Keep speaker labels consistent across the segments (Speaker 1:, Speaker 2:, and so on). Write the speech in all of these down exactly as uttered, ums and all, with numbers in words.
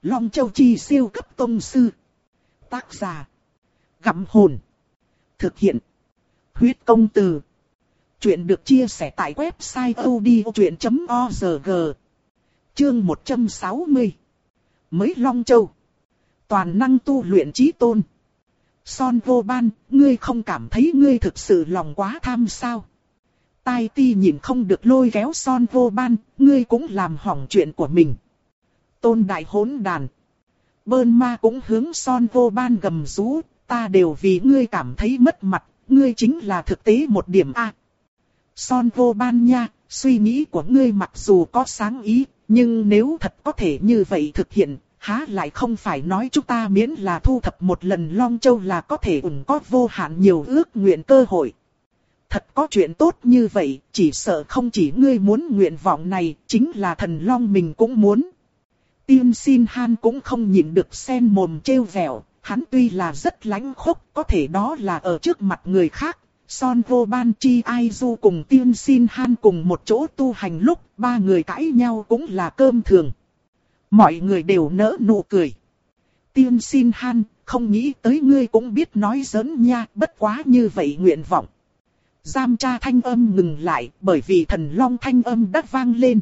Speaker 1: Long Châu Chi siêu cấp tông sư. Tác giả. Gặm hồn. Thực hiện. Huyết công từ. Chuyện được chia sẻ tại website audiochuyện chấm org. Chương một trăm sáu mươi. Mới Long Châu. Toàn năng tu luyện chí tôn. Son Vô Ban, ngươi không cảm thấy ngươi thực sự lòng quá tham sao? Tai Ti nhìn không được lôi kéo Son Vô Ban, ngươi cũng làm hỏng chuyện của mình. Tôn đại hỗn đàn. Bơn Ma cũng hướng Son Vô Ban gầm rú, ta đều vì ngươi cảm thấy mất mặt, ngươi chính là thực tế một điểm A. Son Vô Ban nha, suy nghĩ của ngươi mặc dù có sáng ý, nhưng nếu thật có thể như vậy thực hiện, há lại không phải nói chúng ta miễn là thu thập một lần Long Châu là có thể ủng có vô hạn nhiều ước nguyện cơ hội. Thật có chuyện tốt như vậy, chỉ sợ không chỉ ngươi muốn nguyện vọng này, chính là thần Long mình cũng muốn. Tiên Xin Han cũng không nhịn được sen mồm trêu vẻo, hắn tuy là rất lãnh khốc, có thể đó là ở trước mặt người khác. Son Vô Ban Chi Ai Du cùng Tiên Xin Han cùng một chỗ tu hành lúc, ba người cãi nhau cũng là cơm thường. Mọi người đều nỡ nụ cười. Tiên Xin Han, không nghĩ tới ngươi cũng biết nói giỡn nha, bất quá như vậy nguyện vọng. Giam Tra thanh âm ngừng lại, bởi vì thần long thanh âm đã vang lên.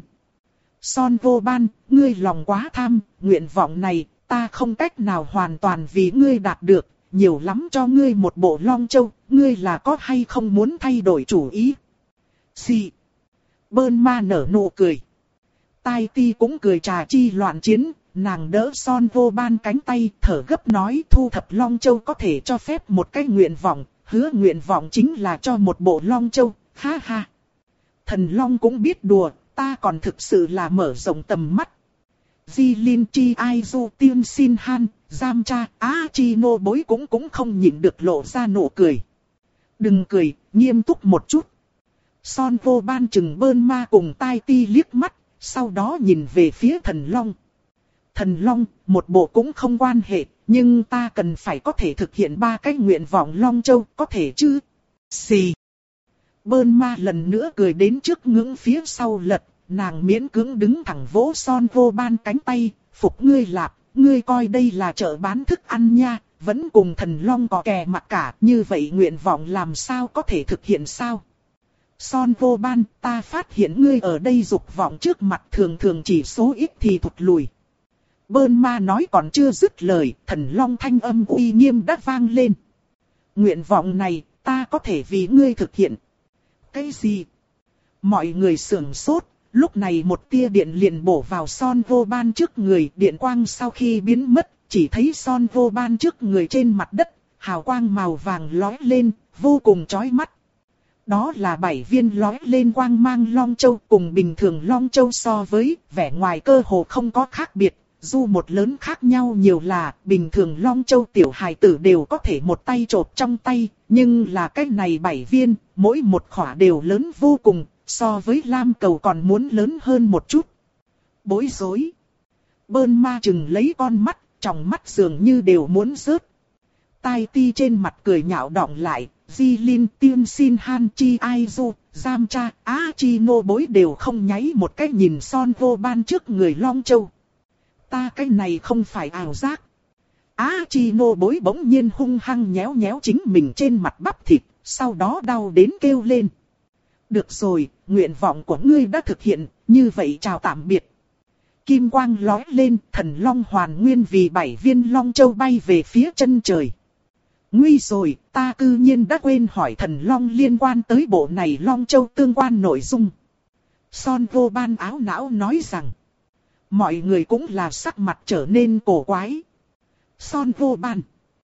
Speaker 1: Son Vô Ban, ngươi lòng quá tham, nguyện vọng này, ta không cách nào hoàn toàn vì ngươi đạt được, nhiều lắm cho ngươi một bộ Long Châu, ngươi là có hay không muốn thay đổi chủ ý? Xì. Bơn Ma nở nụ cười. Tai Ti cũng cười trà chi loạn chiến, nàng đỡ Son Vô Ban cánh tay, thở gấp nói thu thập Long Châu có thể cho phép một cái nguyện vọng, hứa nguyện vọng chính là cho một bộ Long Châu, ha ha. Thần Long cũng biết đùa, ta còn thực sự là mở rộng tầm mắt. Di Linh Chi Ai Du Tiên Xin Han, Giam Tra, Á Chi Nô Bối cũng cũng không nhịn được lộ ra nụ cười. Đừng cười, nghiêm túc một chút. Son Vô Ban chừng Bơn Ma cùng Tai Ti liếc mắt, sau đó nhìn về phía thần Long. Thần Long, một bộ cũng không quan hệ, nhưng ta cần phải có thể thực hiện ba cái nguyện vọng Long Châu, có thể chứ? Xì. Bơn Ma lần nữa cười đến trước ngưỡng phía sau lật, nàng miễn cưỡng đứng thẳng vỗ Son Vô Ban cánh tay, phục ngươi lạp, ngươi coi đây là chợ bán thức ăn nha, vẫn cùng thần Long có kè mặt cả, như vậy nguyện vọng làm sao có thể thực hiện sao? Son Vô Ban, ta phát hiện ngươi ở đây dục vọng trước mặt thường thường chỉ số ít thì thụt lùi. Bơn Ma nói còn chưa dứt lời, thần Long thanh âm uy nghiêm đã vang lên. Nguyện vọng này, ta có thể vì ngươi thực hiện. Cái gì? Mọi người sưởng sốt, lúc này một tia điện liền bổ vào Son Vô Ban trước người, điện quang sau khi biến mất, chỉ thấy Son Vô Ban trước người trên mặt đất, hào quang màu vàng lóe lên, vô cùng chói mắt. Đó là bảy viên lóe lên quang mang Long Châu, cùng bình thường Long Châu so với, vẻ ngoài cơ hồ không có khác biệt, dù một lớn khác nhau nhiều là, bình thường Long Châu tiểu hài tử đều có thể một tay chộp trong tay, nhưng là cái này bảy viên, mỗi một khỏa đều lớn vô cùng, so với lam cầu còn muốn lớn hơn một chút. Bối rối. Bơn Ma chừng lấy con mắt, tròng mắt dường như đều muốn rớt. Tai Ti trên mặt cười nhạo đọng lại, Di Linh Tiên Xin Han Chi Ai Du, Giam Tra, Á Chi Nô Bối đều không nháy một cái nhìn Son Vô Ban trước người Long Châu. Ta cái này không phải ảo giác. Á Chi Nô Bối bỗng nhiên hung hăng nhéo nhéo chính mình trên mặt bắp thịt, sau đó đau đến kêu lên. Được rồi, nguyện vọng của ngươi đã thực hiện, như vậy chào tạm biệt. Kim quang lóe lên, thần Long hoàn nguyên vì bảy viên Long Châu bay về phía chân trời. Nguy rồi, ta cư nhiên đã quên hỏi thần Long liên quan tới bộ này Long Châu tương quan nội dung. Son Vô Ban áo não nói rằng. Mọi người cũng là sắc mặt trở nên cổ quái. Son Vô Ban.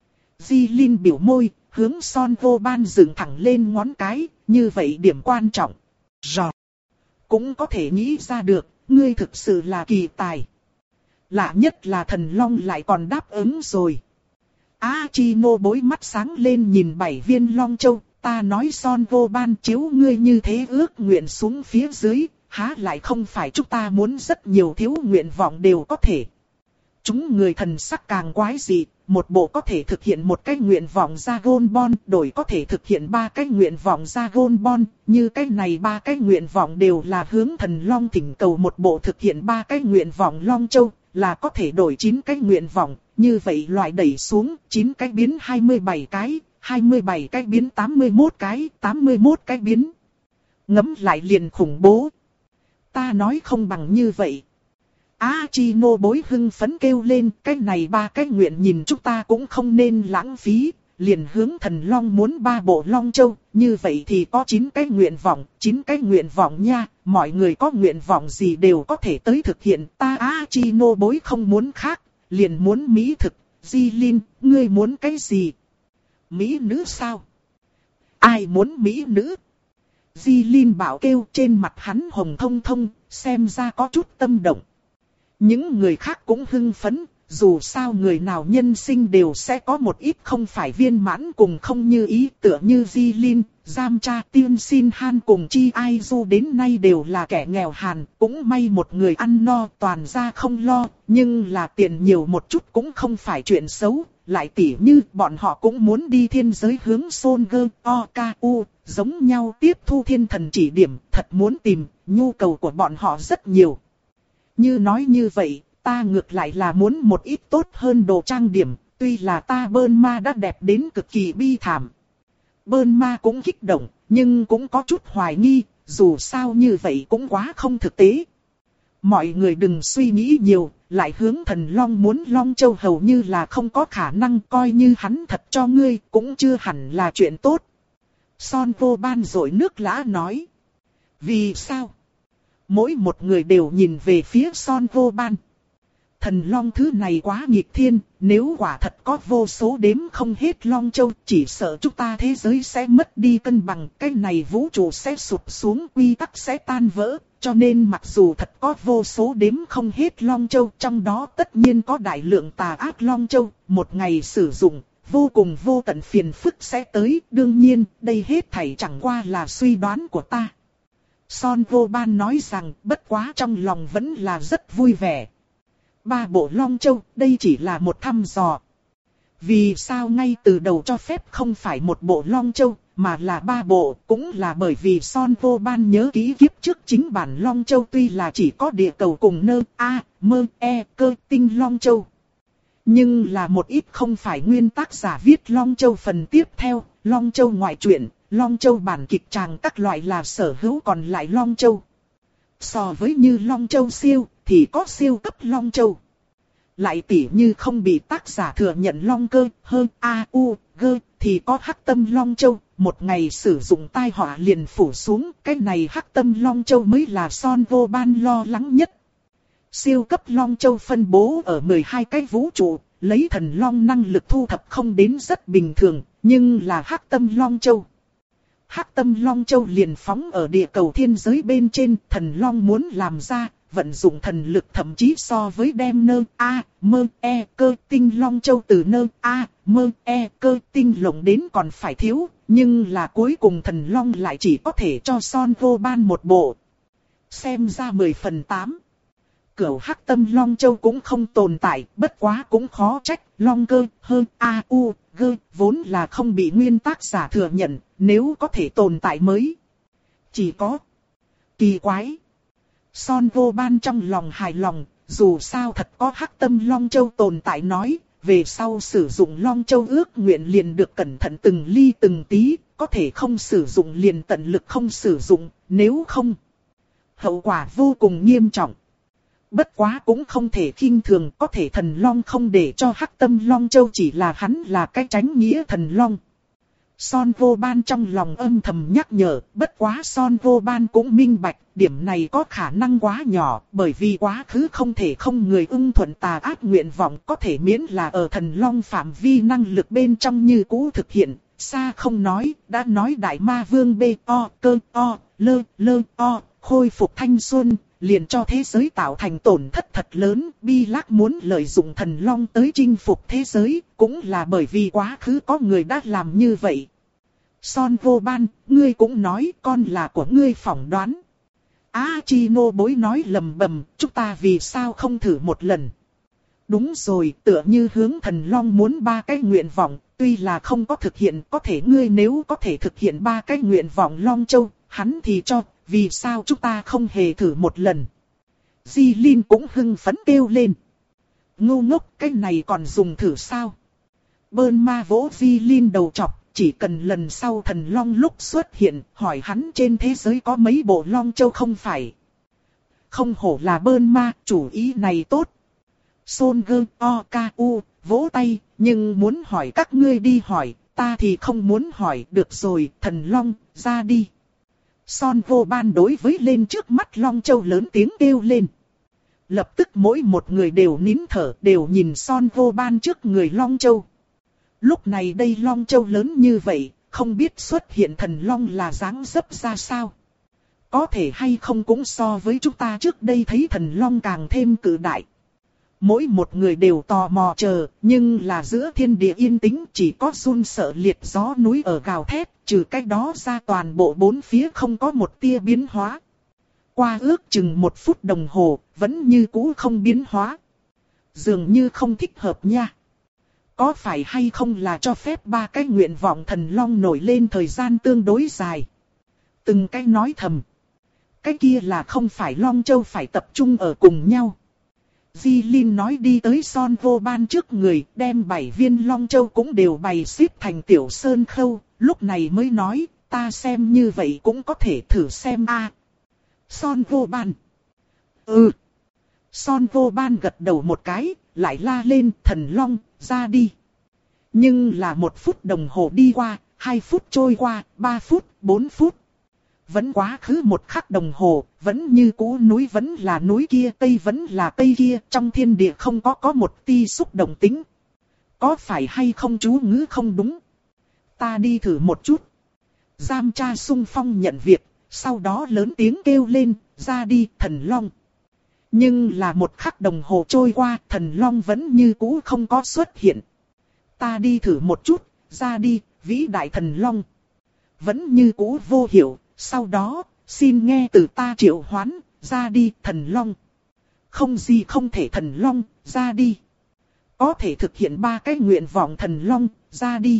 Speaker 1: Di Linh biểu môi, hướng Son Vô Ban dựng thẳng lên ngón cái, như vậy điểm quan trọng. Rồi. Cũng có thể nghĩ ra được, ngươi thực sự là kỳ tài. Lạ nhất là thần Long lại còn đáp ứng rồi. Á Chi Nô Bối mắt sáng lên nhìn bảy viên Long Châu, ta nói Son Vô Ban chiếu ngươi như thế ước nguyện xuống phía dưới, há lại không phải chúng ta muốn rất nhiều thiếu nguyện vọng đều có thể. Chúng người thần sắc càng quái dị, một bộ có thể thực hiện một cái nguyện vọng Dragon Ball, đổi có thể thực hiện ba cái nguyện vọng Dragon Ball, như cái này ba cái nguyện vọng đều là hướng thần Long thỉnh cầu một bộ thực hiện ba cái nguyện vọng Long Châu, là có thể đổi chín cái nguyện vọng, như vậy loại đẩy xuống, chín cái biến hai mươi bảy cái, hai mươi bảy cái biến tám mươi mốt cái, tám mươi mốt cái biến. Ngẫm lại liền khủng bố. Ta nói không bằng như vậy. Achino bối hưng phấn kêu lên, cái này ba cái nguyện nhìn chúng ta cũng không nên lãng phí, liền hướng thần long muốn ba bộ long châu, như vậy thì có chín cái nguyện vọng, chín cái nguyện vọng nha, mọi người có nguyện vọng gì đều có thể tới thực hiện, ta Achino bối không muốn khác, liền muốn mỹ thực, Jilin, ngươi muốn cái gì? Mỹ nữ sao? Ai muốn mỹ nữ? Jilin bảo kêu, trên mặt hắn hồng thông thông, xem ra có chút tâm động. Những người khác cũng hưng phấn, dù sao người nào nhân sinh đều sẽ có một ít không phải viên mãn cùng không như ý, tựa như Jilin, Jamcha, Tiên Sin Han cùng Chi Ai Du đến nay đều là kẻ nghèo hàn, cũng may một người ăn no toàn ra không lo, nhưng là tiền nhiều một chút cũng không phải chuyện xấu, lại tỉ như bọn họ cũng muốn đi thiên giới hướng Solger, Oku, giống nhau tiếp thu thiên thần chỉ điểm, thật muốn tìm, nhu cầu của bọn họ rất nhiều. Như nói như vậy, ta ngược lại là muốn một ít tốt hơn đồ trang điểm, tuy là ta Bơn Ma đã đẹp đến cực kỳ bi thảm. Bơn Ma cũng kích động, nhưng cũng có chút hoài nghi, dù sao như vậy cũng quá không thực tế. Mọi người đừng suy nghĩ nhiều, lại hướng thần long muốn long châu hầu như là không có khả năng, coi như hắn thật cho ngươi, cũng chưa hẳn là chuyện tốt. Son Vô Ban rội nước lã nói. Vì sao? Mỗi một người đều nhìn về phía Son Vô Ban. Thần long thứ này quá nghịch thiên, nếu quả thật có vô số đếm không hết long châu, chỉ sợ chúng ta thế giới sẽ mất đi cân bằng, cái này vũ trụ sẽ sụp xuống, quy tắc sẽ tan vỡ, cho nên mặc dù thật có vô số đếm không hết long châu, trong đó tất nhiên có đại lượng tà ác long châu, một ngày sử dụng, vô cùng vô tận phiền phức sẽ tới, đương nhiên, đây hết thảy chẳng qua là suy đoán của ta. Son Vô Ban nói rằng, bất quá trong lòng vẫn là rất vui vẻ. Ba bộ long châu, đây chỉ là một thăm dò. Vì sao ngay từ đầu cho phép không phải một bộ long châu, mà là ba bộ, cũng là bởi vì Son Vô Ban nhớ ký kiếp trước chính bản long châu tuy là chỉ có địa cầu cùng nơ, a, mơ, e, cơ, tinh long châu. Nhưng là một ít không phải nguyên tác giả viết long châu phần tiếp theo, long châu ngoại truyện, long châu bản kịch tràng các loại là sở hữu còn lại long châu. So với như long châu siêu, thì có siêu cấp long châu. Lại tỉ như không bị tác giả thừa nhận long cơ, hơn a u, gơ, thì có hắc tâm long châu, một ngày sử dụng tai họa liền phủ xuống, cái này hắc tâm long châu mới là Son Vô Ban lo lắng nhất. Siêu cấp long châu phân bố ở mười hai cái vũ trụ, lấy thần long năng lực thu thập không đến rất bình thường, nhưng là hắc tâm long châu. Hắc tâm long châu liền phóng ở địa cầu thiên giới bên trên, thần long muốn làm ra, vận dụng thần lực thậm chí so với đem nơ, a, mơ, e, cơ, tinh long châu từ nơ, a, mơ, e, cơ, tinh lồng đến còn phải thiếu, nhưng là cuối cùng thần long lại chỉ có thể cho Son Vô Ban một bộ. Xem ra mười phần tám. Cửu hắc tâm long châu cũng không tồn tại, bất quá cũng khó trách, long cơ, hơn, a, u, gơ, vốn là không bị nguyên tác giả thừa nhận, nếu có thể tồn tại mới. Chỉ có kỳ quái. Son Vô Ban trong lòng hài lòng, dù sao thật có hắc tâm long châu tồn tại nói, về sau sử dụng long châu ước nguyện liền được cẩn thận từng ly từng tí, có thể không sử dụng liền tận lực không sử dụng, nếu không, hậu quả vô cùng nghiêm trọng. Bất quá cũng không thể khinh thường, có thể thần long không để cho hắc tâm long châu chỉ là hắn là cái tránh nghĩa thần long. Son Vô Ban trong lòng âm thầm nhắc nhở, bất quá Son Vô Ban cũng minh bạch, điểm này có khả năng quá nhỏ, bởi vì quá khứ không thể không người ưng thuận tà ác nguyện vọng, có thể miễn là ở thần long phạm vi năng lực bên trong như cũ thực hiện, xa không nói, đã nói đại ma vương bê o, cơ o, lơ, lơ o, khôi phục thanh xuân, liền cho thế giới tạo thành tổn thất thật lớn, Bi Lắc muốn lợi dụng thần long tới chinh phục thế giới, cũng là bởi vì quá khứ có người đã làm như vậy. Son Vô Ban, ngươi cũng nói con là của ngươi phỏng đoán. Achino bối nói lầm bầm, chúng ta vì sao không thử một lần. Đúng rồi, tựa như hướng thần long muốn ba cái nguyện vọng, tuy là không có thực hiện, có thể ngươi nếu có thể thực hiện ba cái nguyện vọng long châu, hắn thì cho, vì sao chúng ta không hề thử một lần. Jilin cũng hưng phấn kêu lên. Ngu ngốc, cái này còn dùng thử sao? Bơn ma vỗ Di Linh đầu chọc, chỉ cần lần sau thần long lúc xuất hiện, hỏi hắn trên thế giới có mấy bộ long châu không phải. Không hổ là bơn ma, chủ ý này tốt. Son gơ o ca u, vỗ tay, nhưng muốn hỏi các ngươi đi hỏi, ta thì không muốn hỏi, được rồi, thần long, ra đi. Son vô ban đối với lên trước mắt long châu lớn tiếng kêu lên. Lập tức mỗi một người đều nín thở, đều nhìn son vô ban trước người long châu. Lúc này đây long châu lớn như vậy, không biết xuất hiện thần long là dáng dấp ra sao. Có thể hay không cũng so với chúng ta trước đây thấy thần long càng thêm cự đại. Mỗi một người đều tò mò chờ, nhưng là giữa thiên địa yên tĩnh chỉ có run sợ liệt gió núi ở gào thét, trừ cách đó ra toàn bộ bốn phía không có một tia biến hóa. Qua ước chừng một phút đồng hồ, vẫn như cũ không biến hóa. Dường như không thích hợp nha. Có phải hay không là cho phép ba cái nguyện vọng thần long nổi lên thời gian tương đối dài. Từng cái nói thầm. Cái kia là không phải long châu phải tập trung ở cùng nhau. Di Linh nói đi tới son vô ban trước người, đem bảy viên long châu cũng đều bày xếp thành tiểu sơn khâu, lúc này mới nói, ta xem như vậy cũng có thể thử xem a. Son vô ban. Ừ. Son vô ban gật đầu một cái, lại la lên thần long, ra đi. Nhưng là một phút đồng hồ đi qua, hai phút trôi qua, ba phút, bốn phút. Vẫn quá khứ một khắc đồng hồ, vẫn như cũ núi vẫn là núi kia, cây vẫn là cây kia, trong thiên địa không có có một tia xúc động tính. Có phải hay không chú ngữ không đúng? Ta đi thử một chút. Giam cha sung phong nhận việc, sau đó lớn tiếng kêu lên, ra đi thần long. Nhưng là một khắc đồng hồ trôi qua, thần long vẫn như cũ không có xuất hiện. Ta đi thử một chút, ra đi, vĩ đại thần long. Vẫn như cũ vô hiệu. Sau đó, xin nghe từ ta triệu hoán, ra đi thần long. Không gì không thể thần long, ra đi. Có thể thực hiện ba cái nguyện vọng thần long, ra đi.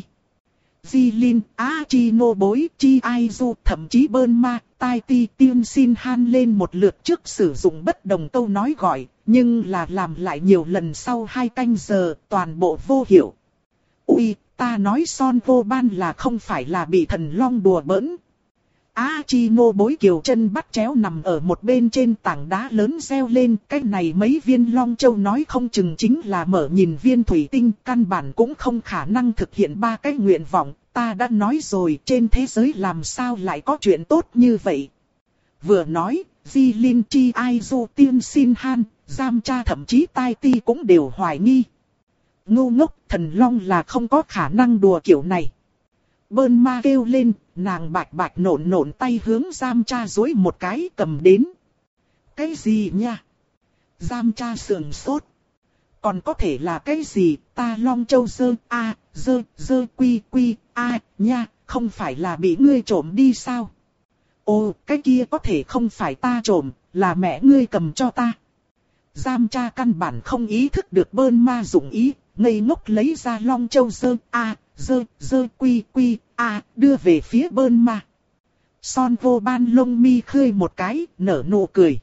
Speaker 1: Di Linh, Á Chi Nô Bối, Chi Ai Du, thậm chí Bơn Ma, Tai Ti Tiên xin han lên một lượt trước sử dụng bất đồng câu nói gọi, nhưng là làm lại nhiều lần sau hai canh giờ, toàn bộ vô hiệu. Ui, ta nói son vô ban là không phải là bị thần long đùa bỡn. Á Chi Nô Bối kiều chân bắt chéo nằm ở một bên trên tảng đá lớn reo lên, cái này mấy viên long châu nói không chừng chính là mở nhìn viên thủy tinh, căn bản cũng không khả năng thực hiện ba cái nguyện vọng, ta đã nói rồi, trên thế giới làm sao lại có chuyện tốt như vậy. Vừa nói, Di Linh Chi Ai Du Tiên Xin Han, Giam Cha thậm chí Tai Ti cũng đều hoài nghi. Ngu ngốc, thần long là không có khả năng đùa kiểu này. Bơn ma kêu lên, nàng bạch bạch nộn nộn tay hướng Giam Cha duỗi một cái cầm đến. Cái gì nha? Giam Cha sườn sốt. Còn có thể là cái gì? Ta long châu dơ a dơ dơ quy quy a nha, không phải là bị ngươi trộm đi sao? Ồ, cái kia có thể không phải ta trộm, là mẹ ngươi cầm cho ta. Giam Cha căn bản không ý thức được Bơn ma dụng ý, ngây ngốc lấy ra long châu dơ a dơ dơ quy quy a đưa về phía Bơn ma. Son vô ban lông mi khơi một cái, nở nụ cười.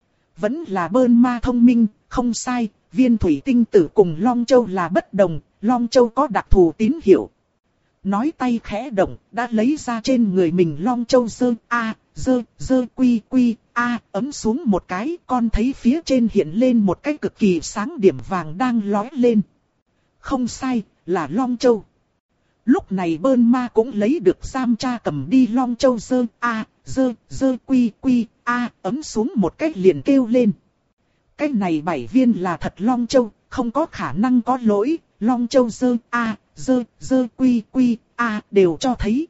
Speaker 1: Vẫn là Bơn ma thông minh, không sai, viên thủy tinh tử cùng long châu là bất đồng, long châu có đặc thù tín hiệu. Nói tay khẽ động, đã lấy ra trên người mình long châu dơ a dơ dơ quy quy a ấm xuống một cái, con thấy phía trên hiện lên một cái cực kỳ sáng điểm vàng đang lói lên. Không sai, là long châu. Lúc này Bơn ma cũng lấy được Giam Cha cầm đi long châu dơ a dơ dơ quy quy a ấm xuống một cái liền kêu lên. Cái này bảy viên là thật long châu, không có khả năng có lỗi, long châu dơ a dơ dơ quy quy a đều cho thấy.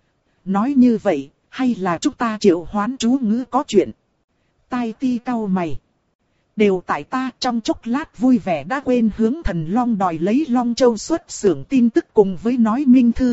Speaker 1: Nói như vậy, hay là chúng ta triệu hoán chú ngữ có chuyện? Tai Ti cau mày. Đều tại ta, trong chốc lát vui vẻ đã quên hướng thần long đòi lấy long châu xuất xưởng tin tức cùng với nói minh thư.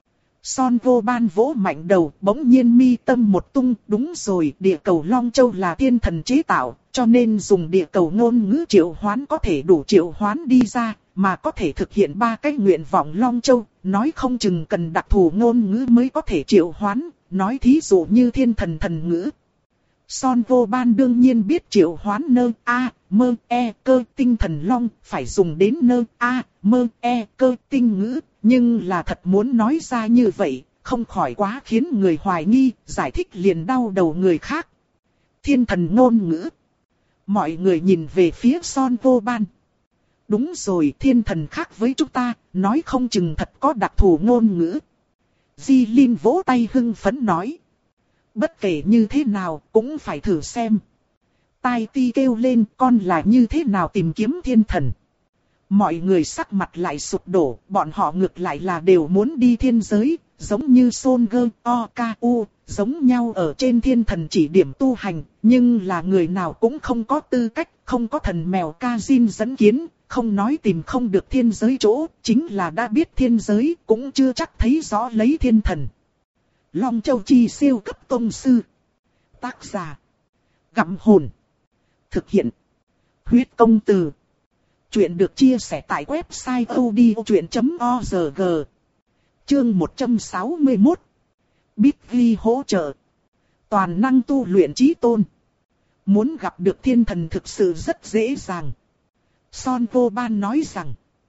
Speaker 1: Son vô ban vỗ mạnh đầu, bỗng nhiên mi tâm một tung, đúng rồi, địa cầu long châu là thiên thần chế tạo, cho nên dùng địa cầu ngôn ngữ triệu hoán có thể đủ triệu hoán đi ra, mà có thể thực hiện ba cái nguyện vọng long châu, nói không chừng cần đặc thù ngôn ngữ mới có thể triệu hoán, nói thí dụ như thiên thần thần ngữ. Son Vô Ban đương nhiên biết triệu hoán nơ a mơ e cơ tinh thần long phải dùng đến nơ a mơ e cơ tinh ngữ, nhưng là thật muốn nói ra như vậy, không khỏi quá khiến người hoài nghi, giải thích liền đau đầu người khác. Thiên thần ngôn ngữ. Mọi người nhìn về phía Son Vô Ban. Đúng rồi, thiên thần khác với chúng ta, nói không chừng thật có đặc thù ngôn ngữ. Di Linh vỗ tay hưng phấn nói. Bất kể như thế nào, cũng phải thử xem. Tai Ti kêu lên, con là như thế nào tìm kiếm thiên thần. Mọi người sắc mặt lại sụp đổ, bọn họ ngược lại là đều muốn đi thiên giới, giống như Son Gơ, O K U, giống nhau ở trên thiên thần chỉ điểm tu hành, nhưng là người nào cũng không có tư cách, không có thần mèo Kazin dẫn kiến, không nói tìm không được thiên giới chỗ, chính là đã biết thiên giới, cũng chưa chắc thấy rõ lấy thiên thần. Long Châu Chi siêu cấp tông sư. Tác giả. Gặm hồn. Thực hiện. Huyết công từ. Chuyện được chia sẻ tại website odchuyện chấm org. Chương một trăm sáu mươi mốt. Bít ghi hỗ trợ. Toàn năng tu luyện chí tôn. Muốn gặp được thiên thần thực sự rất dễ dàng. Son Vô Ban nói rằng.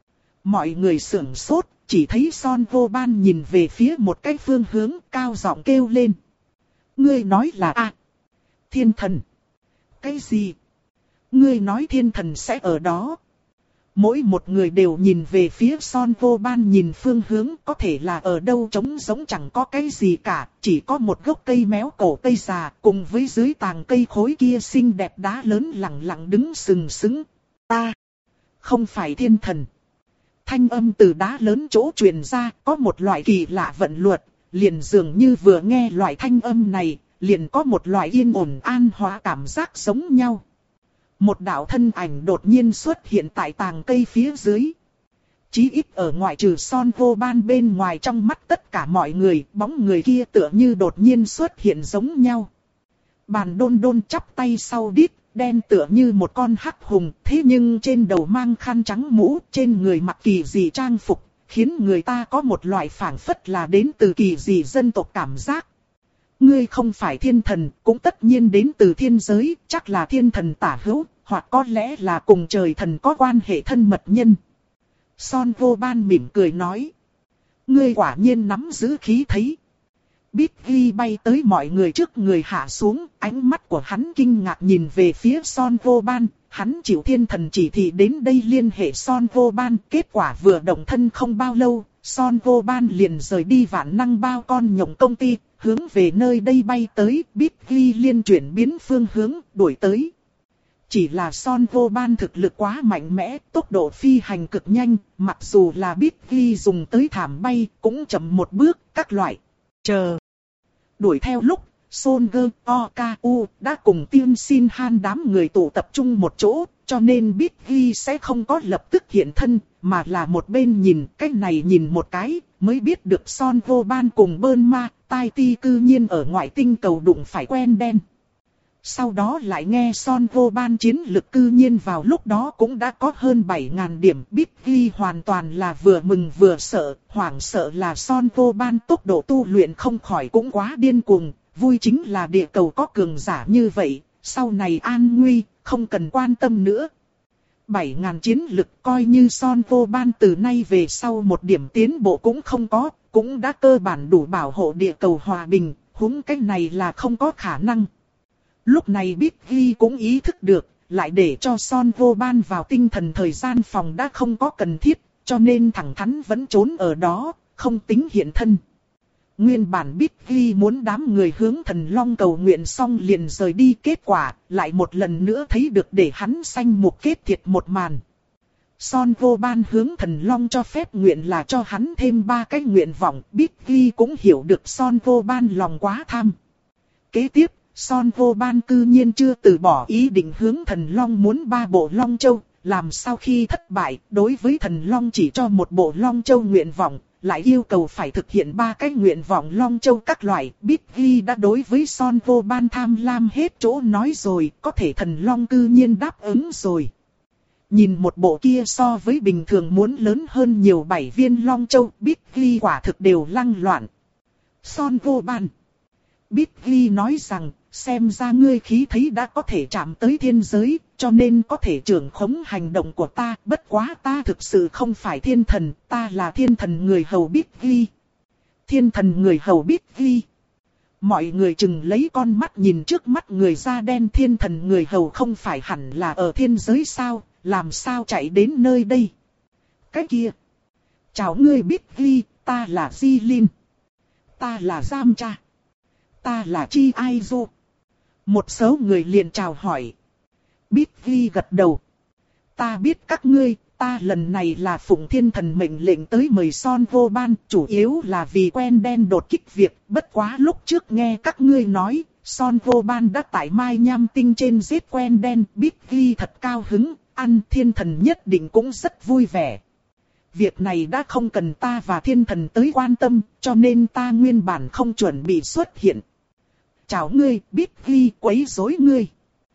Speaker 1: Mọi người sửng sốt, chỉ thấy Son Vô Ban nhìn về phía một cái phương hướng, cao giọng kêu lên. Ngươi nói là a thiên thần. Cái gì? Ngươi nói thiên thần sẽ ở đó. Mỗi một người đều nhìn về phía Son Vô Ban nhìn phương hướng, có thể là ở đâu trống giống chẳng có cái gì cả, chỉ có một gốc cây méo cổ cây già, cùng với dưới tàng cây khối kia xinh đẹp đá lớn lẳng lặng đứng sừng sững. Ta không phải thiên thần. Thanh âm từ đá lớn chỗ truyền ra, có một loại kỳ lạ vận luật, liền dường như vừa nghe loại thanh âm này, liền có một loại yên ổn an hóa cảm giác giống nhau. Một đạo thân ảnh đột nhiên xuất hiện tại tàng cây phía dưới. Chí ít ở ngoại trừ Son Vô Ban bên ngoài, trong mắt tất cả mọi người, bóng người kia tựa như đột nhiên xuất hiện giống nhau. Bàn đôn đôn chắp tay sau đít, đen tựa như một con hắc hùng, thế nhưng trên đầu mang khăn trắng mũ, trên người mặc kỳ dị trang phục, khiến người ta có một loại phảng phất là đến từ kỳ dị dân tộc cảm giác. Ngươi không phải thiên thần, cũng tất nhiên đến từ thiên giới, chắc là thiên thần tả hữu, hoặc có lẽ là cùng trời thần có quan hệ thân mật nhân. Son Vô Ban mỉm cười nói. Ngươi quả nhiên nắm giữ khí thấy. Bít ghi bay tới mọi người trước người hạ xuống, ánh mắt của hắn kinh ngạc nhìn về phía Son Vô Ban, hắn chịu thiên thần chỉ thị đến đây liên hệ Son Vô Ban, kết quả vừa động thân không bao lâu, Son Vô Ban liền rời đi vạn năng bao con nhộng công ty, hướng về nơi đây bay tới, Bít ghi liên chuyển biến phương hướng, đuổi tới. Chỉ là Son Vô Ban thực lực quá mạnh mẽ, tốc độ phi hành cực nhanh, mặc dù là Bít ghi dùng tới thảm bay, cũng chậm một bước, các loại. Chờ. Đuổi theo lúc, Son Gơ, O K U đã cùng Tiên Xin Han đám người tụ tập trung một chỗ, cho nên Bít ghi sẽ không có lập tức hiện thân, mà là một bên nhìn, cái này nhìn một cái, mới biết được Son Vô Ban cùng Bơn Ma, Tai Ti cư nhiên ở ngoại tinh cầu đụng phải quen đen. Sau đó lại nghe Son Vô Ban chiến lực cư nhiên vào lúc đó cũng đã có hơn bảy nghìn điểm. Bít ghi hoàn toàn là vừa mừng vừa sợ, hoảng sợ là Son Vô Ban tốc độ tu luyện không khỏi cũng quá điên cuồng. Vui chính là địa cầu có cường giả như vậy, sau này an nguy, không cần quan tâm nữa. bảy nghìn chiến lực coi như Son Vô Ban từ nay về sau một điểm tiến bộ cũng không có, cũng đã cơ bản đủ bảo hộ địa cầu hòa bình, huống cái này là không có khả năng. Lúc này Bít ghi cũng ý thức được, lại để cho Son Vô Ban vào tinh thần thời gian phòng đã không có cần thiết, cho nên thẳng thắn vẫn trốn ở đó, không tính hiện thân. Nguyên bản Bít ghi muốn đám người hướng thần long cầu nguyện xong liền rời đi, kết quả, lại một lần nữa thấy được để hắn sanh mục kết thiệt một màn. Son Vô Ban hướng thần long cho phép nguyện là cho hắn thêm ba cái nguyện vọng, Bít ghi cũng hiểu được Son Vô Ban lòng quá tham. Kế tiếp, Son Vô Ban cư nhiên chưa từ bỏ ý định hướng thần long muốn ba bộ long châu, làm sau khi thất bại, đối với thần long chỉ cho một bộ long châu nguyện vọng, lại yêu cầu phải thực hiện ba cái nguyện vọng long châu các loại. Bít ghi đã đối với Son Vô Ban tham lam hết chỗ nói rồi, có thể thần long cư nhiên đáp ứng rồi. Nhìn một bộ kia so với bình thường muốn lớn hơn nhiều bảy viên long châu, Bít ghi quả thực đều lăng loạn. Son Vô Ban. Bít ghi nói rằng, xem ra ngươi khí thấy đã có thể chạm tới thiên giới, cho nên có thể trưởng khống hành động của ta. Bất quá ta thực sự không phải thiên thần, ta là thiên thần người hầu Bích Ghi. Thiên thần người hầu Bích Ghi. Mọi người chừng lấy con mắt nhìn trước mắt người da đen. Thiên thần người hầu không phải hẳn là ở thiên giới sao, làm sao chạy đến nơi đây? Cái kia. Chào ngươi Bích Ghi, ta là Di Linh. Ta là Giam Cha. Ta là Chi Ai Du. Một số người liền chào hỏi. Bích Ghi gật đầu. Ta biết các ngươi, ta lần này là phụng thiên thần mệnh lệnh tới mời Son Vô Ban, chủ yếu là vì quen đen đột kích việc. Bất quá lúc trước nghe các ngươi nói, Son Vô Ban đã tại Mai Nham Tinh trên giết quen đen. Bích Ghi thật cao hứng, ăn thiên thần nhất định cũng rất vui vẻ. Việc này đã không cần ta và thiên thần tới quan tâm, cho nên ta nguyên bản không chuẩn bị xuất hiện. Chào ngươi, Bích Ghi, quấy rối ngươi.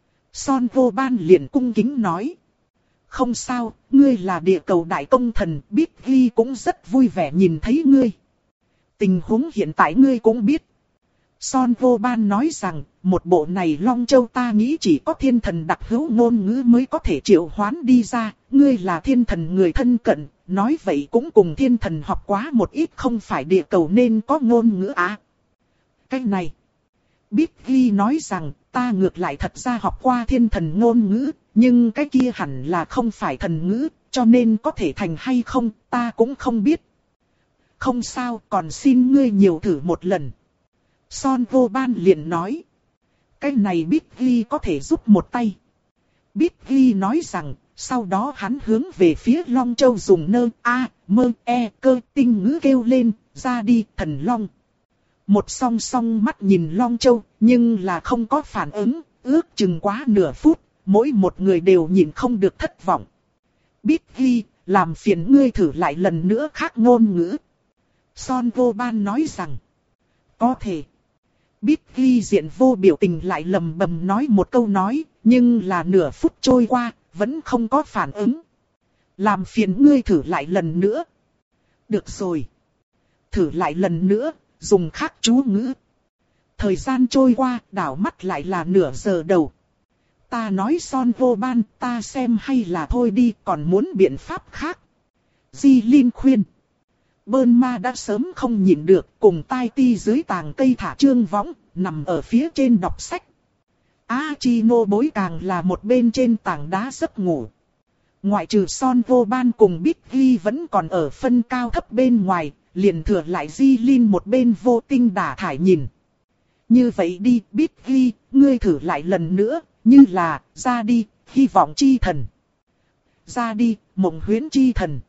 Speaker 1: Son Vô Ban liền cung kính nói. Không sao, ngươi là địa cầu đại công thần, Bích Ghi cũng rất vui vẻ nhìn thấy ngươi. Tình huống hiện tại ngươi cũng biết. Son Vô Ban nói rằng, một bộ này Long Châu ta nghĩ chỉ có thiên thần đặc hữu ngôn ngữ mới có thể triệu hoán đi ra. Ngươi là thiên thần người thân cận, nói vậy cũng cùng thiên thần học quá một ít, không phải địa cầu nên có ngôn ngữ á. Cái này. Bích Ghi nói rằng, ta ngược lại thật ra học qua thiên thần ngôn ngữ, nhưng cái kia hẳn là không phải thần ngữ, cho nên có thể thành hay không, ta cũng không biết. Không sao, còn xin ngươi nhiều thử một lần. Son Vô Ban liền nói. Cái này Bích Ghi có thể giúp một tay. Bích Ghi nói rằng, sau đó hắn hướng về phía Long Châu dùng nơ, a, mơ, e, cơ, tinh ngữ kêu lên, ra đi, thần Long. Một song song mắt nhìn Long Châu, nhưng là không có phản ứng, ước chừng quá nửa phút, mỗi một người đều nhìn không được thất vọng. Bích Ghi, làm phiền ngươi thử lại lần nữa khác ngôn ngữ. Son Vô Ban nói rằng, có thể. Bích Ghi diện vô biểu tình lại lầm bầm nói một câu nói, nhưng là nửa phút trôi qua, vẫn không có phản ứng. Làm phiền ngươi thử lại lần nữa. Được rồi. Thử lại lần nữa, dùng khác chú ngữ. Thời gian trôi qua, đảo mắt lại là nửa giờ đầu. Ta nói Son Vô Ban, ta xem hay là thôi đi, còn muốn biện pháp khác. Di Linh khuyên. Bơn ma đã sớm không nhịn được, cùng tai ti dưới tàng cây thả trương võng, nằm ở phía trên đọc sách. Achino bối càng là một bên trên tảng đá giấc ngủ. Ngoại trừ Son Vô Ban cùng Bích Ghi vẫn còn ở phân cao thấp bên ngoài, liền thừa lại Di Linh một bên vô tinh đả thải nhìn. Như vậy đi, Bích Ghi, ngươi thử lại lần nữa, như là, ra đi, hy vọng chi thần. Ra đi, mộng huyễn chi thần.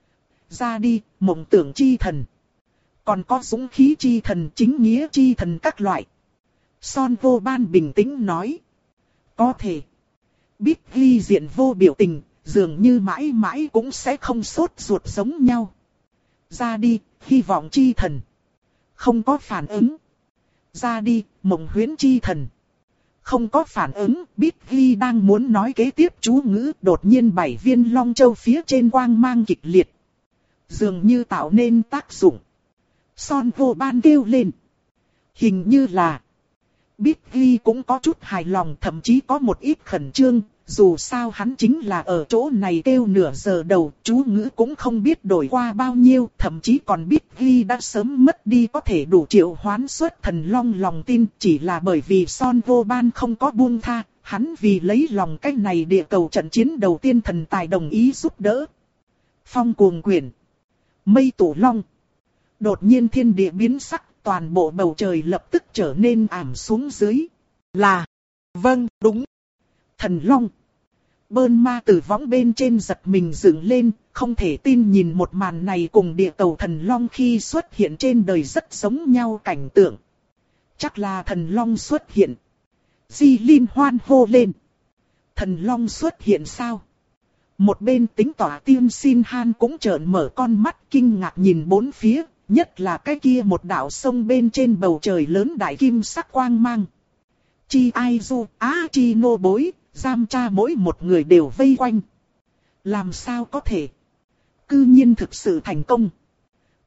Speaker 1: Ra đi, mộng tưởng chi thần. Còn có dũng khí chi thần, chính nghĩa chi thần các loại. Son Vô Ban bình tĩnh nói. Có thể. Bích Ghi diện vô biểu tình, dường như mãi mãi cũng sẽ không sốt ruột giống nhau. Ra đi, hy vọng chi thần. Không có phản ứng. Ra đi, mộng huyễn chi thần. Không có phản ứng, Bích Ghi đang muốn nói kế tiếp chú ngữ, đột nhiên bảy viên Long Châu phía trên quang mang kịch liệt. Dường như tạo nên tác dụng. Son Vô Ban kêu lên. Hình như là. Bích Ghi cũng có chút hài lòng, thậm chí có một ít khẩn trương. Dù sao hắn chính là ở chỗ này kêu nửa giờ đầu, chú ngữ cũng không biết đổi qua bao nhiêu. Thậm chí còn Bích Ghi đã sớm mất đi có thể đủ triệu hoán xuất thần long lòng tin. Chỉ là bởi vì Son Vô Ban không có buông tha, hắn vì lấy lòng cái này địa cầu trận chiến đầu tiên thần tài đồng ý giúp đỡ. Phong cuồng quyển. Mây tổ long. Đột nhiên thiên địa biến sắc, toàn bộ bầu trời lập tức trở nên ảm xuống dưới. Là. Vâng, đúng. Thần long. Bơn ma từ võng bên trên giật mình dựng lên, không thể tin nhìn một màn này cùng địa cầu thần long khi xuất hiện trên đời rất giống nhau cảnh tượng. Chắc là thần long xuất hiện. Di Linh hoan hô lên. Thần long xuất hiện sao? Một bên tính tỏa Tiên Xin Han cũng trợn mở con mắt kinh ngạc nhìn bốn phía, nhất là cái kia một đạo sông bên trên bầu trời lớn đại kim sắc quang mang. Chi Ai Du, Achino bối, Giam Cha mỗi một người đều vây quanh. Làm sao có thể? Cư nhiên thực sự thành công.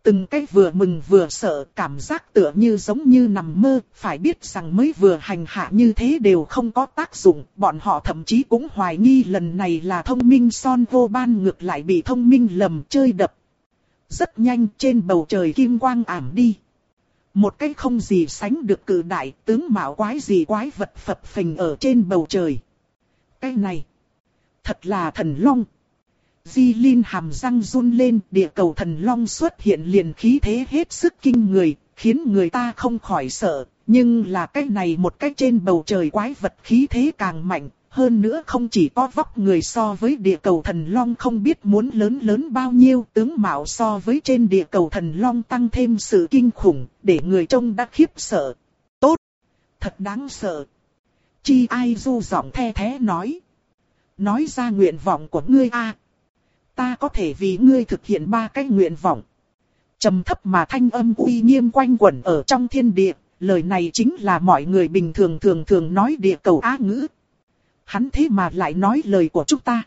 Speaker 1: Từng cái vừa mừng vừa sợ, cảm giác tựa như giống như nằm mơ, phải biết rằng mới vừa hành hạ như thế đều không có tác dụng, bọn họ thậm chí cũng hoài nghi lần này là thông minh Son Vô Ban ngược lại bị thông minh lầm chơi đập. Rất nhanh trên bầu trời kim quang ảm đi. Một cái không gì sánh được cự đại tướng mạo quái gì quái vật phập phình ở trên bầu trời. Cái này, thật là thần long. Di Linh hàm răng run lên, địa cầu thần long xuất hiện liền khí thế hết sức kinh người, khiến người ta không khỏi sợ. Nhưng là cái này một cái trên bầu trời quái vật khí thế càng mạnh, hơn nữa không chỉ có vóc người so với địa cầu thần long không biết muốn lớn lớn bao nhiêu, tướng mạo so với trên địa cầu thần long tăng thêm sự kinh khủng, để người trông đã khiếp sợ. Tốt! Thật đáng sợ! Chi Ai Du giọng the thế nói. Nói ra nguyện vọng của ngươi a, ta có thể vì ngươi thực hiện ba cái nguyện vọng. Trầm thấp mà thanh âm uy nghiêm quanh quẩn ở trong thiên địa, lời này chính là mọi người bình thường thường thường nói địa cầu á ngữ. Hắn thế mà lại nói lời của chúng ta.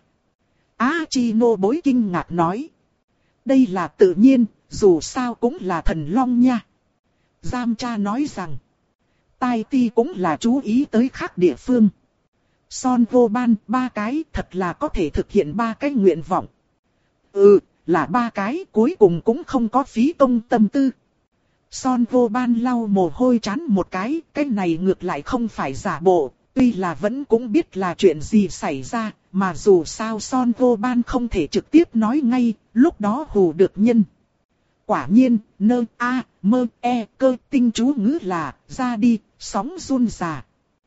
Speaker 1: Achino bối kinh ngạc nói. Đây là tự nhiên, dù sao cũng là thần long nha. Giam cha nói rằng. Tai ti cũng là chú ý tới khác địa phương. Son Vô Ban ba cái thật là có thể thực hiện ba cái nguyện vọng. Ừ, là ba cái cuối cùng cũng không có phí công tâm tư. Son Vô Ban lau mồ hôi trán một cái, cái này ngược lại không phải giả bộ. Tuy là vẫn cũng biết là chuyện gì xảy ra, mà dù sao Son Vô Ban không thể trực tiếp nói ngay, lúc đó hù được nhân. Quả nhiên, nơ, a, mơ, e, cơ, tinh chú ngữ là, ra đi, sóng run già.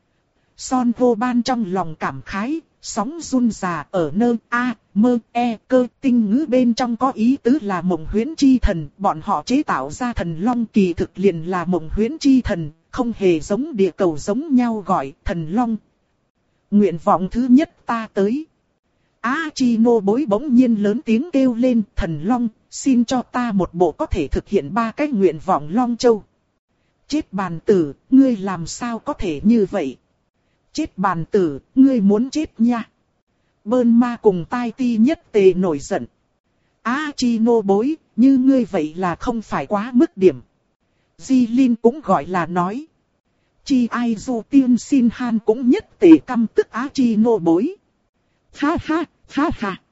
Speaker 1: Son Vô Ban trong lòng cảm khái, sóng run già ở nơ, a, mơ, e, cơ, tinh ngữ bên trong có ý tứ là mộng huyễn chi thần, bọn họ chế tạo ra thần long kỳ thực liền là mộng huyễn chi thần. Không hề giống địa cầu giống nhau gọi thần long. Nguyện vọng thứ nhất ta tới. Achino bối bỗng nhiên lớn tiếng kêu lên thần long, xin cho ta một bộ có thể thực hiện ba cái nguyện vọng long châu. Chết bàn tử, ngươi làm sao có thể như vậy? Chết bàn tử, ngươi muốn chết nha. Bơn ma cùng tai ti nhất tề nổi giận. Achino bối, như ngươi vậy là không phải quá mức điểm. Di Linh cũng gọi là nói. Chi Ai Du tiên xin han cũng nhất tề căm tức Achino bối. Ha ha, ha ha.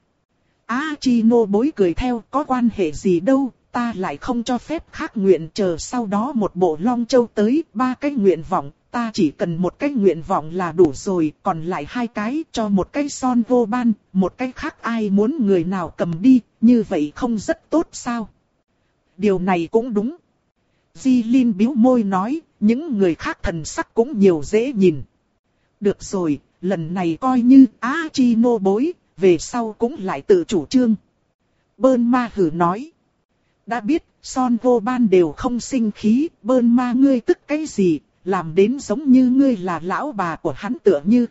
Speaker 1: Achino bối cười theo, có quan hệ gì đâu, ta lại không cho phép khác nguyện, chờ sau đó một bộ long châu tới, ba cái nguyện vọng, ta chỉ cần một cái nguyện vọng là đủ rồi, còn lại hai cái cho một cái Son Vô Ban, một cái khác ai muốn người nào cầm đi, như vậy không rất tốt sao? Điều này cũng đúng. Di Linh bĩu môi nói, những người khác thần sắc cũng nhiều dễ nhìn. Được rồi, lần này coi như Achino bối, về sau cũng lại tự chủ trương. Bơn ma hử nói. Đã biết, Son Vô Ban đều không sinh khí, bơn ma ngươi tức cái gì, làm đến giống như ngươi là lão bà của hắn tựa như.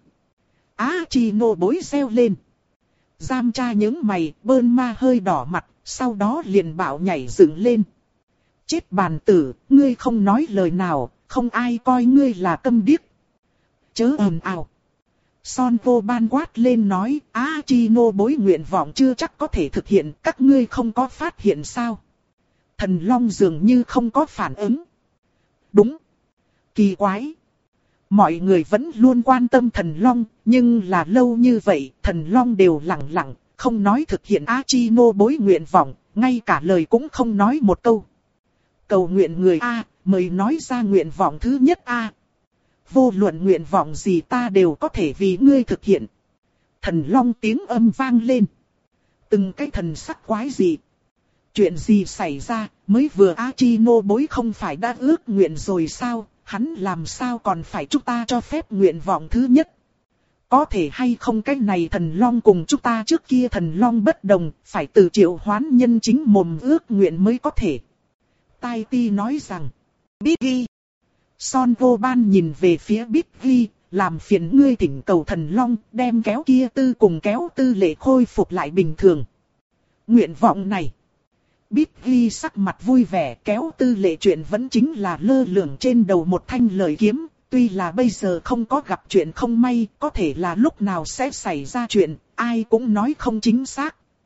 Speaker 1: Achino bối reo lên. Giam cha những mày, bơn ma hơi đỏ mặt, sau đó liền bạo nhảy dựng lên. Chết bàn tử, ngươi không nói lời nào, không ai coi ngươi là câm điếc. Chớ ồn ào. Son Vô Ban quát lên nói, Achino bối nguyện vọng chưa chắc có thể thực hiện, các ngươi không có phát hiện sao? Thần Long dường như không có phản ứng. Đúng. Kỳ quái. Mọi người vẫn luôn quan tâm Thần Long, nhưng là lâu như vậy, Thần Long đều lặng lặng, không nói thực hiện Achino bối nguyện vọng, ngay cả lời cũng không nói một câu. Cầu nguyện người A, mời nói ra nguyện vọng thứ nhất A. Vô luận nguyện vọng gì ta đều có thể vì ngươi thực hiện. Thần Long tiếng âm vang lên. Từng cái thần sắc quái gì. Chuyện gì xảy ra, mới vừa Achino bối không phải đã ước nguyện rồi sao, hắn làm sao còn phải chúng ta cho phép nguyện vọng thứ nhất. Có thể hay không cái này Thần Long cùng chúng ta trước kia Thần Long bất đồng, phải từ triệu hoán nhân chính mồm ước nguyện mới có thể. Tai Ti nói rằng, Biggie. Son Vô Ban nhìn về phía Biggie, làm phiền ngươi thỉnh cầu Thần Long, đem kéo kia tư cùng kéo tư lệ khôi phục lại bình thường. Nguyện vọng này. Biggie sắc mặt vui vẻ, kéo tư lệ chuyện vẫn chính là lơ lửng trên đầu một thanh lợi kiếm, tuy là bây giờ không có gặp chuyện không may, có thể là lúc nào sẽ xảy ra chuyện, ai cũng nói không chính xác.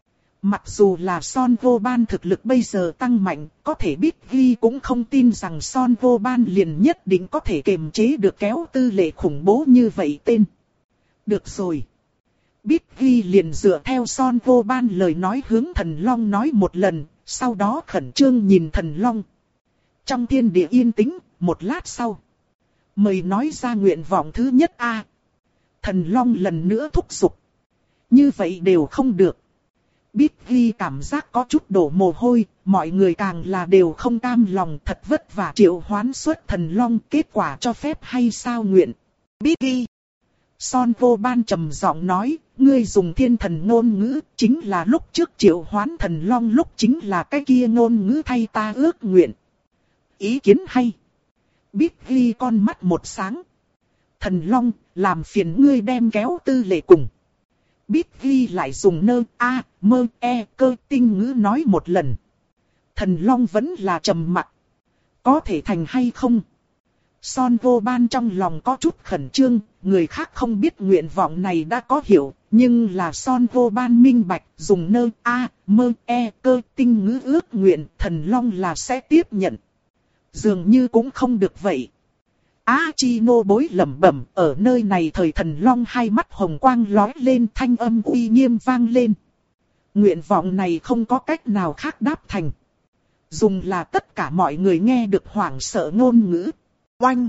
Speaker 1: Mặc dù là Son Vô Ban thực lực bây giờ tăng mạnh, có thể Big Ghi cũng không tin rằng Son Vô Ban liền nhất định có thể kiềm chế được kéo tư lệ khủng bố như vậy tên. Được rồi. Big Ghi liền dựa theo Son Vô Ban lời nói hướng Thần Long nói một lần, sau đó khẩn trương nhìn Thần Long. Trong thiên địa yên tĩnh, một lát sau. Mời nói ra nguyện vọng thứ nhất a. Thần Long lần nữa thúc giục. Như vậy đều không được. Big Ghi cảm giác có chút đổ mồ hôi, mọi người càng là đều không cam lòng, thật vất vả triệu hoán xuất Thần Long, kết quả cho phép hay sao nguyện. Big Ghi. Son Vô Ban trầm giọng nói, ngươi dùng thiên thần ngôn ngữ, chính là lúc trước triệu hoán Thần Long lúc chính là cái kia ngôn ngữ thay ta ước nguyện. Ý kiến hay. Big Ghi con mắt một sáng. Thần Long, làm phiền ngươi đem kéo tư lệ cùng. Big Ghi lại dùng nơ, a, mơ, e, cơ tinh ngữ nói một lần. Thần Long vẫn là trầm mặc. Có thể thành hay không? Son Vô Ban trong lòng có chút khẩn trương, người khác không biết nguyện vọng này đã có hiểu, nhưng là Son Vô Ban minh bạch, dùng nơ, a, mơ, e, cơ tinh ngữ ước nguyện, Thần Long là sẽ tiếp nhận. Dường như cũng không được vậy. Achino bối lẩm bẩm, ở nơi này thời Thần Long hai mắt hồng quang lói lên, thanh âm uy nghiêm vang lên. Nguyện vọng này không có cách nào khác đáp thành. Dùng là tất cả mọi người nghe được hoảng sợ ngôn ngữ. Oanh!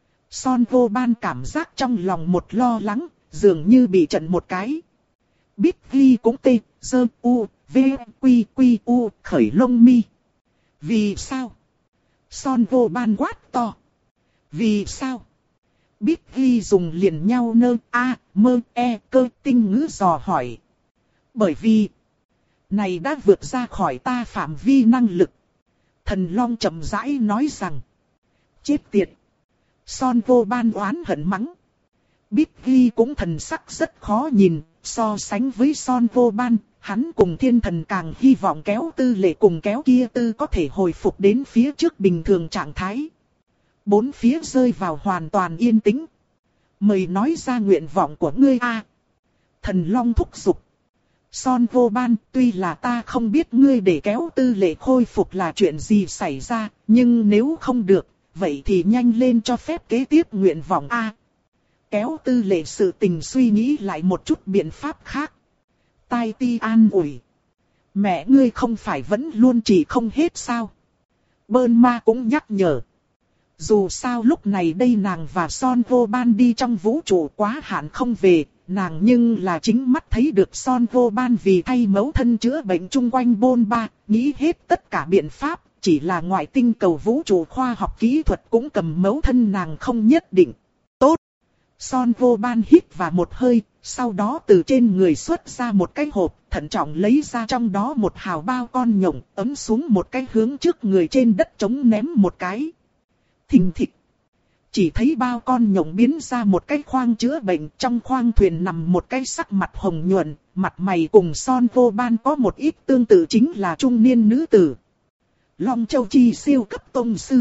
Speaker 1: Son Vô Ban cảm giác trong lòng một lo lắng, dường như bị trận một cái. Big Ghi cũng tê, dơ, u, v, quy, quy, u, khởi lông mi. Vì sao? Son Vô Ban quát to. Vì sao? Big Ghi dùng liền nhau nơ, a, mơ, e, cơ tinh ngữ dò hỏi. Bởi vì, này đã vượt ra khỏi ta phạm vi năng lực. Thần Long chậm rãi nói rằng. Chết tiệt. Son Vô Ban oán hận mắng. Big Ghi cũng thần sắc rất khó nhìn, so sánh với Son Vô Ban, hắn cùng thiên thần càng hy vọng kéo tư lệ cùng kéo kia tư có thể hồi phục đến phía trước bình thường trạng thái. Bốn phía rơi vào hoàn toàn yên tĩnh. Mời nói ra nguyện vọng của ngươi a. Thần Long thúc giục. Son Vô Ban, tuy là ta không biết ngươi để kéo tư lệ khôi phục là chuyện gì xảy ra, nhưng nếu không được, vậy thì nhanh lên cho phép kế tiếp nguyện vọng a. Kéo tư lệ sự tình suy nghĩ lại một chút biện pháp khác. Tai Ti an ủi. Mẹ ngươi không phải vẫn luôn chỉ không hết sao? Bơn Ma cũng nhắc nhở. Dù sao lúc này đây nàng và Son Vô Ban đi trong vũ trụ quá hạn không về, nàng nhưng là chính mắt thấy được Son Vô Ban vì thay mẫu thân chữa bệnh chung quanh bôn ba, nghĩ hết tất cả biện pháp, chỉ là ngoại tinh cầu vũ trụ khoa học kỹ thuật cũng cầm mẫu thân nàng không nhất định. Tốt! Son Vô Ban hít vào một hơi, sau đó từ trên người xuất ra một cái hộp, thận trọng lấy ra trong đó một hào bao con nhộng, ấm xuống một cái hướng trước người trên đất trống ném một cái. Thình thịch. Chỉ thấy bao con nhộng biến ra một cái khoang chữa bệnh, trong khoang thuyền nằm một cái sắc mặt hồng nhuận, mặt mày cùng Son Vô Ban có một ít tương tự chính là trung niên nữ tử. Long Châu Chi siêu cấp tông sư.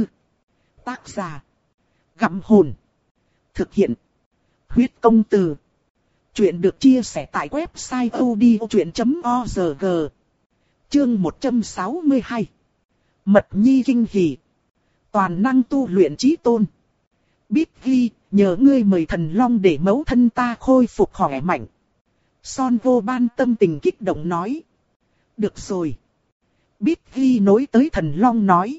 Speaker 1: Tác giả. Gặm hồn. Thực hiện. Huyết công từ. Chuyện được chia sẻ tại website odchuyện chấm org. Chương một trăm sáu mươi hai. Mật nhi kinh hỉ. Toàn năng tu luyện chí tôn. Big Ghi, nhờ ngươi mời Thần Long để mẫu thân ta khôi phục khỏe mạnh. Son Vô Ban tâm tình kích động nói. Được rồi. Big Ghi nối tới Thần Long nói.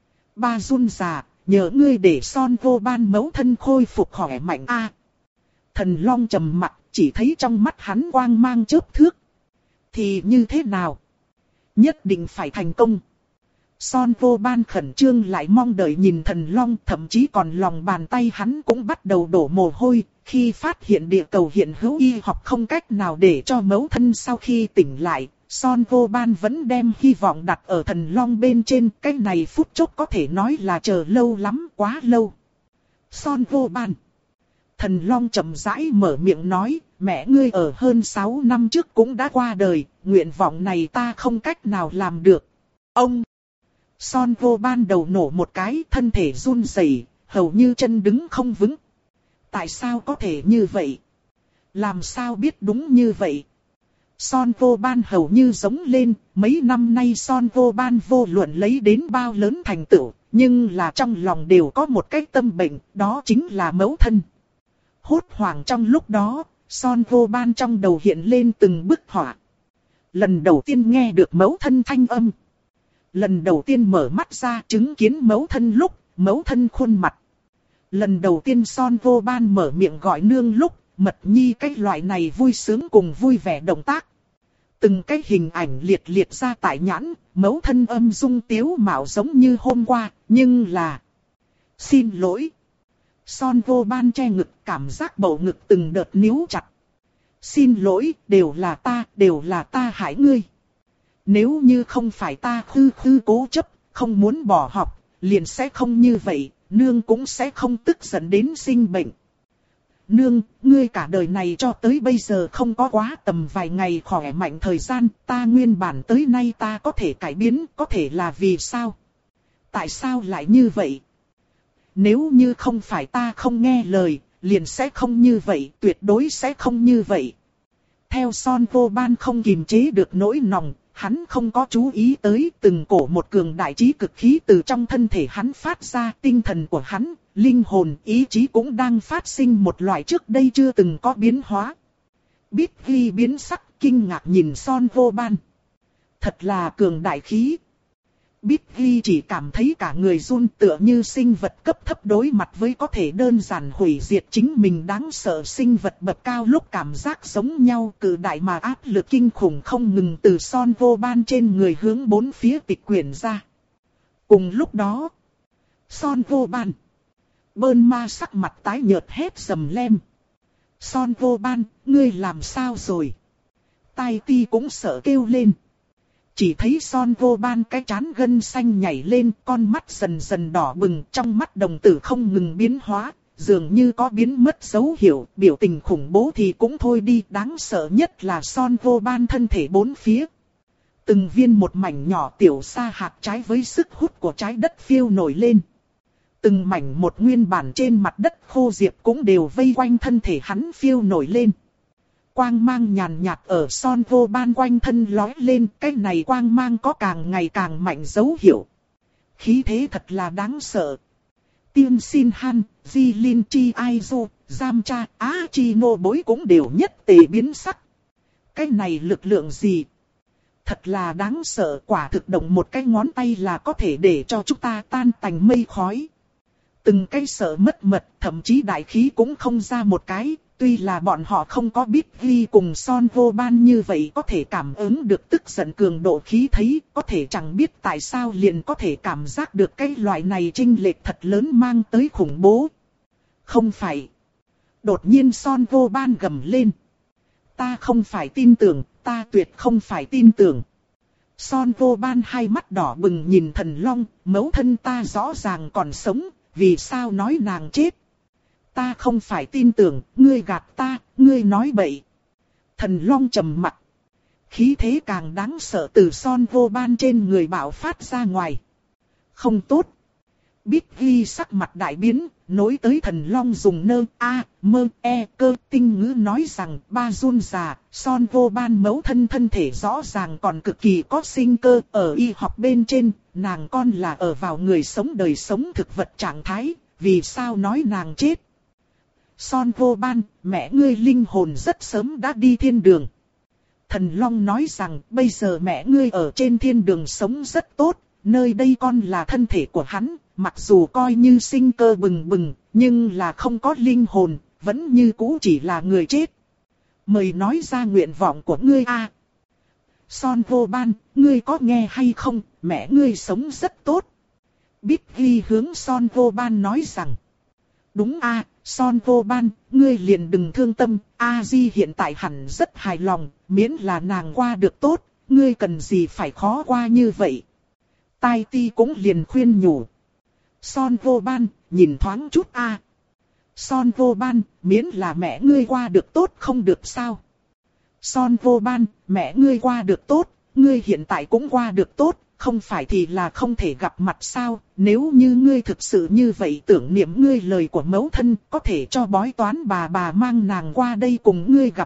Speaker 1: Ba run già, nhờ ngươi để Son Vô Ban mẫu thân khôi phục khỏe mạnh a. Thần Long trầm mặt, chỉ thấy trong mắt hắn quang mang chớp thước. Thì như thế nào? Nhất định phải thành công. Son Vô Ban khẩn trương lại mong đợi nhìn Thần Long, thậm chí còn lòng bàn tay hắn cũng bắt đầu đổ mồ hôi, khi phát hiện địa cầu hiện hữu y học không cách nào để cho mẫu thân sau khi tỉnh lại, Son Vô Ban vẫn đem hy vọng đặt ở Thần Long bên trên, cái này phút chốc có thể nói là chờ lâu lắm, quá lâu. Son Vô Ban. Thần Long chậm rãi mở miệng nói, mẹ ngươi ở hơn sáu năm trước cũng đã qua đời, nguyện vọng này ta không cách nào làm được. Ông! Son Vô Ban đầu nổ một cái, thân thể run rẩy, hầu như chân đứng không vững. Tại sao có thể như vậy? Làm sao biết đúng như vậy? Son Vô Ban hầu như giống lên, mấy năm nay Son Vô Ban vô luận lấy đến bao lớn thành tựu, nhưng là trong lòng đều có một cái tâm bệnh, đó chính là mẫu thân. Hốt hoảng trong lúc đó, Son Vô Ban trong đầu hiện lên từng bức họa. Lần đầu tiên nghe được mẫu thân thanh âm. Lần đầu tiên mở mắt ra chứng kiến mẫu thân lúc, mẫu thân khuôn mặt. Lần đầu tiên Son Vô Ban mở miệng gọi nương lúc, Mật Nhi cái loại này vui sướng cùng vui vẻ động tác. Từng cái hình ảnh liệt liệt ra tại nhãn, mẫu thân âm dung tiếu mạo giống như hôm qua, nhưng là... Xin lỗi. Son Vô Ban che ngực, cảm giác bầu ngực từng đợt níu chặt. Xin lỗi, đều là ta, đều là ta hại ngươi. Nếu như không phải ta khư khư cố chấp, không muốn bỏ học, liền sẽ không như vậy, nương cũng sẽ không tức giận đến sinh bệnh. Nương, ngươi cả đời này cho tới bây giờ không có quá tầm vài ngày khỏe mạnh thời gian, ta nguyên bản tới nay ta có thể cải biến, có thể là vì sao? Tại sao lại như vậy? Nếu như không phải ta không nghe lời, liền sẽ không như vậy, tuyệt đối sẽ không như vậy. Theo Son Vô Ban không kìm chế được nỗi lòng, hắn không có chú ý tới từng cổ một cường đại trí cực khí từ trong thân thể hắn phát ra, tinh thần của hắn, linh hồn, ý chí cũng đang phát sinh một loại trước đây chưa từng có biến hóa. Biết ghi biến sắc, kinh ngạc nhìn Son Vô Ban. Thật là cường đại khí. Biết ghi chỉ cảm thấy cả người run tựa như sinh vật cấp thấp đối mặt với có thể đơn giản hủy diệt chính mình đáng sợ sinh vật bậc cao lúc cảm giác giống nhau cự đại mà áp lực kinh khủng không ngừng từ Son Vô Ban trên người hướng bốn phía tịch quyển ra. Cùng lúc đó, Son Vô Ban, Bơn Ma sắc mặt tái nhợt hét sầm lem. Son Vô Ban, ngươi làm sao rồi? Tai Ti cũng sợ kêu lên. Chỉ thấy Son Vô Ban cái trán gân xanh nhảy lên, con mắt dần dần đỏ bừng, trong mắt đồng tử không ngừng biến hóa, dường như có biến mất dấu hiệu, biểu tình khủng bố thì cũng thôi đi, đáng sợ nhất là Son Vô Ban thân thể bốn phía. Từng viên một mảnh nhỏ tiểu sa hạt trái với sức hút của trái đất phiêu nổi lên. Từng mảnh một nguyên bản trên mặt đất khô diệp cũng đều vây quanh thân thể hắn phiêu nổi lên. Quang mang nhàn nhạt ở Son Vô Ban quanh thân lói lên, cái này quang mang có càng ngày càng mạnh dấu hiệu. Khí thế thật là đáng sợ. Tiên Xin Han, Di Linh Chi Aizo, Giam Cha, Á Chi Nô Bối cũng đều nhất tề biến sắc. Cái này lực lượng gì? Thật là đáng sợ, quả thực động một cái ngón tay là có thể để cho chúng ta tan tành mây khói. Từng cái sợ mất mật, thậm chí đại khí cũng không ra một cái. Tuy là bọn họ không có biết ghi cùng Son Vô Ban như vậy có thể cảm ứng được tức giận cường độ khí thấy, có thể chẳng biết tại sao liền có thể cảm giác được cái loại này chênh lệch thật lớn mang tới khủng bố. Không phải. Đột nhiên Son Vô Ban gầm lên. Ta không phải tin tưởng, ta tuyệt không phải tin tưởng. Son Vô Ban hai mắt đỏ bừng nhìn Thần Long, mẫu thân ta rõ ràng còn sống, vì sao nói nàng chết? Ta không phải tin tưởng, ngươi gạt ta, ngươi nói bậy. Thần Long trầm mặt. Khí thế càng đáng sợ từ Son Vô Ban trên người bạo phát ra ngoài. Không tốt. Biết ghi sắc mặt đại biến, nối tới Thần Long dùng nơ, a, mơ, e, cơ tinh ngữ nói rằng ba run già, Son Vô Ban mẫu thân thân thể rõ ràng còn cực kỳ có sinh cơ. Ở y học bên trên, nàng con là ở vào người sống đời sống thực vật trạng thái, vì sao nói nàng chết? Son Vô Ban, mẹ ngươi linh hồn rất sớm đã đi thiên đường. Thần Long nói rằng bây giờ mẹ ngươi ở trên thiên đường sống rất tốt, nơi đây con là thân thể của hắn, mặc dù coi như sinh cơ bừng bừng, nhưng là không có linh hồn, vẫn như cũ chỉ là người chết. Mời nói ra nguyện vọng của ngươi a. Son Vô Ban, ngươi có nghe hay không, mẹ ngươi sống rất tốt. Biết ghi hướng Son Vô Ban nói rằng. Đúng a, Son Vô Ban, ngươi liền đừng thương tâm, A-di hiện tại hẳn rất hài lòng, miễn là nàng qua được tốt, ngươi cần gì phải khó qua như vậy. Tai Ti cũng liền khuyên nhủ. Son Vô Ban, nhìn thoáng chút a. Son Vô Ban, miễn là mẹ ngươi qua được tốt không được sao. Son Vô Ban, mẹ ngươi qua được tốt, ngươi hiện tại cũng qua được tốt. Không phải thì là không thể gặp mặt sao, nếu như ngươi thực sự như vậy tưởng niệm ngươi lời của mẫu thân, có thể cho bói toán bà bà mang nàng qua đây cùng ngươi gặp mặt,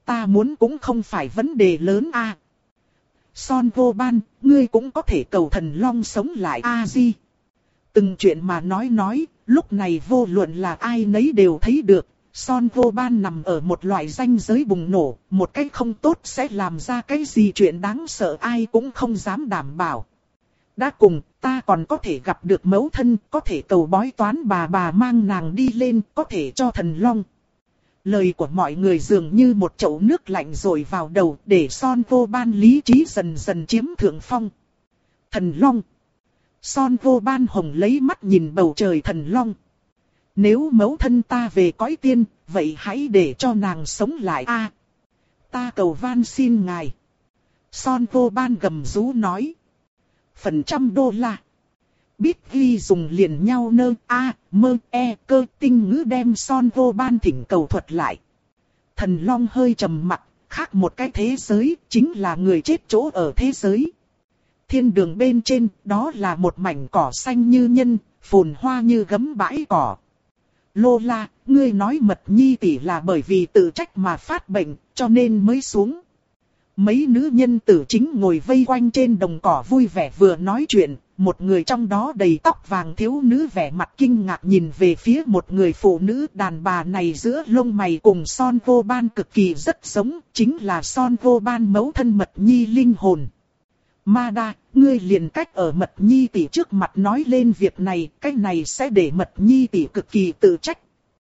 Speaker 1: ta muốn cũng không phải vấn đề lớn a. À. Son vô ban, ngươi cũng có thể cầu thần long sống lại a di. Từng chuyện mà nói nói, lúc này vô luận là ai nấy đều thấy được. Son vô ban nằm ở một loại ranh giới bùng nổ, một cách không tốt sẽ làm ra cái gì chuyện đáng sợ ai cũng không dám đảm bảo. Đã cùng, ta còn có thể gặp được mẫu thân, có thể cầu bói toán bà bà mang nàng đi lên, có thể cho thần long. Lời của mọi người dường như một chậu nước lạnh dội vào đầu để Son vô ban lý trí dần dần chiếm thượng phong. Thần long. Son vô ban hồng lấy mắt nhìn bầu trời thần long. Nếu mẫu thân ta về cõi tiên, vậy hãy để cho nàng sống lại a. Ta cầu van xin ngài. Son vô ban gầm rú nói. Phần trăm đô la. Biết ghi dùng liền nhau nơ a, mơ e cơ tinh ngữ đem Son vô ban thỉnh cầu thuật lại. Thần long hơi trầm mặc, khác một cái thế giới, chính là người chết chỗ ở thế giới. Thiên đường bên trên, đó là một mảnh cỏ xanh như nhân, phồn hoa như gấm bãi cỏ. Lô la, ngươi nói Mật Nhi tỷ là bởi vì tự trách mà phát bệnh, cho nên mới xuống. Mấy nữ nhân tử chính ngồi vây quanh trên đồng cỏ vui vẻ vừa nói chuyện, một người trong đó đầy tóc vàng thiếu nữ vẻ mặt kinh ngạc nhìn về phía một người phụ nữ đàn bà này giữa lông mày cùng Son vô ban cực kỳ rất giống, chính là Son vô ban mẫu thân Mật Nhi linh hồn. Ma-đa, ngươi liền cách ở Mật Nhi tỷ trước mặt nói lên việc này, cái này sẽ để Mật Nhi tỷ cực kỳ tự trách.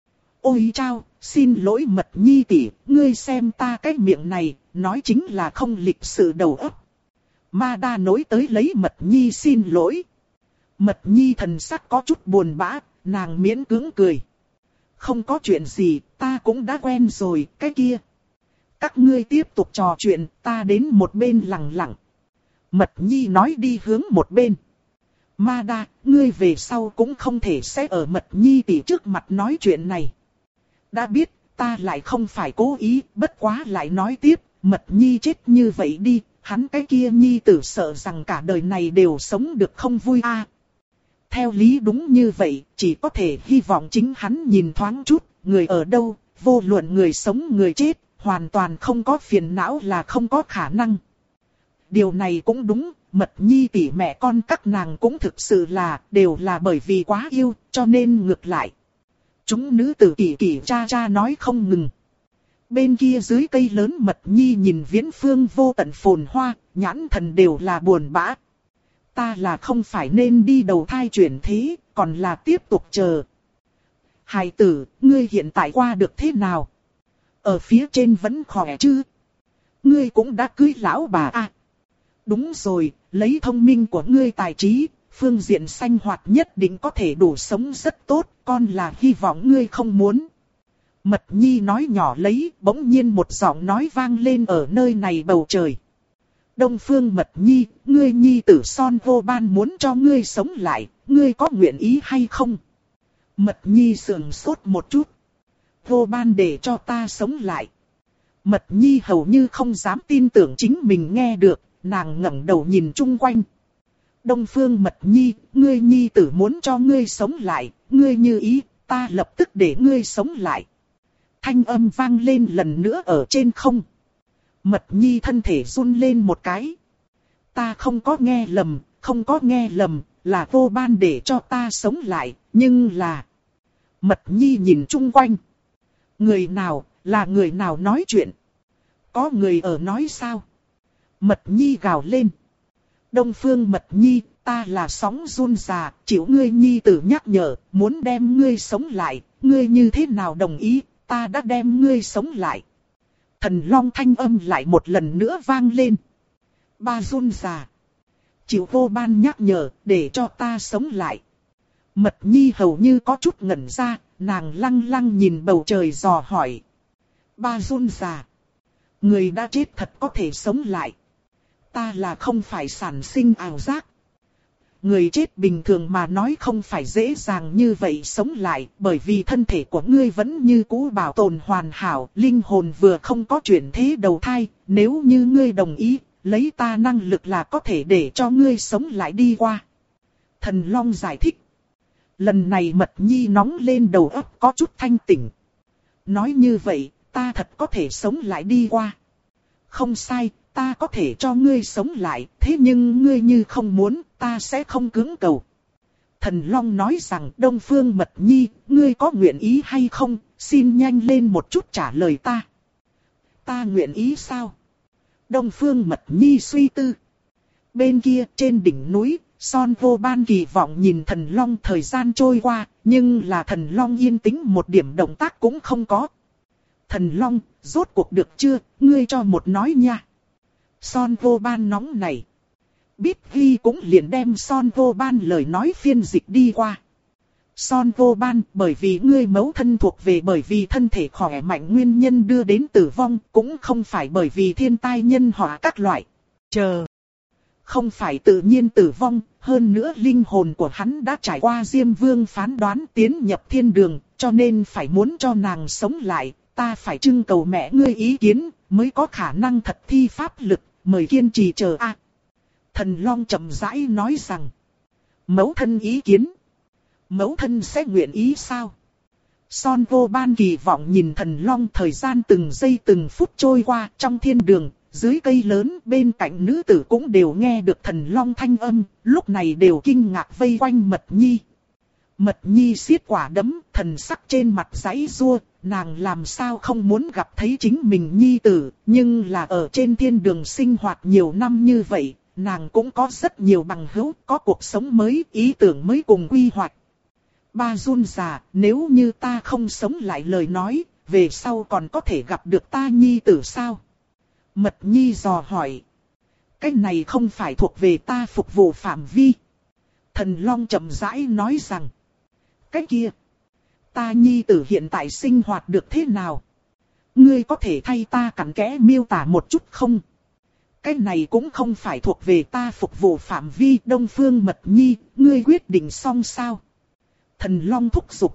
Speaker 1: Ôi chao, xin lỗi Mật Nhi tỷ, ngươi xem ta cái miệng này, nói chính là không lịch sự đầu óc. Ma-đa nối tới lấy Mật Nhi xin lỗi. Mật Nhi thần sắc có chút buồn bã, nàng miễn cưỡng cười. Không có chuyện gì, ta cũng đã quen rồi, cái kia. Các ngươi tiếp tục trò chuyện, ta đến một bên lặng lặng. Mật Nhi nói đi hướng một bên. Ma-đa, ngươi về sau cũng không thể sẽ ở Mật Nhi tỷ trước mặt nói chuyện này. Đã biết, ta lại không phải cố ý, bất quá lại nói tiếp, Mật Nhi chết như vậy đi, hắn cái kia Nhi tử sợ rằng cả đời này đều sống được không vui a. À, theo lý đúng như vậy, chỉ có thể hy vọng chính hắn nhìn thoáng chút, người ở đâu, vô luận người sống người chết, hoàn toàn không có phiền não là không có khả năng. Điều này cũng đúng, Mật Nhi tỷ mẹ con các nàng cũng thực sự là, đều là bởi vì quá yêu, cho nên ngược lại. Chúng nữ tử kỳ kỳ cha cha nói không ngừng. Bên kia dưới cây lớn Mật Nhi nhìn viễn phương vô tận phồn hoa, nhãn thần đều là buồn bã. Ta là không phải nên đi đầu thai chuyển thế, còn là tiếp tục chờ. Hài tử, ngươi hiện tại qua được thế nào? Ở phía trên vẫn khỏe chứ? Ngươi cũng đã cưới lão bà à? Đúng rồi, lấy thông minh của ngươi tài trí, phương diện sanh hoạt nhất định có thể đủ sống rất tốt, con là hy vọng ngươi không muốn. Mật Nhi nói nhỏ lấy, bỗng nhiên một giọng nói vang lên ở nơi này bầu trời. Đông Phương Mật Nhi, ngươi nhi tử Son vô ban muốn cho ngươi sống lại, ngươi có nguyện ý hay không? Mật Nhi sườn sốt một chút. Vô ban để cho ta sống lại. Mật Nhi hầu như không dám tin tưởng chính mình nghe được, nàng ngẩng đầu nhìn chung quanh. Đông Phương Mật Nhi, ngươi nhi tử muốn cho ngươi sống lại, ngươi như ý, ta lập tức để ngươi sống lại. Thanh âm vang lên lần nữa ở trên không. Mật Nhi thân thể run lên một cái. Ta không có nghe lầm, không có nghe lầm, là vô ban để cho ta sống lại, nhưng là... Mật Nhi nhìn chung quanh. Người nào, là người nào nói chuyện? Có người ở nói sao? Mật Nhi gào lên. Đông Phương Mật Nhi, ta là sóng run già, chịu ngươi nhi tử nhắc nhở, muốn đem ngươi sống lại, ngươi như thế nào đồng ý, ta đã đem ngươi sống lại. Thần long thanh âm lại một lần nữa vang lên. Ba run già. Chịu vô ban nhắc nhở, để cho ta sống lại. Mật Nhi hầu như có chút ngẩn ra, nàng lăng lăng nhìn bầu trời dò hỏi. Ba run già. Người đã chết thật có thể sống lại. Ta là không phải sản sinh ảo giác. Người chết bình thường mà nói không phải dễ dàng như vậy sống lại, bởi vì thân thể của ngươi vẫn như cũ bảo tồn hoàn hảo, linh hồn vừa không có chuyển thế đầu thai, nếu như ngươi đồng ý, lấy ta năng lực là có thể để cho ngươi sống lại đi qua. Thần Long giải thích. Lần này Mật Nhi nóng lên đầu óc có chút thanh tỉnh. Nói như vậy, ta thật có thể sống lại đi qua. Không sai, ta có thể cho ngươi sống lại, thế nhưng ngươi như không muốn, ta sẽ không cưỡng cầu. Thần Long nói rằng Đông Phương Mật Nhi, ngươi có nguyện ý hay không, xin nhanh lên một chút trả lời ta. Ta nguyện ý sao? Đông Phương Mật Nhi suy tư. Bên kia trên đỉnh núi, Son Vô Ban kỳ vọng nhìn Thần Long thời gian trôi qua, nhưng là Thần Long yên tĩnh một điểm động tác cũng không có. Thần Long, rốt cuộc được chưa, ngươi cho một nói nha. Son Vô Ban nóng này. Biết ghi cũng liền đem Son Vô Ban lời nói phiên dịch đi qua. Son Vô Ban, bởi vì ngươi mẫu thân thuộc về bởi vì thân thể khỏe mạnh nguyên nhân đưa đến tử vong, cũng không phải bởi vì thiên tai nhân họa các loại. Chờ. Không phải tự nhiên tử vong, hơn nữa linh hồn của hắn đã trải qua Diêm Vương phán đoán tiến nhập thiên đường, cho nên phải muốn cho nàng sống lại, ta phải trưng cầu mẹ ngươi ý kiến, mới có khả năng thật thi pháp lực, mời kiên trì chờ a. Thần Long chậm rãi nói rằng, mẫu thân ý kiến. Mẫu thân sẽ nguyện ý sao? Son Vô Ban kỳ vọng nhìn Thần Long thời gian từng giây từng phút trôi qua trong thiên đường, dưới cây lớn bên cạnh nữ tử cũng đều nghe được Thần Long thanh âm, lúc này đều kinh ngạc vây quanh Mật Nhi. Mật Nhi siết quả đấm, thần sắc trên mặt giãy giụa, nàng làm sao không muốn gặp thấy chính mình Nhi tử, nhưng là ở trên thiên đường sinh hoạt nhiều năm như vậy, nàng cũng có rất nhiều bằng hữu, có cuộc sống mới, ý tưởng mới cùng quy hoạch. Ba run già, nếu như ta không sống lại lời nói, về sau còn có thể gặp được ta Nhi tử sao? Mật Nhi dò hỏi. Cái này không phải thuộc về ta phục vụ phạm vi. Thần Long chậm rãi nói rằng. Cái kia. Ta Nhi tử hiện tại sinh hoạt được thế nào? Ngươi có thể thay ta cặn kẽ miêu tả một chút không? Cái này cũng không phải thuộc về ta phục vụ phạm vi. Đông Phương Mật Nhi, ngươi quyết định xong sao? Thần Long thúc giục.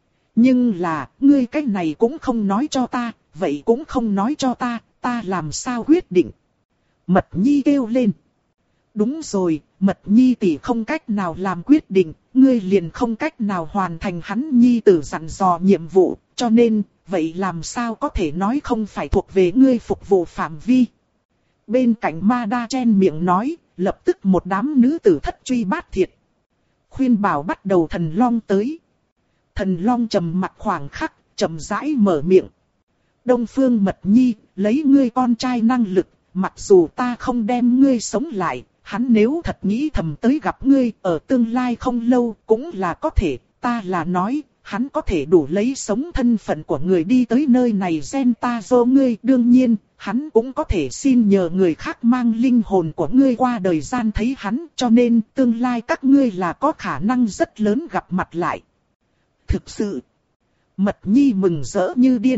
Speaker 1: Nhưng là, ngươi cái này cũng không nói cho ta, vậy cũng không nói cho ta, ta làm sao quyết định? Mật Nhi kêu lên. Đúng rồi, Mật Nhi tỷ không cách nào làm quyết định, ngươi liền không cách nào hoàn thành hắn Nhi tử dặn dò nhiệm vụ, cho nên, vậy làm sao có thể nói không phải thuộc về ngươi phục vụ phạm vi? Bên cạnh Ma Đa chen miệng nói, lập tức một đám nữ tử thất truy bát thiệt. Khuyên bảo bắt đầu Thần Long tới. Thần Long trầm mặt khoảng khắc, chậm rãi mở miệng. Đông Phương Mật Nhi, lấy ngươi con trai năng lực, mặc dù ta không đem ngươi sống lại, hắn nếu thật nghĩ thầm tới gặp ngươi ở tương lai không lâu cũng là có thể, ta là nói, hắn có thể đủ lấy sống thân phận của người đi tới nơi này gen ta do ngươi. Đương nhiên, hắn cũng có thể xin nhờ người khác mang linh hồn của ngươi qua đời gian thấy hắn, cho nên tương lai các ngươi là có khả năng rất lớn gặp mặt lại. Thực sự, Mật Nhi mừng rỡ như điên.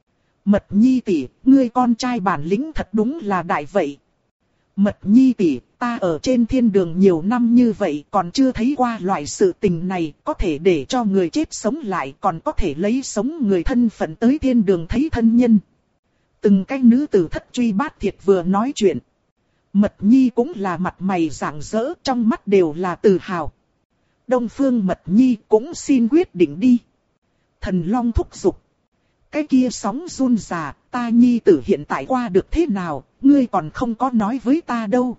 Speaker 1: Mật Nhi tỷ, ngươi con trai bản lĩnh thật đúng là đại vậy. Mật Nhi tỷ, ta ở trên thiên đường nhiều năm như vậy còn chưa thấy qua loại sự tình này, có thể để cho người chết sống lại, còn có thể lấy sống người thân phận tới thiên đường thấy thân nhân. Từng cái nữ tử thất truy bát thiệt vừa nói chuyện. Mật Nhi cũng là mặt mày rạng rỡ, trong mắt đều là tự hào. Đông Phương Mật Nhi cũng xin quyết định đi. Thần Long thúc giục. Cái kia sóng run già, ta Nhi tử hiện tại qua được thế nào, ngươi còn không có nói với ta đâu.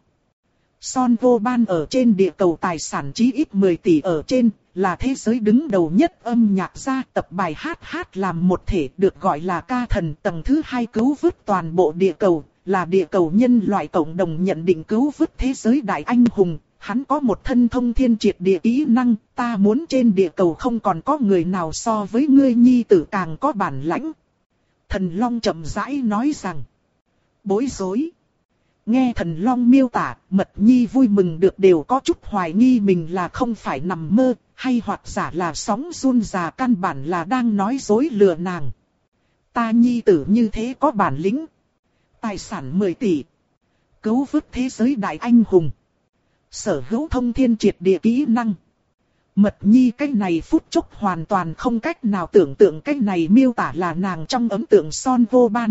Speaker 1: Son Vô Ban ở trên địa cầu tài sản chí ít mười tỷ ở trên, là thế giới đứng đầu nhất âm nhạc gia, tập bài hát hát làm một thể được gọi là ca thần. Tầng thứ hai cứu vớt toàn bộ địa cầu, là địa cầu nhân loại cộng đồng nhận định cứu vớt thế giới đại anh hùng. Hắn có một thân thông thiên triệt địa kỹ năng, ta muốn trên địa cầu không còn có người nào so với ngươi Nhi tử càng có bản lãnh. Thần Long chậm rãi nói rằng, bối rối. Nghe Thần Long miêu tả, Mật Nhi vui mừng được đều có chút hoài nghi mình là không phải nằm mơ, hay hoặc giả là sóng run già căn bản là đang nói dối lừa nàng. Ta Nhi tử như thế có bản lĩnh. Tài sản mười tỷ. Cứu vớt thế giới đại anh hùng. Sở hữu thông thiên triệt địa kỹ năng. Mật Nhi cái này phút chốc hoàn toàn không cách nào tưởng tượng cái này miêu tả là nàng trong ấn tượng Son Vô Ban.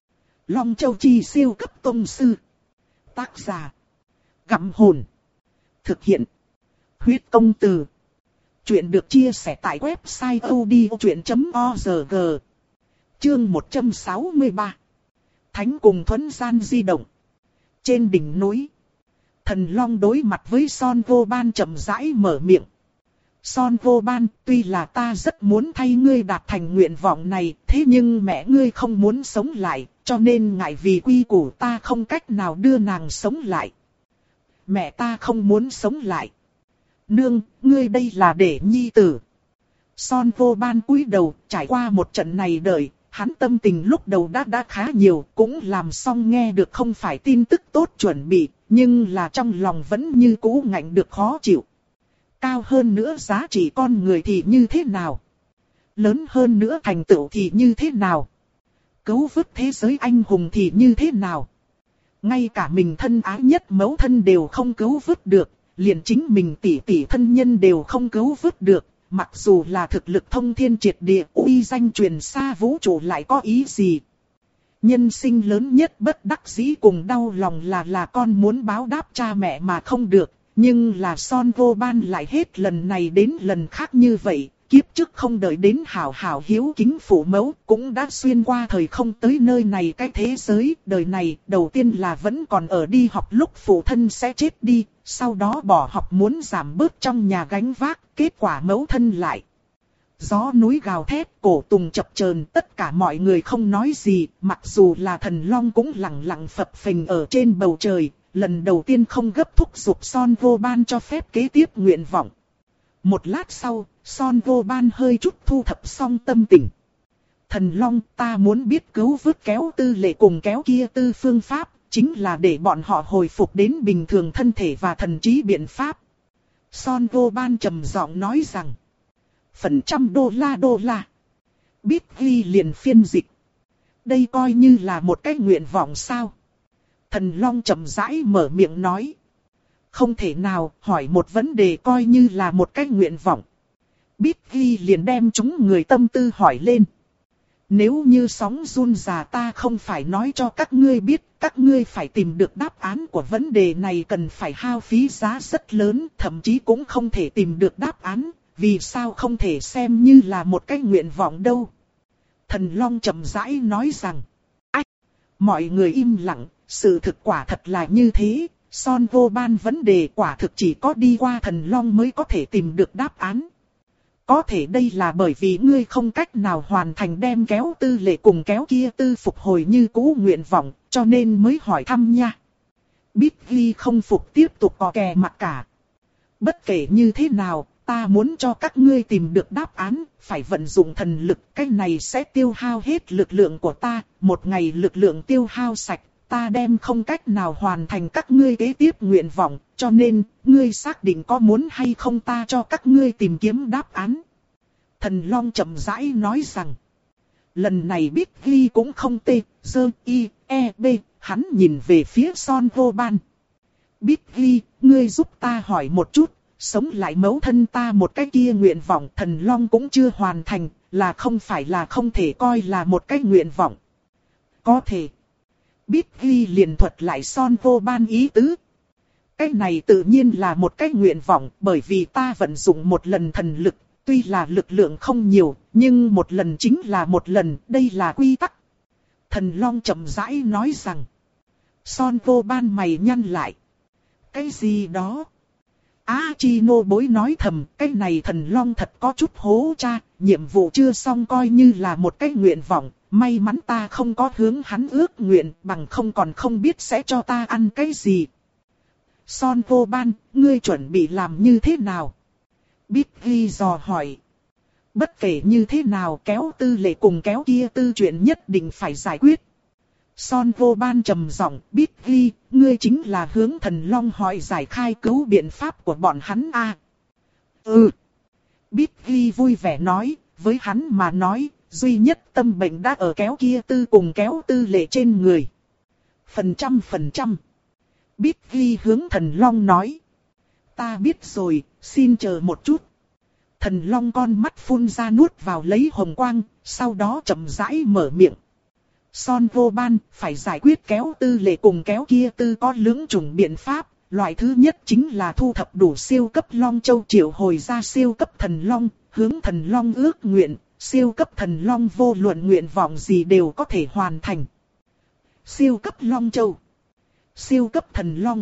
Speaker 1: Long Châu Chi siêu cấp tông sư. Tác giả. Gặm hồn. Thực hiện. Huyết công từ. Chuyện được chia sẻ tại website odchuyện chấm org. Chương một trăm sáu mươi ba. Thánh cùng thuẫn gian di động. Trên đỉnh núi, Thần Long đối mặt với Son Vô Ban chậm rãi mở miệng. Son Vô Ban, tuy là ta rất muốn thay ngươi đạt thành nguyện vọng này, thế nhưng mẹ ngươi không muốn sống lại, cho nên ngại vì quy củ ta không cách nào đưa nàng sống lại. Mẹ ta không muốn sống lại. Nương, ngươi đây là để nhi tử. Son Vô Ban cúi đầu, trải qua một trận này đời, hắn tâm tình lúc đầu đã đã khá nhiều, cũng làm xong nghe được không phải tin tức tốt chuẩn bị, nhưng là trong lòng vẫn như cũ ngạnh được khó chịu. Cao hơn nữa giá trị con người thì như thế nào? Lớn hơn nữa thành tựu thì như thế nào? Cứu vớt thế giới anh hùng thì như thế nào? Ngay cả mình thân ái nhất mẫu thân đều không cứu vớt được, liền chính mình tỷ tỷ thân nhân đều không cứu vớt được. Mặc dù là thực lực thông thiên triệt địa, uy danh truyền xa vũ trụ lại có ý gì? Nhân sinh lớn nhất bất đắc dĩ cùng đau lòng là là con muốn báo đáp cha mẹ mà không được. Nhưng là Son Vô Ban lại hết lần này đến lần khác như vậy. Kiếp trước không đợi đến hảo hảo hiếu kính phụ mẫu, cũng đã xuyên qua thời không tới nơi này cái thế giới. Đời này đầu tiên là vẫn còn ở đi học lúc phụ thân sẽ chết đi, sau đó bỏ học muốn giảm bớt trong nhà gánh vác, kết quả mẫu thân lại. Gió núi gào thét, cổ tùng chập chờn, tất cả mọi người không nói gì, mặc dù là Thần Long cũng lặng lặng phập phình ở trên bầu trời, lần đầu tiên không gấp thúc giục Son Vô Ban cho phép kế tiếp nguyện vọng. Một lát sau, Son Vô Ban hơi chút thu thập xong tâm tình. Thần Long, ta muốn biết cứu vớt kéo tư lệ cùng kéo kia tư phương pháp, chính là để bọn họ hồi phục đến bình thường thân thể và thần trí biện pháp. Son Vô Ban trầm giọng nói rằng, phần trăm đô la đô la. Biết ghi liền phiên dịch. Đây coi như là một cái nguyện vọng sao? Thần Long chậm rãi mở miệng nói. Không thể nào, hỏi một vấn đề coi như là một cái nguyện vọng. Biết ghi liền đem chúng người tâm tư hỏi lên. Nếu như sóng run già ta không phải nói cho các ngươi biết, các ngươi phải tìm được đáp án của vấn đề này cần phải hao phí giá rất lớn, thậm chí cũng không thể tìm được đáp án, vì sao không thể xem như là một cái nguyện vọng đâu. Thần Long chậm rãi nói rằng, ách, mọi người im lặng, sự thực quả thật là như thế, Son Vô Ban vấn đề quả thực chỉ có đi qua Thần Long mới có thể tìm được đáp án. Có thể đây là bởi vì ngươi không cách nào hoàn thành đem kéo tư lệ cùng kéo kia tư phục hồi như cũ nguyện vọng, cho nên mới hỏi thăm nha. Biết ghi không phục tiếp tục có kè mặt cả. Bất kể như thế nào, ta muốn cho các ngươi tìm được đáp án, phải vận dụng thần lực, cái này sẽ tiêu hao hết lực lượng của ta, một ngày lực lượng tiêu hao sạch, ta đem không cách nào hoàn thành các ngươi kế tiếp nguyện vọng, cho nên, ngươi xác định có muốn hay không ta cho các ngươi tìm kiếm đáp án. Thần Long chậm rãi nói rằng, lần này biết ghi cũng không tê, dơ, y, e, b, hắn nhìn về phía Son Vô Ban. Biết ghi, ngươi giúp ta hỏi một chút, sống lại mẫu thân ta một cái kia nguyện vọng Thần Long cũng chưa hoàn thành, là không phải là không thể coi là một cái nguyện vọng. Có thể. Biết ghi liền thuật lại Son Vô Ban ý tứ. Cái này tự nhiên là một cái nguyện vọng, bởi vì ta vận dụng một lần thần lực, tuy là lực lượng không nhiều, nhưng một lần chính là một lần, đây là quy tắc. Thần Long chậm rãi nói rằng, Son Vô Ban mày nhăn lại. Cái gì đó? Á Chi nô bối nói thầm, cái này Thần Long thật có chút hố cha, nhiệm vụ chưa xong coi như là một cái nguyện vọng. May mắn ta không có hướng hắn ước nguyện, bằng không còn không biết sẽ cho ta ăn cái gì. Son Vô Ban, ngươi chuẩn bị làm như thế nào? Biết ghi dò hỏi. Bất kể như thế nào kéo tư lệ cùng kéo kia tư chuyện nhất định phải giải quyết. Son Vô Ban trầm giọng, biết ghi, ngươi chính là hướng Thần Long hỏi giải khai cứu biện pháp của bọn hắn a. À? Ừ. Biết ghi vui vẻ nói, với hắn mà nói, duy nhất tâm bệnh đã ở kéo kia tư cùng kéo tư lệ trên người. Phần trăm phần trăm. Biết ghi hướng Thần Long nói. Ta biết rồi, xin chờ một chút. Thần Long con mắt phun ra nuốt vào lấy hồng quang, sau đó chậm rãi mở miệng. Son Vô Ban, phải giải quyết kéo tư lệ cùng kéo kia tư có lưỡng chủng biện pháp. Loại thứ nhất chính là thu thập đủ siêu cấp Long Châu triệu hồi ra siêu cấp Thần Long, hướng Thần Long ước nguyện. Siêu cấp thần long vô luận nguyện vọng gì đều có thể hoàn thành. Siêu cấp long châu. Siêu cấp thần long.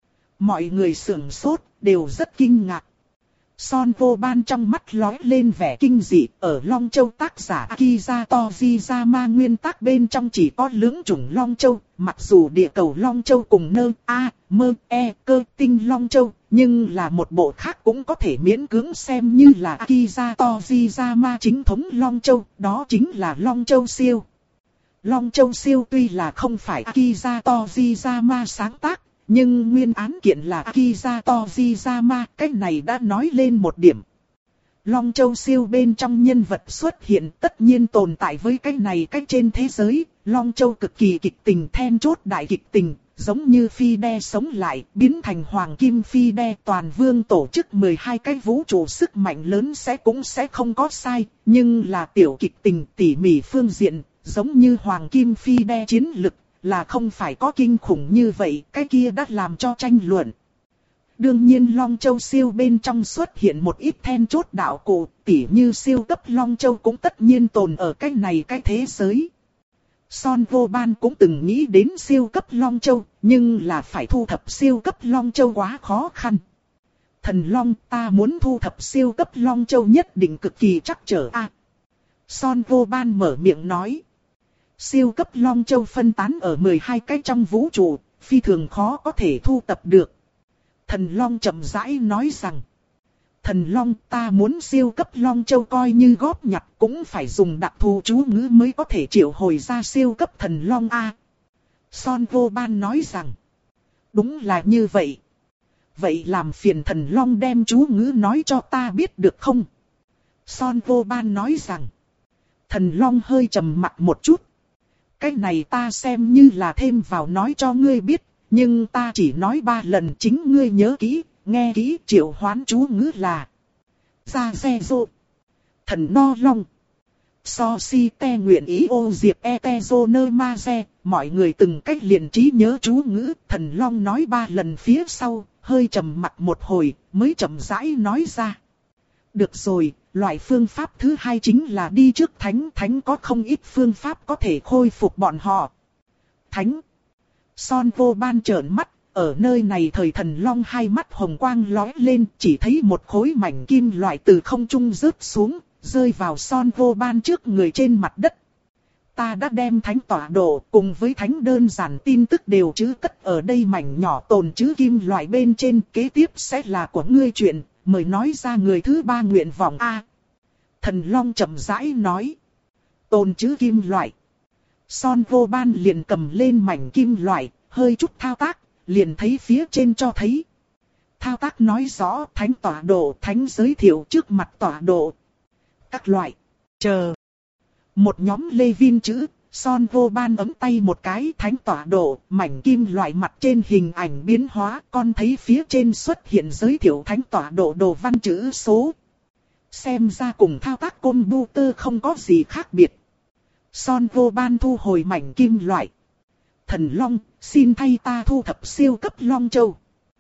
Speaker 1: Mọi người sửng sốt, đều rất kinh ngạc. Son vô ban trong mắt lóe lên vẻ kinh dị, ở Long Châu tác giả Akiza Tojiyama nguyên tác bên trong chỉ có lưỡng chủng Long Châu, mặc dù địa cầu Long Châu cùng nơ, a, mơ, e, cơ tinh Long Châu, nhưng là một bộ khác cũng có thể miễn cưỡng xem như là Akiza Tojiyama chính thống Long Châu, đó chính là Long Châu siêu. Long Châu siêu tuy là không phải Akiza Tojiyama sáng tác, nhưng nguyên án kiện là Akiza Tojiyama, cái này đã nói lên một điểm. Long Châu siêu bên trong nhân vật xuất hiện tất nhiên tồn tại với cái này cái trên thế giới. Long Châu cực kỳ kịch tình then chốt đại kịch tình, giống như phi đe sống lại, biến thành hoàng kim phi đe. Toàn vương tổ chức mười hai cái vũ trụ sức mạnh lớn sẽ cũng sẽ không có sai, nhưng là tiểu kịch tình tỉ mỉ phương diện, giống như hoàng kim phi đe chiến lực. Là không phải có kinh khủng như vậy, cái kia đã làm cho tranh luận. Đương nhiên Long Châu siêu bên trong xuất hiện một ít then chốt đạo cụ, tỉ như siêu cấp Long Châu cũng tất nhiên tồn ở cái này cái thế giới. Son vô ban cũng từng nghĩ đến siêu cấp Long Châu, nhưng là phải thu thập siêu cấp Long Châu quá khó khăn. Thần Long, ta muốn thu thập siêu cấp Long Châu nhất định cực kỳ trắc trở a. À, Son vô ban mở miệng nói. Siêu cấp Long Châu phân tán ở mười hai cái trong vũ trụ, phi thường khó có thể thu tập được. Thần Long chậm rãi nói rằng, Thần Long, ta muốn siêu cấp Long Châu coi như góp nhặt cũng phải dùng đặc thù chú ngữ mới có thể triệu hồi ra siêu cấp Thần Long A. Son vô ban nói rằng, đúng là như vậy. Vậy làm phiền Thần Long đem chú ngữ nói cho ta biết được không? Son vô ban nói rằng, Thần Long hơi trầm mặc một chút. Cái này ta xem như là thêm vào nói cho ngươi biết, nhưng ta chỉ nói ba lần chính ngươi nhớ kỹ, nghe kỹ. Triệu hoán chú ngữ là Ra xe rô, Thần No Long, So Si Te nguyện ý ô diệp e te rô nơ ma xe. Mọi người từng cách liền trí nhớ chú ngữ. Thần Long nói ba lần phía sau, hơi trầm mặc một hồi, mới chậm rãi nói ra. Được rồi, loại phương pháp thứ hai chính là đi trước thánh. Thánh có không ít phương pháp có thể khôi phục bọn họ. Thánh. Son vô ban trợn mắt, ở nơi này thời Thần Long hai mắt hồng quang lóe lên, chỉ thấy một khối mảnh kim loại từ không trung rớt xuống, rơi vào Son vô ban trước người trên mặt đất. Ta đã đem thánh tọa độ cùng với thánh đơn giản tin tức đều trữ cất ở đây mảnh nhỏ tồn trữ kim loại bên trên. Kế tiếp sẽ là của ngươi chuyện. Mời nói ra người thứ ba nguyện vọng A. Thần Long chậm rãi nói. Tồn trữ kim loại. Son vô ban liền cầm lên mảnh kim loại, hơi chút thao tác, liền thấy phía trên cho thấy. Thao tác nói rõ thánh tọa độ, thánh giới thiệu trước mặt tọa độ. Các loại. Chờ. Một nhóm Lê Vin chữ, Son vô ban ấm tay một cái thánh tọa độ, mảnh kim loại mặt trên hình ảnh biến hóa, con thấy phía trên xuất hiện giới thiệu thánh tọa độ đồ văn chữ số. Xem ra cùng thao tác computer không có gì khác biệt. Son vô ban thu hồi mảnh kim loại. Thần Long, xin thay ta thu thập siêu cấp Long Châu.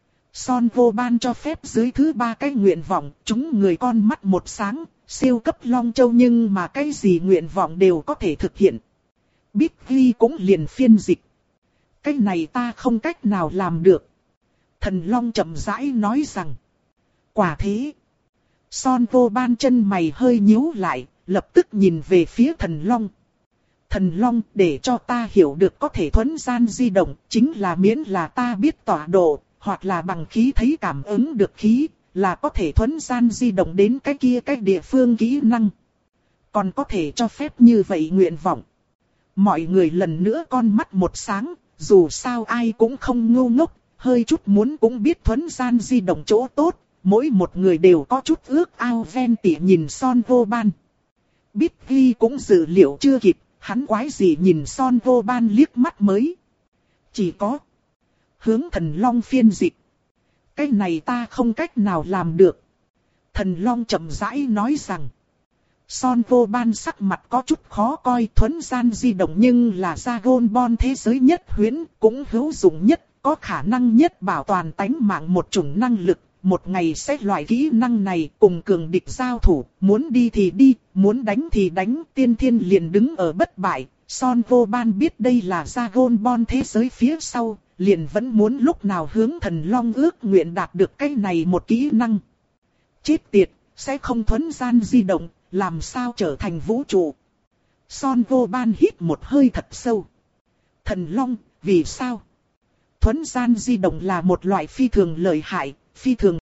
Speaker 1: Son vô ban cho phép dưới thứ ba cái nguyện vọng, chúng người con mắt một sáng, siêu cấp Long Châu nhưng mà cái gì nguyện vọng đều có thể thực hiện. Big Ghi cũng liền phiên dịch. Cái này ta không cách nào làm được. Thần Long chậm rãi nói rằng. Quả thế. Son vô ban chân mày hơi nhíu lại, lập tức nhìn về phía Thần Long. Thần Long, để cho ta hiểu được có thể thuấn gian di động, chính là miễn là ta biết tọa độ, hoặc là bằng khí thấy cảm ứng được khí, là có thể thuấn gian di động đến cái kia cái địa phương kỹ năng. Còn có thể cho phép như vậy nguyện vọng. Mọi người lần nữa con mắt một sáng, dù sao ai cũng không ngu ngốc, hơi chút muốn cũng biết thuấn gian di động chỗ tốt, mỗi một người đều có chút ước ao ven tỉ nhìn Son vô ban. Big Ghi cũng dự liệu chưa kịp, hắn quái gì nhìn Son vô ban liếc mắt mới. Chỉ có hướng Thần Long phiên dịch. Cái này ta không cách nào làm được. Thần Long chậm rãi nói rằng. Son vô ban sắc mặt có chút khó coi, thuấn gian di động nhưng là Dragon Ball thế giới nhất huyễn, cũng hữu dụng nhất, có khả năng nhất bảo toàn tánh mạng một chủng năng lực, một ngày sẽ loại kỹ năng này cùng cường địch giao thủ, muốn đi thì đi, muốn đánh thì đánh, tiên thiên liền đứng ở bất bại. Son Vô Ban biết đây là Dragon Ball thế giới phía sau, liền vẫn muốn lúc nào hướng Thần Long ước nguyện đạt được cái này một kỹ năng. Chết tiệt, sẽ không thuấn gian di động, làm sao trở thành vũ trụ. Son Vô Ban hít một hơi thật sâu. Thần Long, vì sao? Thuấn gian di động là một loại phi thường lợi hại, phi thường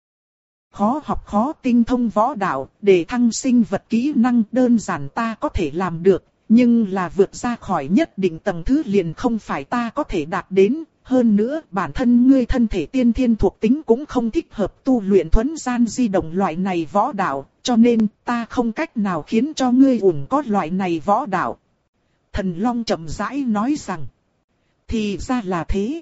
Speaker 1: khó học khó tinh thông võ đạo, để thăng sinh vật kỹ năng đơn giản ta có thể làm được, nhưng là vượt ra khỏi nhất định tầng thứ liền không phải ta có thể đạt đến. Hơn nữa, bản thân ngươi thân thể tiên thiên thuộc tính cũng không thích hợp tu luyện thuấn gian di động loại này võ đạo, cho nên ta không cách nào khiến cho ngươi ủng có loại này võ đạo. Thần Long chậm rãi nói rằng, thì ra là thế.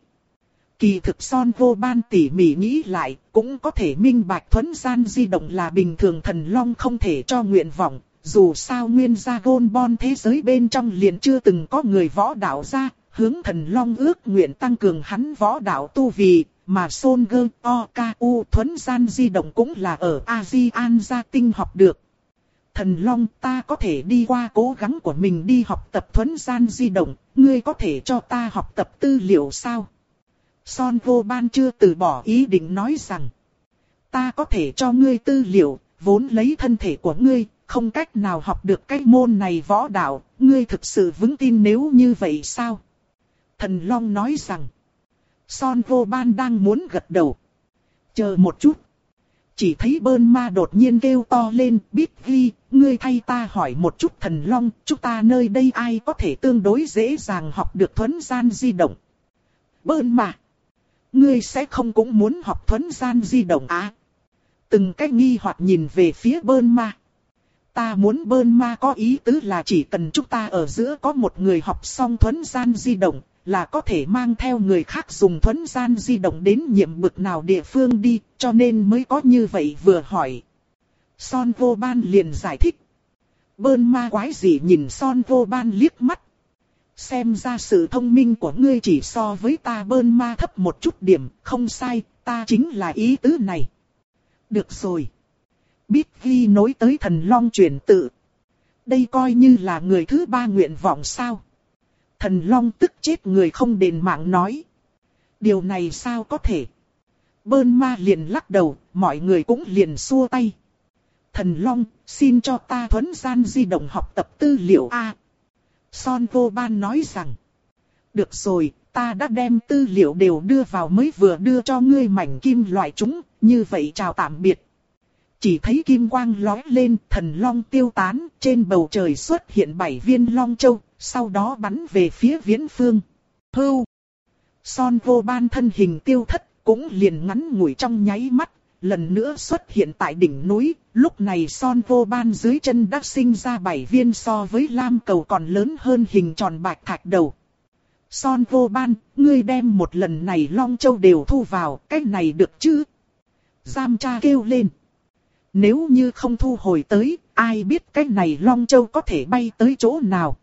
Speaker 1: Kỳ thực Son Vô Ban tỉ mỉ nghĩ lại, cũng có thể minh bạch thuấn gian di động là bình thường Thần Long không thể cho nguyện vọng. Dù sao nguyên Dragon Ball thế giới bên trong liền chưa từng có người võ đạo ra, hướng Thần Long ước nguyện tăng cường hắn võ đạo tu vi, mà Son Gơ O K U thuấn gian di động cũng là ở A-di-an gia tinh học được. Thần Long, ta có thể đi qua cố gắng của mình đi học tập thuấn gian di động, ngươi có thể cho ta học tập tư liệu sao? Son Vô Ban chưa từ bỏ ý định nói rằng, ta có thể cho ngươi tư liệu, vốn lấy thân thể của ngươi, không cách nào học được cái môn này võ đạo, ngươi thực sự vững tin nếu như vậy sao? Thần Long nói rằng, Son Vô Ban đang muốn gật đầu. Chờ một chút. Chỉ thấy Bơn Ma đột nhiên kêu to lên, biết ghi, ngươi thay ta hỏi một chút Thần Long, chúng ta nơi đây ai có thể tương đối dễ dàng học được thuấn gian di động. Bơn Ma, ngươi sẽ không cũng muốn học thuấn gian di động à? Từng cái nghi hoặc nhìn về phía Bơn Ma. Ta muốn Bơn Ma có ý tứ là chỉ cần chúng ta ở giữa có một người học xong thuấn gian di động, là có thể mang theo người khác dùng thuấn gian di động đến nhiệm bực nào địa phương đi, cho nên mới có như vậy vừa hỏi. Son Vô Ban liền giải thích. Bơn Ma quái gì nhìn Son Vô Ban liếc mắt. Xem ra sự thông minh của ngươi chỉ so với ta Bơn Ma thấp một chút điểm, không sai, ta chính là ý tứ này. Được rồi. Biết ghi nối tới Thần Long truyền tự. Đây coi như là người thứ ba nguyện vọng sao? Thần Long tức chết người không đền mạng nói. Điều này sao có thể? Bơn Ma liền lắc đầu, mọi người cũng liền xua tay. Thần Long, xin cho ta thuấn gian di động học tập tư liệu A. Son Vô Ban nói rằng. Được rồi, ta đã đem tư liệu đều đưa vào mới vừa đưa cho ngươi mảnh kim loại chúng, như vậy chào tạm biệt. Chỉ thấy kim quang lóe lên, Thần Long tiêu tán, trên bầu trời xuất hiện bảy viên Long Châu, sau đó bắn về phía Viễn Phương. Hưu! Son Vô Ban thân hình tiêu thất, cũng liền ngắn ngủi trong nháy mắt, lần nữa xuất hiện tại đỉnh núi. Lúc này Son Vô Ban dưới chân đã sinh ra bảy viên so với lam cầu còn lớn hơn hình tròn bạch thạch đầu. Son Vô Ban, ngươi đem một lần này Long Châu đều thu vào, cái này được chứ? Giam Cha kêu lên. Nếu như không thu hồi tới, ai biết cái này Long Châu có thể bay tới chỗ nào?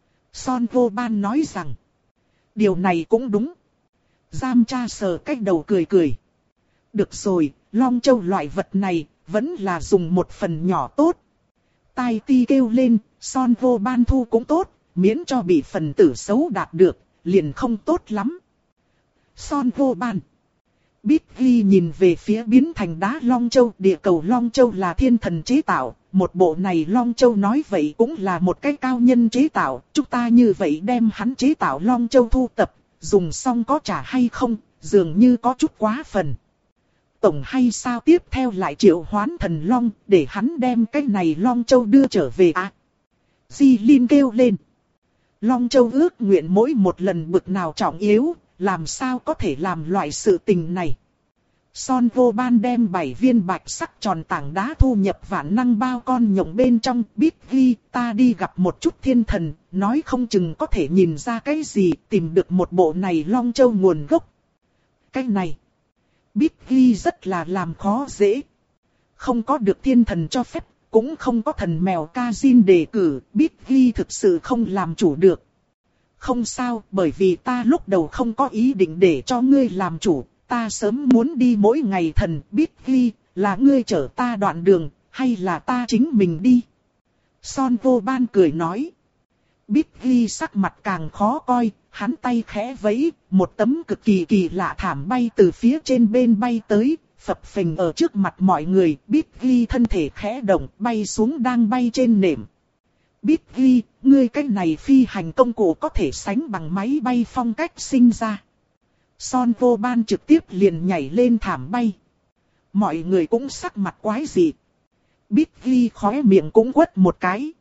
Speaker 1: Son Vô Ban nói rằng, điều này cũng đúng. Giam Cha sờ cái đầu cười cười. Được rồi, Long Châu loại vật này, vẫn là dùng một phần nhỏ tốt. Tai Ti kêu lên, Son Vô Ban thu cũng tốt, miễn cho bị phần tử xấu đạt được, liền không tốt lắm. Son Vô Ban. Biết ghi nhìn về phía biến thành đá Long Châu, địa cầu Long Châu là thiên thần chế tạo, một bộ này Long Châu nói vậy cũng là một cái cao nhân chế tạo, chúng ta như vậy đem hắn chế tạo Long Châu thu tập, dùng xong có trả hay không, dường như có chút quá phần. Tổng hay sao tiếp theo lại triệu hoán thần Long, để hắn đem cái này Long Châu đưa trở về à? Di Linh kêu lên. Long Châu ước nguyện mỗi một lần bực nào trọng yếu, làm sao có thể làm loại sự tình này. Son Vô Ban đem bảy viên bạch sắc tròn tảng đá thu nhập vạn năng bao con nhộng bên trong. Biết ghi, ta đi gặp một chút thiên thần, nói không chừng có thể nhìn ra cái gì, tìm được một bộ này Long Châu nguồn gốc. Cái này, biết ghi rất là làm khó dễ. Không có được thiên thần cho phép, cũng không có thần mèo Kazin đề cử, biết ghi thực sự không làm chủ được. Không sao, bởi vì ta lúc đầu không có ý định để cho ngươi làm chủ, ta sớm muốn đi mỗi ngày thần biết ghi, là ngươi chở ta đoạn đường, hay là ta chính mình đi? Son vô ban cười nói. Biết ghi sắc mặt càng khó coi, hắn tay khẽ vẫy, một tấm cực kỳ kỳ lạ thảm bay từ phía trên bên bay tới, phập phình ở trước mặt mọi người. Biết ghi thân thể khẽ động, bay xuống đang bay trên nệm. Biết ghi, ngươi cái này phi hành công cụ có thể sánh bằng máy bay phong cách sinh ra. Son vô ban trực tiếp liền nhảy lên thảm bay. Mọi người cũng sắc mặt quái dị. Biết ghi khóe miệng cũng quất một cái.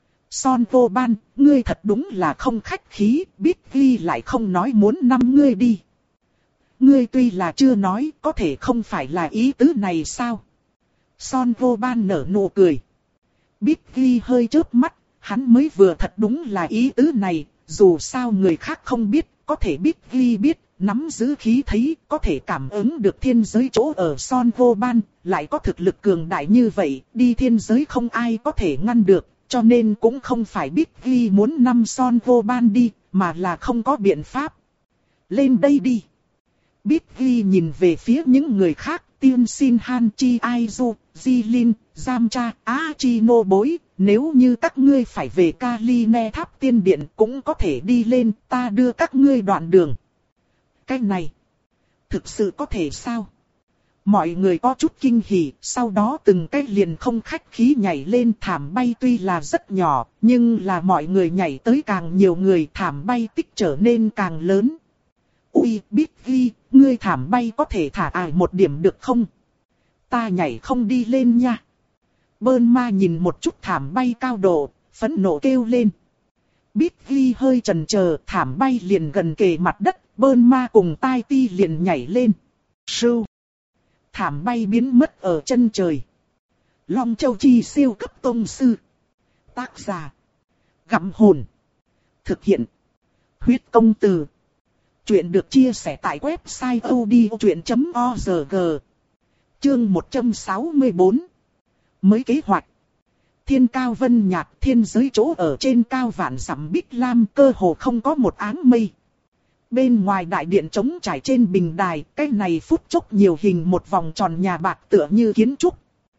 Speaker 1: Son vô ban, ngươi thật đúng là không khách khí, biết ghi lại không nói muốn năm ngươi đi. Ngươi tuy là chưa nói, có thể không phải là ý tứ này sao? Son vô ban nở nụ cười. Biết ghi hơi chớp mắt, hắn mới vừa thật đúng là ý tứ này, dù sao người khác không biết, có thể biết ghi biết, nắm giữ khí thấy, có thể cảm ứng được thiên giới chỗ ở Son vô ban, lại có thực lực cường đại như vậy, đi thiên giới không ai có thể ngăn được, cho nên cũng không phải biết ghi muốn năm Son vô ban đi, mà là không có biện pháp. Lên đây đi. Biết ghi nhìn về phía những người khác, Tiên Sin Han Chi Aizu, Jilin, Jamcha, Achino bối, nếu như các ngươi phải về Kaline tháp tiên điện cũng có thể đi lên, ta đưa các ngươi đoạn đường. Cái này, thực sự có thể sao? Mọi người có chút kinh hỉ, sau đó từng cái liền không khách khí nhảy lên. Thảm bay tuy là rất nhỏ, nhưng là mọi người nhảy tới càng nhiều người, thảm bay tích trở nên càng lớn. Ui, biết ghi, ngươi thảm bay có thể thả ải một điểm được không? Ta nhảy không đi lên nha. Bơn ma nhìn một chút thảm bay cao độ, phẫn nộ kêu lên. Biết ghi hơi chần chờ, thảm bay liền gần kề mặt đất, bơn ma cùng tai ti liền nhảy lên. Sưu. Thảm bay biến mất ở chân trời. Long Châu Chi siêu cấp tông sư. Tác giả. Gặm hồn. Thực hiện. Huyết công từ. Chuyện được chia sẻ tại website odchuyện chấm org. Chương một trăm sáu mươi tư. Mới kế hoạch. Thiên cao vân nhạt, thiên giới chỗ ở trên cao vạn dặm bích lam, cơ hồ không có một áng mây. Bên ngoài đại điện trống trải trên bình đài, cái này phút chốc nhiều hình một vòng tròn nhà bạc tựa như kiến trúc.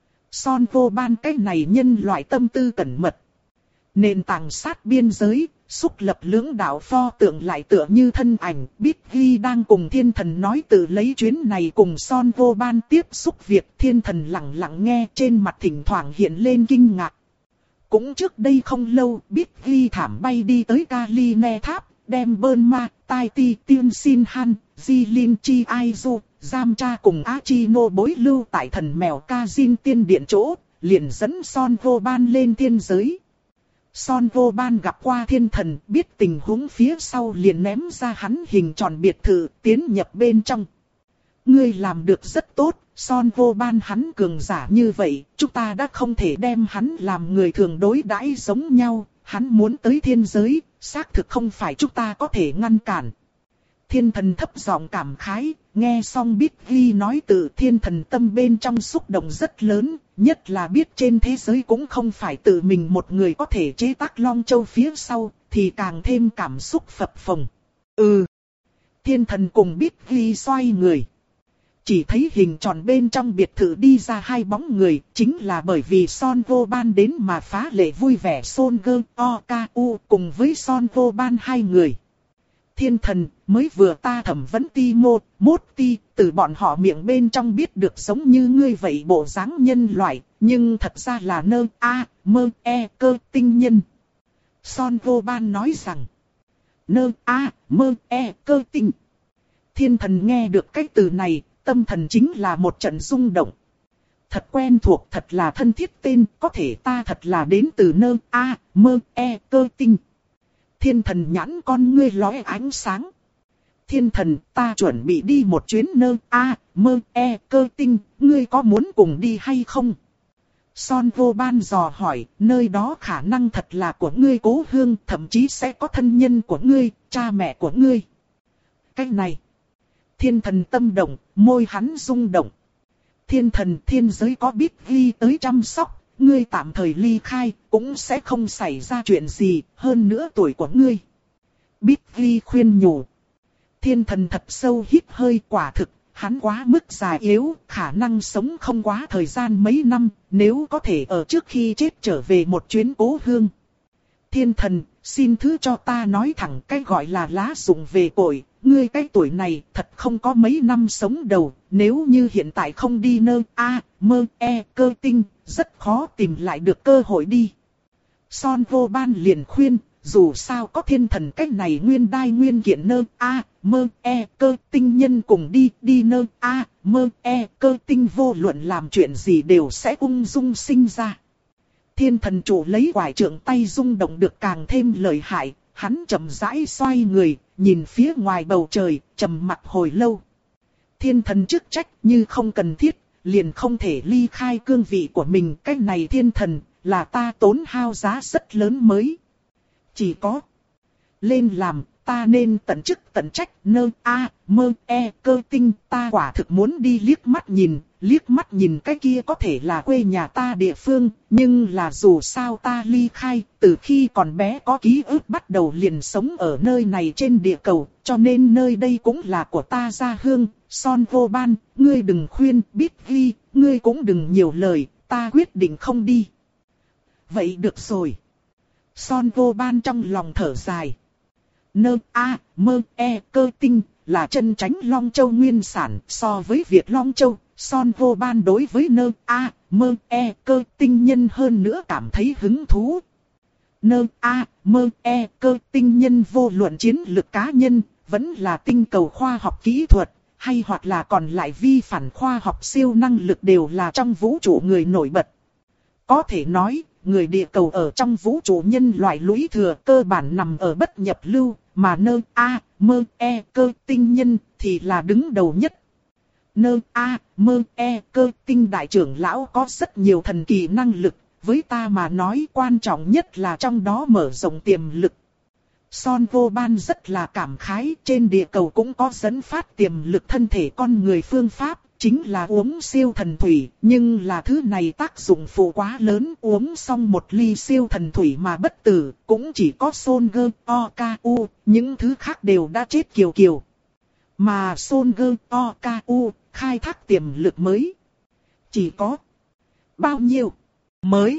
Speaker 1: Son vô ban cái này nhân loại tâm tư cẩn mật. Nền tảng sát biên giới, xúc lập lưỡng đạo pho tượng lại tựa như thân ảnh. Biết ghi đang cùng thiên thần nói từ lấy chuyến này cùng Son vô ban tiếp xúc việc. Thiên thần lặng lặng nghe, trên mặt thỉnh thoảng hiện lên kinh ngạc. Cũng trước đây không lâu, biết ghi thảm bay đi tới Kaline tháp, đem bơn ma, tai ti, tiên sin han, Jilin chi aizu, Jamcha cùng Achino bối lưu tại thần mèo Kazin tiên điện chỗ, liền dẫn Son vô ban lên thiên giới. Son vô ban gặp qua thiên thần, biết tình huống phía sau liền ném ra hắn hình tròn biệt thự, tiến nhập bên trong. Ngươi làm được rất tốt, Son vô ban hắn cường giả như vậy, chúng ta đã không thể đem hắn làm người thường đối đãi giống nhau, hắn muốn tới thiên giới, xác thực không phải chúng ta có thể ngăn cản. Thiên thần thấp giọng cảm khái, nghe xong biết ghi nói từ thiên thần tâm bên trong xúc động rất lớn, nhất là biết trên thế giới cũng không phải tự mình một người có thể chế tác Long Châu phía sau, thì càng thêm cảm xúc phập phồng. Ừ. Thiên thần cùng biết ghi xoay người. Chỉ thấy hình tròn bên trong biệt thự đi ra hai bóng người, chính là bởi vì Son vô ban đến mà phá lệ vui vẻ Son Gơ, O, K, U cùng với Son vô ban hai người. Thiên thần, mới vừa ta thẩm vấn ti mô, mốt ti, từ bọn họ miệng bên trong biết được giống như ngươi vậy bộ dáng nhân loại, nhưng thật ra là nơ, a, mơ, e, cơ, tinh nhân. Son vô ban nói rằng, nơ, a, mơ, e, cơ, tinh. Thiên thần nghe được cái từ này, tâm thần chính là một trận rung động. Thật quen thuộc, thật là thân thiết tên, có thể ta thật là đến từ nơ, a, mơ, e, cơ, tinh. Thiên thần nhãn con ngươi lóe ánh sáng. Thiên thần, ta chuẩn bị đi một chuyến nơ, a, mơ, e, cơ tinh, ngươi có muốn cùng đi hay không? Son vô ban dò hỏi, nơi đó khả năng thật là của ngươi cố hương, thậm chí sẽ có thân nhân của ngươi, cha mẹ của ngươi. Cái này. Thiên thần tâm động, môi hắn rung động. Thiên thần thiên giới có biết ghi tới chăm sóc, ngươi tạm thời ly khai, cũng sẽ không xảy ra chuyện gì, hơn nữa tuổi của ngươi. Biết ghi khuyên nhủ. Thiên thần thật sâu hít hơi, quả thực, hắn quá mức già yếu, khả năng sống không quá thời gian mấy năm, nếu có thể ở trước khi chết trở về một chuyến cố hương. Thiên thần, xin thứ cho ta nói thẳng cái gọi là lá dụng về cội, ngươi cái tuổi này thật không có mấy năm sống đầu, nếu như hiện tại không đi nơ a mơ e cơ tinh, rất khó tìm lại được cơ hội đi. Son vô ban liền khuyên, dù sao có thiên thần cách này nguyên đai nguyên kiện nơ a mơ e cơ tinh nhân cùng đi, đi nơ a mơ e cơ tinh vô luận làm chuyện gì đều sẽ ung dung sinh ra. Thiên thần chủ lấy quải trượng tay rung động được càng thêm lợi hại, hắn chậm rãi xoay người, nhìn phía ngoài bầu trời, trầm mặc hồi lâu. Thiên thần chức trách như không cần thiết, liền không thể ly khai cương vị của mình. Cái này thiên thần, là ta tốn hao giá rất lớn mới. Chỉ có lên làm, ta nên tận chức tận trách, nơ a mơ e cơ tinh, ta quả thực muốn đi liếc mắt nhìn, liếc mắt nhìn cái kia có thể là quê nhà ta địa phương, nhưng là dù sao ta ly khai, từ khi còn bé có ký ức bắt đầu liền sống ở nơi này trên địa cầu, cho nên nơi đây cũng là của ta gia hương. Son vô ban, ngươi đừng khuyên, biết ghi, ngươi cũng đừng nhiều lời, ta quyết định không đi. Vậy được rồi. Son vô ban trong lòng thở dài. Nơ a mơ e cơ tinh là chân tránh Long Châu nguyên sản, so với việc Long Châu, Son vô ban đối với nơ a mơ e cơ tinh nhân hơn nữa cảm thấy hứng thú. Nơ a mơ e cơ tinh nhân vô luận chiến lược cá nhân, vẫn là tinh cầu khoa học kỹ thuật, hay hoặc là còn lại vi phản khoa học siêu năng lực đều là trong vũ trụ người nổi bật. Có thể nói, người địa cầu ở trong vũ trụ nhân loại lũy thừa cơ bản nằm ở bất nhập lưu, mà nơ a mơ e cơ tinh nhân thì là đứng đầu nhất. Nơ a mơ e cơ tinh đại trưởng lão có rất nhiều thần kỳ năng lực, với ta mà nói quan trọng nhất là trong đó mở rộng tiềm lực. Son vô ban rất là cảm khái, trên địa cầu cũng có dẫn phát tiềm lực thân thể con người phương pháp, chính là uống siêu thần thủy, nhưng là thứ này tác dụng phụ quá lớn, uống xong một ly siêu thần thủy mà bất tử, cũng chỉ có Soldier Oku, những thứ khác đều đã chết kiều kiều. Mà Soldier Oku khai thác tiềm lực mới, chỉ có bao nhiêu? Mới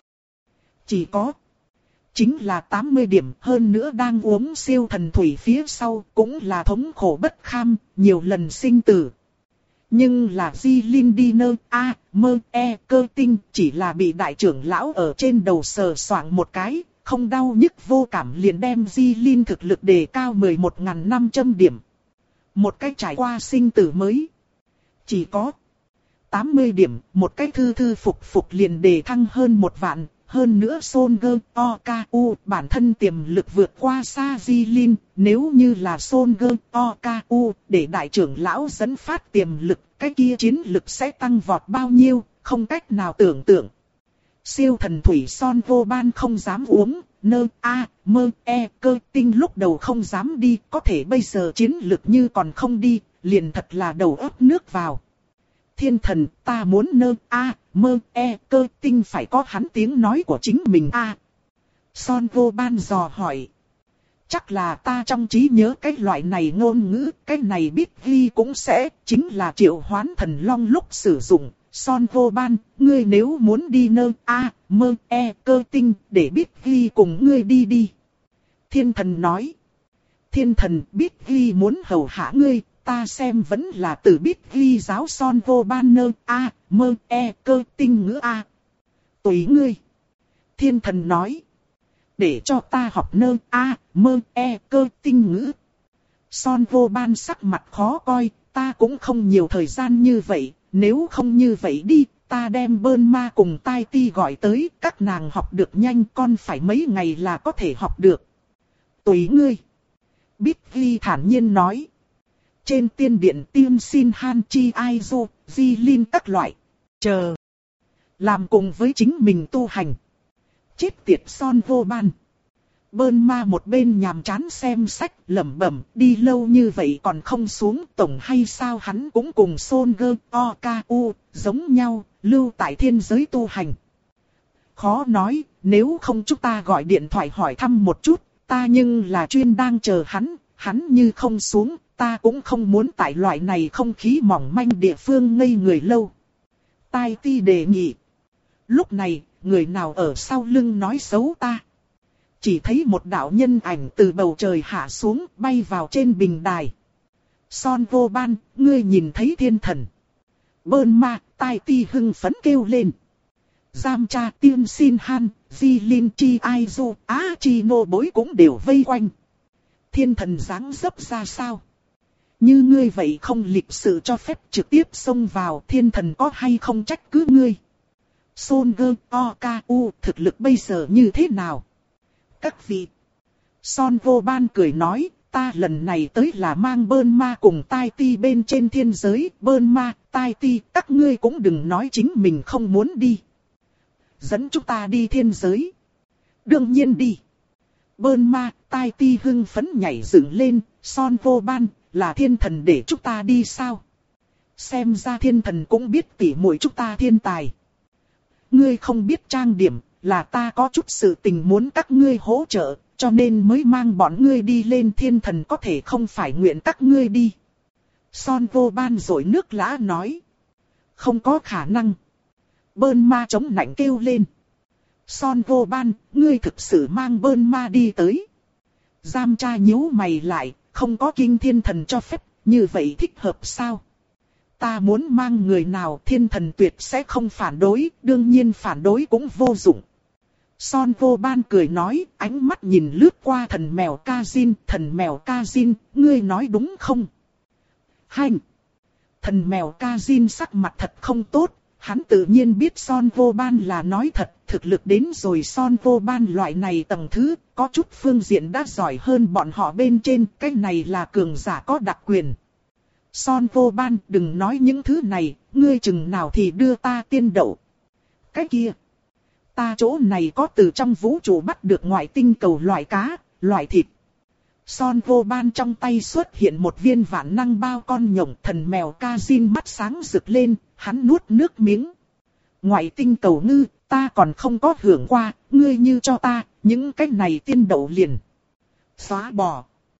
Speaker 1: chỉ có chính là tám mươi điểm, hơn nữa đang uống siêu thần thủy phía sau cũng là thống khổ bất kham, nhiều lần sinh tử. Nhưng là Di Linh đi nơ a mơ e cơ tinh chỉ là bị đại trưởng lão ở trên đầu sờ soạng một cái, không đau nhức vô cảm liền đem Di Linh thực lực đề cao mười một nghìn năm trăm điểm. Một cái trải qua sinh tử mới, chỉ có tám mươi điểm, một cái thư thư phục phục liền đề thăng hơn một vạn. Hơn nữa Soldier Oku bản thân tiềm lực vượt qua xa Di Linh, nếu như là Soldier Oku để đại trưởng lão dẫn phát tiềm lực, cái kia chiến lực sẽ tăng vọt bao nhiêu, không cách nào tưởng tượng. Siêu thần thủy Son vô ban không dám uống, nơ a mơ e cơ tinh lúc đầu không dám đi, có thể bây giờ chiến lực như còn không đi, liền thật là đầu ấp nước vào. Thiên thần, ta muốn nơ a mơ e cơ tinh phải có hắn tiếng nói của chính mình a. À. Son vô ban dò hỏi. Chắc là ta trong trí nhớ cái loại này ngôn ngữ, cái này biết ghi cũng sẽ, chính là triệu hoán thần long lúc sử dụng. Son vô ban, ngươi nếu muốn đi nơ a mơ e cơ tinh, để biết ghi cùng ngươi đi đi. Thiên thần nói. Thiên thần, biết ghi muốn hầu hạ ngươi. Ta xem vẫn là từ biết ghi giáo Son vô ban nơ a mơ e cơ tinh ngữ a. Tùy ngươi. Thiên thần nói. Để cho ta học nơ a mơ e cơ tinh ngữ. Son vô ban sắc mặt khó coi, ta cũng không nhiều thời gian như vậy, nếu không như vậy đi, ta đem bơn ma cùng tai ti gọi tới, các nàng học được nhanh, con phải mấy ngày là có thể học được. Tùy ngươi. Biết ghi thản nhiên nói. Trên tiên điện tiên xin han chi ai dô, di linh các loại. Chờ. Làm cùng với chính mình tu hành. Chết tiệt Son vô ban. Bơn ma một bên nhàm chán xem sách lẩm bẩm, đi lâu như vậy còn không xuống tổng hay sao, hắn cũng cùng Soldier Oku giống nhau, lưu tại thiên giới tu hành. Khó nói, nếu không chúng ta gọi điện thoại hỏi thăm một chút, ta nhưng là chuyên đang chờ hắn, hắn như không xuống, ta cũng không muốn tại loại này không khí mỏng manh địa phương ngây người lâu. Tai Ti đề nghị. Lúc này, người nào ở sau lưng nói xấu ta? Chỉ thấy một đạo nhân ảnh từ bầu trời hạ xuống, bay vào trên bình đài. Son Vô Ban, ngươi nhìn thấy thiên thần. Bơn Ma, Tai Ti hưng phấn kêu lên. Giam Cha, Tiên Sin Han, Di Linh Chi Ai Du, Á Chi Nô Bối cũng đều vây quanh. Thiên thần dáng dấp ra sao? Như ngươi vậy không lịch sự cho phép trực tiếp xông vào, thiên thần có hay không trách cứ ngươi? Son Gơ, O K U, thực lực bây giờ như thế nào? Các vị. Son Vô Ban cười nói, ta lần này tới là mang Bơn Ma cùng Tai Ti bên trên thiên giới. Bơn Ma, Tai Ti, các ngươi cũng đừng nói chính mình không muốn đi. Dẫn chúng ta đi thiên giới. Đương nhiên đi. Bơn Ma, Tai Ti hưng phấn nhảy dựng lên. Son Vô Ban, là thiên thần để chúng ta đi sao? Xem ra thiên thần cũng biết tỉ muội chúng ta thiên tài. Ngươi không biết trang điểm, là ta có chút sự tình muốn các ngươi hỗ trợ, cho nên mới mang bọn ngươi đi lên. Thiên thần có thể không phải nguyện các ngươi đi. Son Vô Ban rội nước lã nói. Không có khả năng. Bơn Ma chống nạnh kêu lên. Son Vô Ban, ngươi thực sự mang Bơn Ma đi tới. Giam Cha nhíu mày lại, không có kinh thiên thần cho phép, như vậy thích hợp sao? Ta muốn mang người nào thiên thần tuyệt sẽ không phản đối, đương nhiên phản đối cũng vô dụng. Son Vô Ban cười nói, ánh mắt nhìn lướt qua thần mèo Kazin, thần mèo Kazin, ngươi nói đúng không? Hành! Thần mèo Kazin sắc mặt thật không tốt, hắn tự nhiên biết Son Vô Ban là nói thật, thực lực đến rồi Son Vô Ban loại này tầng thứ, có chút phương diện đã giỏi hơn bọn họ bên trên, cái này là cường giả có đặc quyền. Son Vô Ban, đừng nói những thứ này, ngươi chừng nào thì đưa ta tiên đậu. Cái kia, ta chỗ này có từ trong vũ trụ bắt được ngoại tinh cầu loại cá, loại thịt. Son Vô Ban trong tay xuất hiện một viên vạn năng bao con nhộng, thần mèo Kazin mắt sáng rực lên, hắn nuốt nước miếng. Ngoại tinh cầu ngư, ta còn không có hưởng qua, ngươi như cho ta, những cái này tiên đậu liền. Xóa bỏ.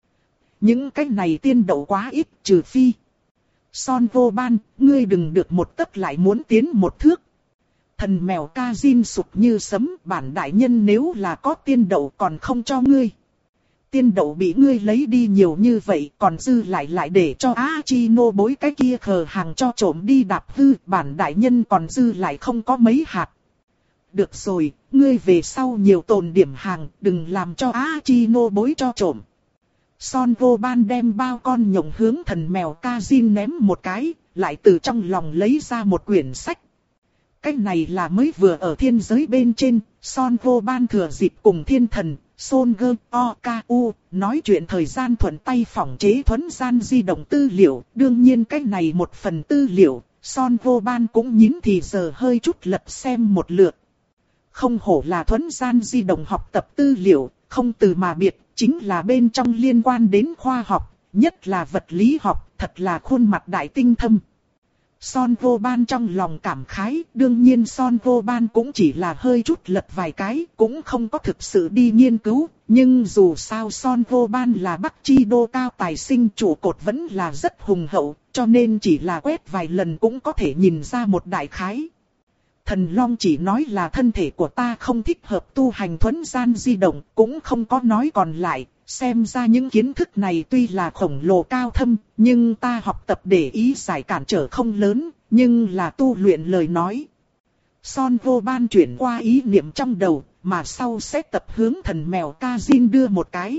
Speaker 1: Những cái này tiên đậu quá ít, trừ phi. Son Vô Ban, ngươi đừng được một tấc lại muốn tiến một thước. Thần mèo Kazin sụp như sấm, bản đại nhân nếu là có tiên đậu còn không cho ngươi. Tiên đậu bị ngươi lấy đi nhiều như vậy, còn dư lại lại để cho Á Chi Nô Bối cái kia khờ hàng cho trộm đi đạp hư, bản đại nhân còn dư lại không có mấy hạt. Được rồi, ngươi về sau nhiều tồn điểm hàng, đừng làm cho Á Chi Nô Bối cho trộm. Son Vô Ban đem bao con nhộng hướng thần mèo Kazin ném một cái, lại từ trong lòng lấy ra một quyển sách. Cái này là mới vừa ở thiên giới bên trên, Son Vô Ban thừa dịp cùng thiên thần, Son Gơ, O K U, nói chuyện thời gian thuận tay phỏng chế thuấn gian di động tư liệu. Đương nhiên cái này một phần tư liệu, Son Vô Ban cũng nhín thì giờ hơi chút lật xem một lượt. Không hổ là thuấn gian di động học tập tư liệu, không từ mà biệt, chính là bên trong liên quan đến khoa học, nhất là vật lý học, thật là khuôn mặt đại tinh thâm. Son Vô Ban trong lòng cảm khái, đương nhiên Son Vô Ban cũng chỉ là hơi chút lật vài cái, cũng không có thực sự đi nghiên cứu, nhưng dù sao Son Vô Ban là Bắc Chi Đô cao tài sinh, trụ cột vẫn là rất hùng hậu, cho nên chỉ là quét vài lần cũng có thể nhìn ra một đại khái. Thần Long chỉ nói là thân thể của ta không thích hợp tu hành thuấn gian di động, cũng không có nói còn lại. Xem ra những kiến thức này tuy là khổng lồ cao thâm, nhưng ta học tập để ý giải cản trở không lớn, nhưng là tu luyện lời nói. Son Vô Ban chuyển qua ý niệm trong đầu, mà sau sẽ tập hướng thần mèo Kazin đưa một cái.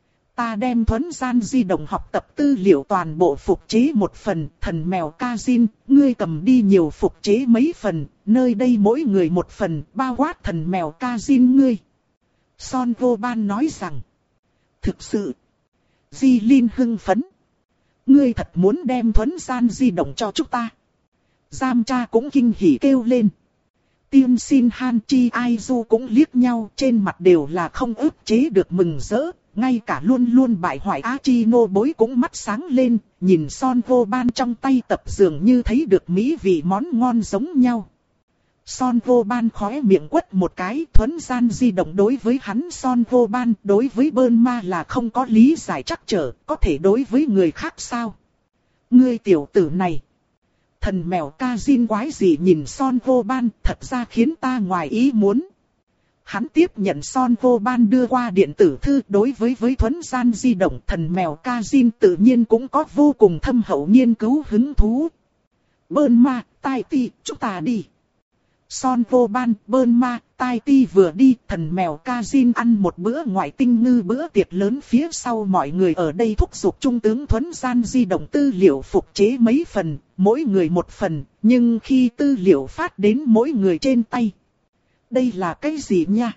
Speaker 1: Ta đem thuấn gian di động học tập tư liệu toàn bộ phục chế một phần, thần mèo Kazin, ngươi cầm đi nhiều phục chế mấy phần, nơi đây mỗi người một phần, bao quát thần mèo Kazin ngươi. Son Vô Ban nói rằng, thực sự, Di Linh hưng phấn. Ngươi thật muốn đem thuấn gian di động cho chúng ta. Giam Cha cũng kinh hỉ kêu lên. Tiên Sin Han Chi Ai Du cũng liếc nhau, trên mặt đều là không ức chế được mừng rỡ. Ngay cả luôn luôn bại hoại Á Chi Nô Bối cũng mắt sáng lên, nhìn Son Vô Ban trong tay tập dường như thấy được mỹ vị món ngon giống nhau. Son Vô Ban khóe miệng quất một cái, thuấn gian di động đối với hắn Son Vô Ban, đối với Bơn Ma là không có lý giải chắc trở, có thể đối với người khác sao? Ngươi tiểu tử này. Thần mèo ca zin quái gì nhìn Son Vô Ban, thật ra khiến ta ngoài ý muốn. Hắn tiếp nhận Son Vô Ban đưa qua điện tử thư, đối với với thuấn gian di động thần mèo ca zin tự nhiên cũng có vô cùng thâm hậu nghiên cứu hứng thú. Bơn Ma, Tai Ti, chúng ta đi. Son Vô Ban, Bơn Ma, Tai Ti vừa đi, thần mèo ca zin ăn một bữa ngoại tinh ngư bữa tiệc lớn phía sau mọi người ở đây thúc giục trung tướng thuấn gian di động tư liệu phục chế mấy phần, mỗi người một phần, nhưng khi tư liệu phát đến mỗi người trên tay. Đây là cái gì nha?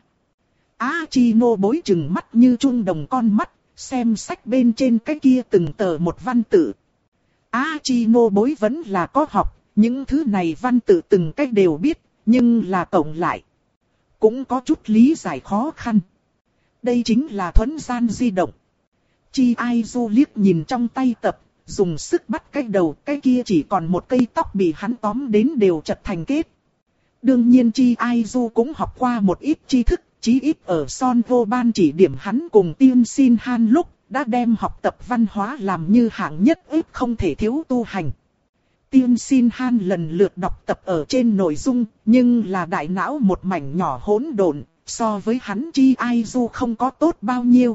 Speaker 1: Achino bối chừng mắt như trung đồng con mắt, xem sách bên trên cái kia từng tờ một văn tự. Achino bối vẫn là có học, những thứ này văn tự từng cách đều biết, nhưng là cộng lại. Cũng có chút lý giải khó khăn. Đây chính là thuấn gian di động. Chi Ai Du liếc nhìn trong tay tập, dùng sức bắt cái đầu, cái kia chỉ còn một cây tóc bị hắn tóm đến đều chật thành kết. Đương nhiên Chi Ai Du cũng học qua một ít tri thức, chí ít ở Son Vô Ban chỉ điểm hắn cùng Tiên Sin Han lúc, đã đem học tập văn hóa làm như hạng nhất ếp không thể thiếu tu hành. Tiên Sin Han lần lượt đọc tập ở trên nội dung, nhưng là đại não một mảnh nhỏ hỗn độn, so với hắn Chi Ai Du không có tốt bao nhiêu.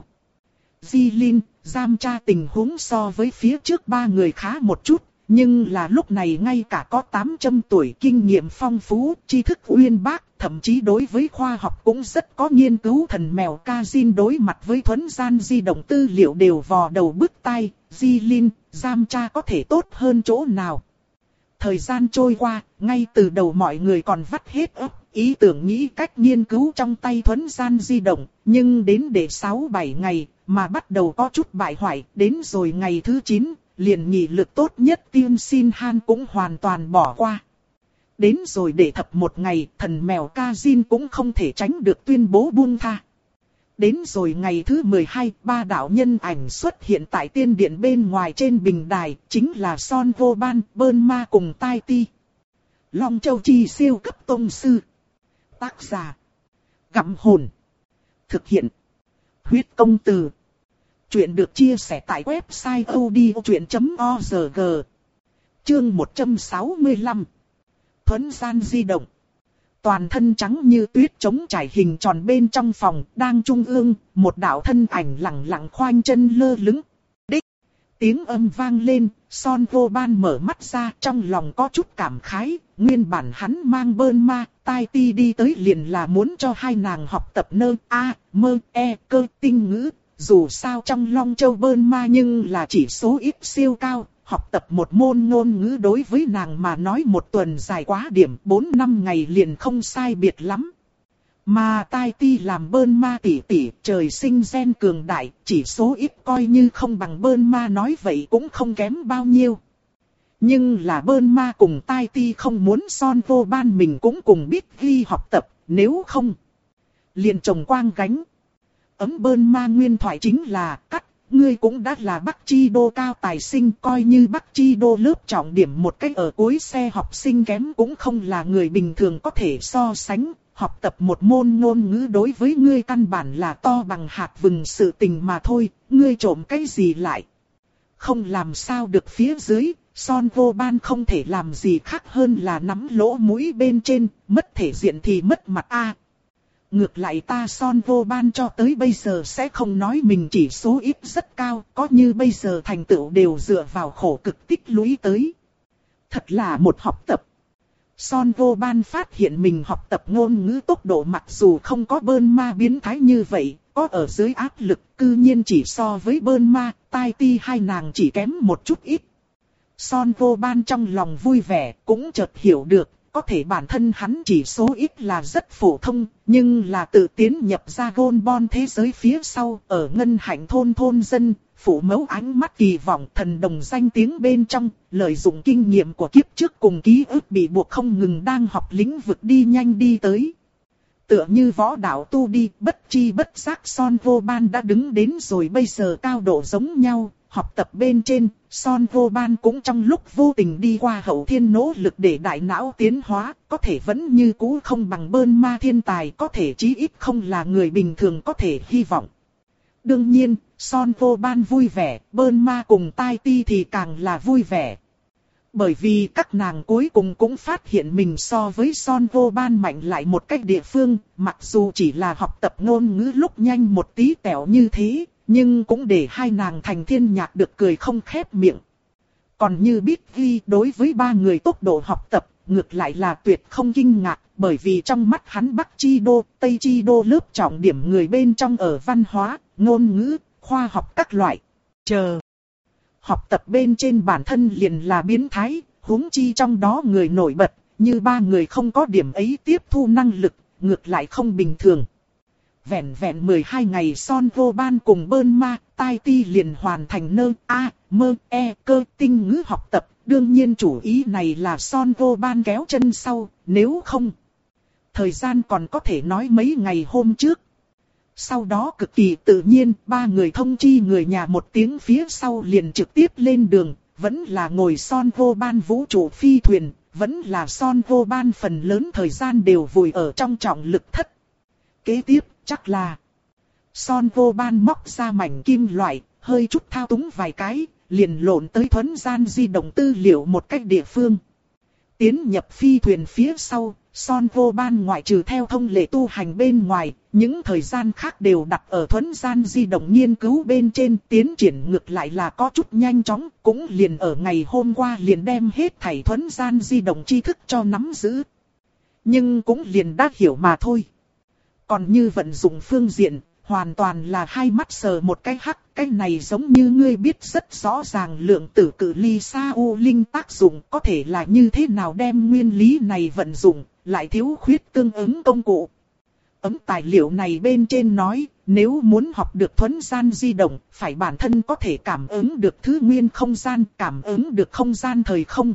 Speaker 1: Di Linh, giam tra tình huống so với phía trước ba người khá một chút, nhưng là lúc này ngay cả có tám trăm tuổi kinh nghiệm phong phú, tri thức uyên bác, thậm chí đối với khoa học cũng rất có nghiên cứu. Thần mèo ca zin đối mặt với thuấn gian di động tư liệu đều vò đầu bứt tai, Di Linh, giam tra có thể tốt hơn chỗ nào. Thời gian trôi qua, ngay từ đầu mọi người còn vắt hết óc, ý tưởng nghĩ cách nghiên cứu trong tay thuấn gian di động, nhưng đến để sáu bảy ngày, mà bắt đầu có chút bại hoại, đến rồi ngày thứ chín, liền nghị lực tốt nhất Tiên Sin Han cũng hoàn toàn bỏ qua. Đến rồi để thập một ngày, thần mèo ca zin cũng không thể tránh được tuyên bố buông tha. Đến rồi ngày thứ mười hai, ba đạo nhân ảnh xuất hiện tại tiên điện bên ngoài trên bình đài, chính là Son Vô Ban, Bơn Ma cùng Tai Ti. Long Châu Chi siêu cấp tông sư. Tác giả: Gặm Hồn. Thực hiện: Huyết Công Từ. Chuyện được chia sẻ tại website odchuyện chấm org. Chương một trăm sáu mươi lăm. Thuấn gian di động. Toàn thân trắng như tuyết trống trải hình tròn bên trong phòng, đang trung ương, một đạo thân ảnh lẳng lặng khoanh chân lơ lửng. Đích! Tiếng âm vang lên, Son Vô Ban mở mắt ra, trong lòng có chút cảm khái, nguyên bản hắn mang Bơn Ma, Tai Ti đi tới liền là muốn cho hai nàng học tập nơ, a, mơ, e, cơ, tinh ngữ. Dù sao trong Long Châu Bơn Ma nhưng là chỉ số ít siêu cao, học tập một môn ngôn ngữ đối với nàng mà nói một tuần dài quá điểm, bốn năm ngày liền không sai biệt lắm. Mà Tai Ti làm Bơn Ma tỷ tỷ, trời sinh gen cường đại, chỉ số ít coi như không bằng Bơn Ma nói vậy cũng không kém bao nhiêu. Nhưng là Bơn Ma cùng Tai Ti không muốn Son Vô Ban mình cũng cùng biết ghi học tập, nếu không liền chồng quang gánh. Ấm Bơn Ma nguyên thoại chính là, cắt, ngươi cũng đã là Bắc Chi Đô cao tài sinh, coi như Bắc Chi Đô lớp trọng điểm một cách ở cuối xe học sinh kém cũng không là người bình thường có thể so sánh, học tập một môn ngôn ngữ đối với ngươi căn bản là to bằng hạt vừng sự tình mà thôi, ngươi trộm cái gì lại. Không làm sao được phía dưới, Son Vô Ban không thể làm gì khác hơn là nắm lỗ mũi bên trên, mất thể diện thì mất mặt a. Ngược lại ta Son Vô Ban cho tới bây giờ sẽ không nói mình chỉ số ít rất cao, có như bây giờ thành tựu đều dựa vào khổ cực tích lũy tới. Thật là một học tập. Son Vô Ban phát hiện mình học tập ngôn ngữ tốc độ mặc dù không có Bơn Ma biến thái như vậy, có ở dưới áp lực, cư nhiên chỉ so với Bơn Ma, Tai Ti hai nàng chỉ kém một chút ít. Son Vô Ban trong lòng vui vẻ, cũng chợt hiểu được. Có thể bản thân hắn chỉ số ít là rất phổ thông, nhưng là tự tiến nhập ra gôn bon thế giới phía sau, ở ngân hạnh thôn thôn dân, phủ mẫu ánh mắt kỳ vọng thần đồng danh tiếng bên trong, lợi dụng kinh nghiệm của kiếp trước cùng ký ức bị buộc không ngừng đang học lĩnh vực đi nhanh đi tới. Tựa như võ đạo tu đi, bất chi bất giác Son Vô Ban đã đứng đến rồi bây giờ cao độ giống nhau, Học tập bên trên, Son Vô Ban cũng trong lúc vô tình đi qua hậu thiên nỗ lực để đại não tiến hóa, có thể vẫn như cũ không bằng Bơn Ma thiên tài, có thể chí ít không là người bình thường có thể hy vọng. Đương nhiên, Son Vô Ban vui vẻ, Bơn Ma cùng Tai Ti thì càng là vui vẻ. Bởi vì các nàng cuối cùng cũng phát hiện mình so với Son Vô Ban mạnh lại một cách địa phương, mặc dù chỉ là học tập ngôn ngữ lúc nhanh một tí tẹo như thế, nhưng cũng để hai nàng thành thiên nhạc được cười không khép miệng. Còn như biết ghi đối với ba người tốc độ học tập, ngược lại là tuyệt không kinh ngạc, bởi vì trong mắt hắn Bắc Chi Đô, Tây Chi Đô lớp trọng điểm người bên trong ở văn hóa, ngôn ngữ, khoa học các loại. Chờ. Học tập bên trên bản thân liền là biến thái, huống chi trong đó người nổi bật, như ba người không có điểm ấy tiếp thu năng lực, ngược lại không bình thường. Vẹn vẹn mười hai ngày Son Vô Ban cùng Bơn Ma, Tai Ti liền hoàn thành nơ, a, mơ, e, cơ tinh ngữ học tập. Đương nhiên chủ ý này là Son Vô Ban kéo chân sau, nếu không. Thời gian còn có thể nói mấy ngày hôm trước. Sau đó cực kỳ tự nhiên, ba người thông chi người nhà một tiếng phía sau liền trực tiếp lên đường. Vẫn là ngồi Son Vô Ban vũ trụ phi thuyền, vẫn là Son Vô Ban phần lớn thời gian đều vùi ở trong trọng lực thất. Kế tiếp, chắc là Son Vô Ban móc ra mảnh kim loại, hơi chút thao túng vài cái, liền lộn tới thuấn gian di động tư liệu một cách địa phương. Tiến nhập phi thuyền phía sau, Son Vô Ban ngoại trừ theo thông lệ tu hành bên ngoài, những thời gian khác đều đặt ở thuấn gian di động nghiên cứu bên trên, tiến triển ngược lại là có chút nhanh chóng, cũng liền ở ngày hôm qua liền đem hết thảy thuấn gian di động tri thức cho nắm giữ. Nhưng cũng liền đã hiểu mà thôi. Còn như vận dụng phương diện, hoàn toàn là hai mắt sờ một cái hắc, cái này giống như ngươi biết rất rõ ràng lượng tử cự ly xa u linh tác dụng, có thể là như thế nào đem nguyên lý này vận dụng, lại thiếu khuyết tương ứng công cụ. Ấm tài liệu này bên trên nói, nếu muốn học được thuấn gian di động, phải bản thân có thể cảm ứng được thứ nguyên không gian, cảm ứng được không gian thời không.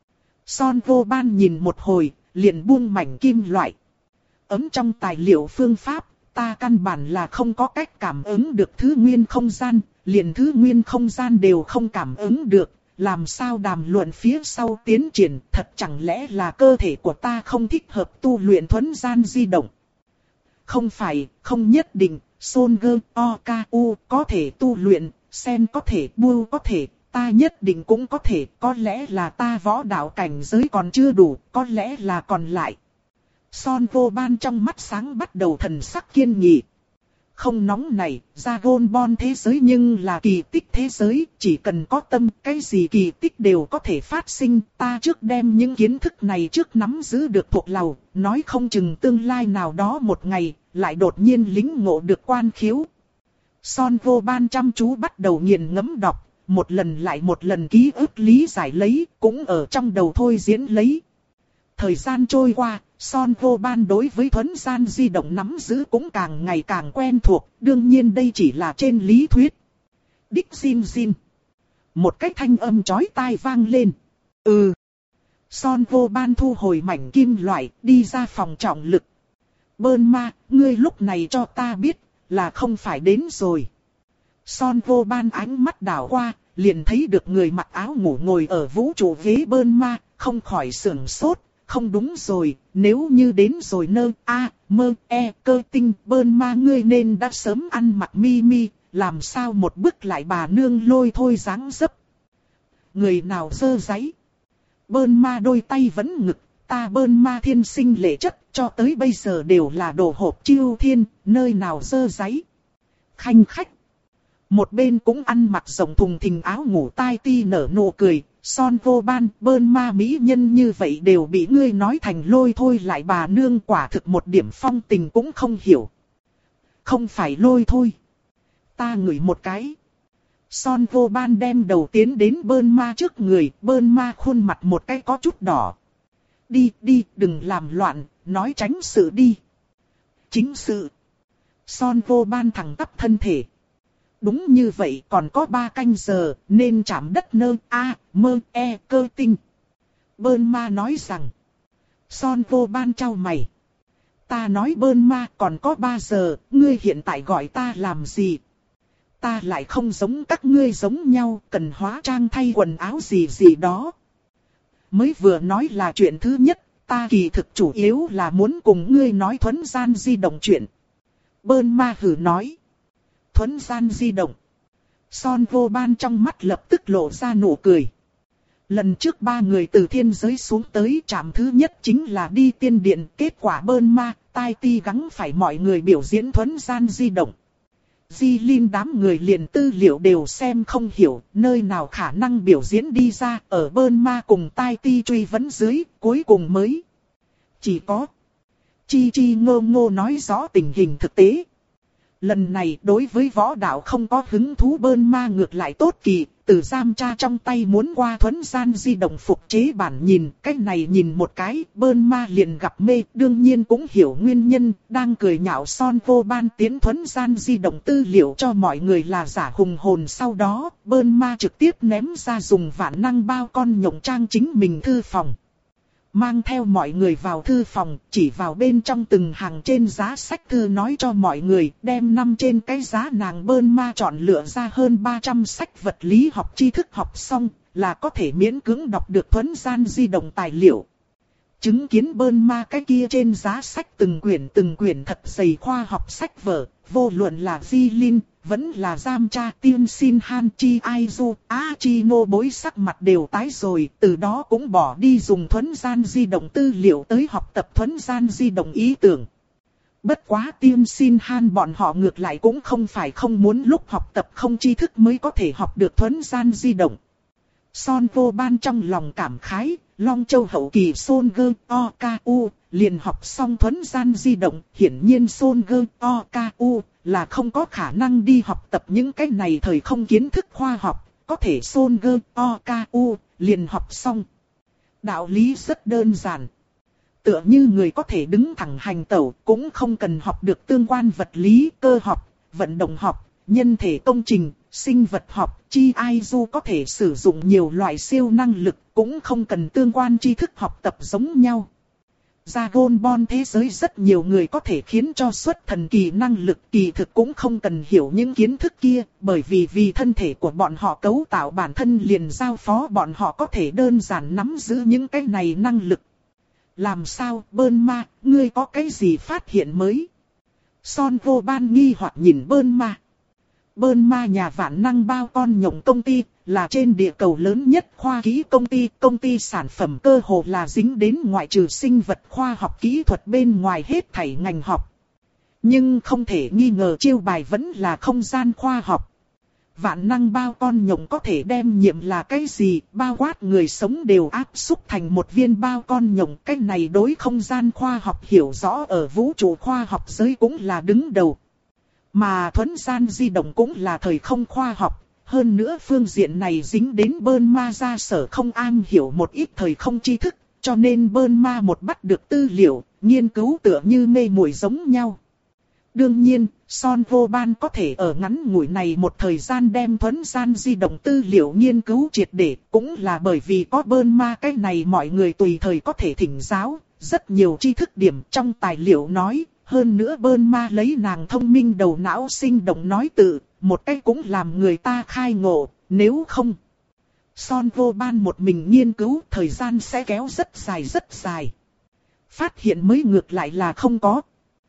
Speaker 1: Son Vô Ban nhìn một hồi, liền buông mảnh kim loại. Ấm trong tài liệu phương pháp, ta căn bản là không có cách cảm ứng được thứ nguyên không gian, liền thứ nguyên không gian đều không cảm ứng được, làm sao đàm luận phía sau tiến triển, thật chẳng lẽ là cơ thể của ta không thích hợp tu luyện thuấn gian di động. Không phải, không nhất định, Son Gơ, O, K, U có thể tu luyện, Sen có thể, Bu có thể, ta nhất định cũng có thể, có lẽ là ta võ đạo cảnh giới còn chưa đủ, có lẽ là còn lại. Son Vô Ban trong mắt sáng bắt đầu thần sắc kiên nghị. Không nóng này, Dragon Ball thế giới nhưng là kỳ tích thế giới, chỉ cần có tâm, cái gì kỳ tích đều có thể phát sinh. Ta trước đem những kiến thức này trước nắm giữ được thuộc lòng, nói không chừng tương lai nào đó một ngày, lại đột nhiên lĩnh ngộ được quan khiếu. Son Vô Ban chăm chú bắt đầu nghiền ngẫm đọc, một lần lại một lần ký ức lý giải lấy, cũng ở trong đầu thôi diễn lấy. Thời gian trôi qua, Son Vô Ban đối với thuấn gian di động nắm giữ cũng càng ngày càng quen thuộc, đương nhiên đây chỉ là trên lý thuyết. Đích xin xin. Một cái thanh âm chói tai vang lên. Ừ. Son Vô Ban thu hồi mảnh kim loại, đi ra phòng trọng lực. Bơn Ma, ngươi lúc này cho ta biết, là không phải đến rồi. Son Vô Ban ánh mắt đảo qua, liền thấy được người mặc áo ngủ ngồi ở vũ trụ ghế Bơn Ma, không khỏi sửng sốt. Không đúng rồi, nếu như đến rồi nơ, a, mơ, e, cơ tinh, Bơn Ma ngươi nên đã sớm ăn mặc mi mi, làm sao một bước lại bà nương lôi thôi dáng dấp. Người nào dơ giấy? Bơn Ma đôi tay vẫn ngực, ta Bơn Ma thiên sinh lệ chất, cho tới bây giờ đều là đồ hộp chiêu thiên, nơi nào dơ giấy? Khanh khách. Một bên cũng ăn mặc rộng thùng thình áo ngủ Tai Ti nở nụ cười. Son Vô Ban, Bơn Ma mỹ nhân như vậy đều bị ngươi nói thành lôi thôi lại bà nương, quả thực một điểm phong tình cũng không hiểu. Không phải lôi thôi. Ta ngửi một cái. Son Vô Ban đem đầu tiến đến Bơn Ma trước người, Bơn Ma khuôn mặt một cái có chút đỏ. Đi, đi, đừng làm loạn, nói tránh sự đi. Chính sự. Son Vô Ban thẳng tắp thân thể. Đúng như vậy, còn có ba canh giờ, nên chạm đất nơ, a, mơ, e, cơ tinh. Bơn Ma nói rằng. Son Vô Ban chau mày. Ta nói Bơn Ma còn có ba giờ, ngươi hiện tại gọi ta làm gì? Ta lại không giống các ngươi giống nhau, cần hóa trang thay quần áo gì gì đó. Mới vừa nói là chuyện thứ nhất, ta kỳ thực chủ yếu là muốn cùng ngươi nói thuấn gian di động chuyện. Bơn ma hử nói. Thuấn gian di động. Son vô ban trong mắt lập tức lộ ra nụ cười. Lần trước ba người từ thiên giới xuống tới trạm thứ nhất chính là đi tiên điện, kết quả bơn ma, tai ti gắng phải mọi người biểu diễn thuấn gian di động. Di Linh đám người liền tư liệu đều xem không hiểu, nơi nào khả năng biểu diễn đi ra, ở bơn ma cùng tai ti truy vấn dưới, cuối cùng mới. Chỉ có Chi Chi ngô ngô nói rõ tình hình thực tế. Lần này đối với võ đạo không có hứng thú bơn ma ngược lại tốt kỳ, từ giam tra trong tay muốn qua thuấn gian di động phục chế bản nhìn, cái này nhìn một cái, bơn ma liền gặp mê, đương nhiên cũng hiểu nguyên nhân, đang cười nhạo son vô ban tiến thuấn gian di động tư liệu cho mọi người là giả hùng hồn. Sau đó, bơn ma trực tiếp ném ra dùng vạn năng bao con nhộng trang chính mình thư phòng. Mang theo mọi người vào thư phòng, chỉ vào bên trong từng hàng trên giá sách thư nói cho mọi người, đem năm trên cái giá nàng bơn ma chọn lựa ra hơn ba trăm sách vật lý học tri thức học xong, là có thể miễn cưỡng đọc được thuấn gian di động tài liệu. Chứng kiến bơn ma cái kia trên giá sách từng quyển từng quyển thật dày khoa học sách vở, vô luận là Di Linh, vẫn là giam tra tiên xin han chi ai du, á chi nô bối sắc mặt đều tái rồi, từ đó cũng bỏ đi dùng thuấn gian di động tư liệu tới học tập thuấn gian di động ý tưởng. Bất quá tiên xin han bọn họ ngược lại cũng không phải không muốn lúc học tập không tri thức mới có thể học được thuấn gian di động. Son vô ban trong lòng cảm khái, Long Châu hậu kỳ Son Gơ O K U liền học xong thuấn gian di động, hiển nhiên Son Gơ O K U là không có khả năng đi học tập những cái này thời không kiến thức khoa học, có thể Son Gơ O K U liền học xong. Đạo lý rất đơn giản. Tựa như người có thể đứng thẳng hành tẩu cũng không cần học được tương quan vật lý, cơ học, vận động học, nhân thể công trình, sinh vật học, chi ai du có thể sử dụng nhiều loại siêu năng lực cũng không cần tương quan tri thức học tập giống nhau. Dragon Ball thế giới rất nhiều người có thể khiến cho xuất thần kỳ năng lực, kỳ thực cũng không cần hiểu những kiến thức kia, bởi vì vì thân thể của bọn họ cấu tạo bản thân liền giao phó bọn họ có thể đơn giản nắm giữ những cái này năng lực. Làm sao, bơn ma, ngươi có cái gì phát hiện mới? Son vô ban nghi hoặc nhìn bơn ma. Bơn ma nhà vạn năng bao con nhộng công ty, là trên địa cầu lớn nhất khoa kỹ công ty, công ty sản phẩm cơ hồ là dính đến ngoại trừ sinh vật khoa học kỹ thuật bên ngoài hết thảy ngành học. Nhưng không thể nghi ngờ chiêu bài vẫn là không gian khoa học. Vạn năng bao con nhộng có thể đem nhiệm là cái gì, bao quát người sống đều áp xúc thành một viên bao con nhộng. Cái này đối không gian khoa học hiểu rõ ở vũ trụ khoa học giới cũng là đứng đầu. Mà thuấn gian di động cũng là thời không khoa học. Hơn nữa phương diện này dính đến bơn ma gia sở không am hiểu một ít thời không tri thức. Cho nên bơn ma một bắt được tư liệu, nghiên cứu tựa như mê muội giống nhau. Đương nhiên, Son vô ban có thể ở ngắn ngủi này một thời gian đem thuấn gian di động tư liệu nghiên cứu triệt để, cũng là bởi vì có bơn ma cái này mọi người tùy thời có thể thỉnh giáo, rất nhiều tri thức điểm trong tài liệu nói, hơn nữa bơn ma lấy nàng thông minh đầu não sinh động nói tự, một cách cũng làm người ta khai ngộ, nếu không. Son vô ban một mình nghiên cứu thời gian sẽ kéo rất dài rất dài. Phát hiện mới ngược lại là không có.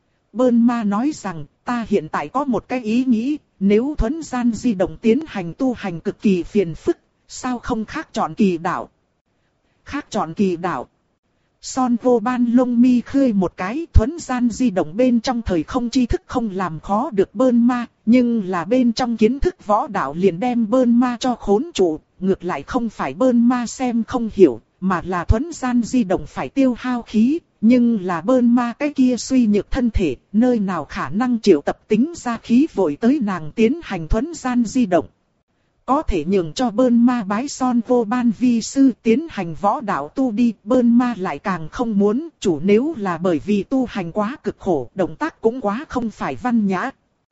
Speaker 1: Bơn ma nói rằng, ta hiện tại có một cái ý nghĩ, nếu thuấn gian di động tiến hành tu hành cực kỳ phiền phức, sao không khác chọn kỳ đạo? Khác chọn kỳ đạo. Son vô ban lông mi khơi một cái, thuấn gian di động bên trong thời không tri thức không làm khó được bơn ma, nhưng là bên trong kiến thức võ đạo liền đem bơn ma cho khốn trụ, ngược lại không phải bơn ma xem không hiểu, mà là thuấn gian di động phải tiêu hao khí. Nhưng là bơn ma cái kia suy nhược thân thể, nơi nào khả năng triệu tập tính ra khí vội tới nàng tiến hành thuấn gian di động. Có thể nhường cho bơn ma bái son vô ban vi sư tiến hành võ đạo tu đi, bơn ma lại càng không muốn, chủ nếu là bởi vì tu hành quá cực khổ, động tác cũng quá không phải văn nhã.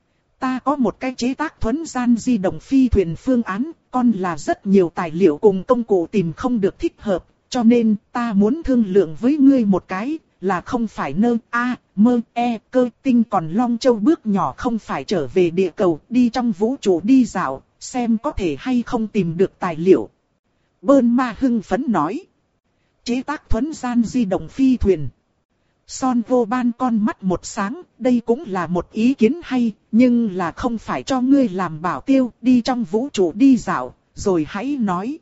Speaker 1: Ta có một cái chế tác thuấn gian di động phi thuyền phương án, còn là rất nhiều tài liệu cùng công cụ tìm không được thích hợp. Cho nên ta muốn thương lượng với ngươi một cái, là không phải nơ a mơ e cơ tinh, còn Long Châu bước nhỏ không phải trở về địa cầu, đi trong vũ trụ đi dạo, xem có thể hay không tìm được tài liệu. Bơn Ma hưng phấn nói. Chế tác thuấn gian di động phi thuyền. Son vô ban con mắt một sáng, đây cũng là một ý kiến hay, nhưng là không phải cho ngươi làm bảo tiêu, đi trong vũ trụ đi dạo, rồi hãy nói.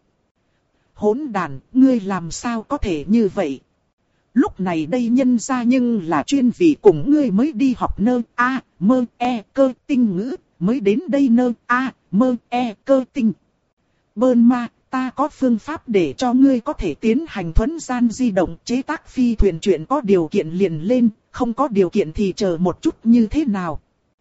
Speaker 1: Hỗn đàn, ngươi làm sao có thể như vậy? Lúc này đây nhân ra nhưng là chuyên vị cùng ngươi mới đi học nơ a mơ e cơ tinh ngữ, mới đến đây nơ a mơ e cơ tinh. Bơn Ma, ta có phương pháp để cho ngươi có thể tiến hành thuấn gian di động, chế tác phi thuyền, chuyện có điều kiện liền lên, không có điều kiện thì chờ một chút như thế nào.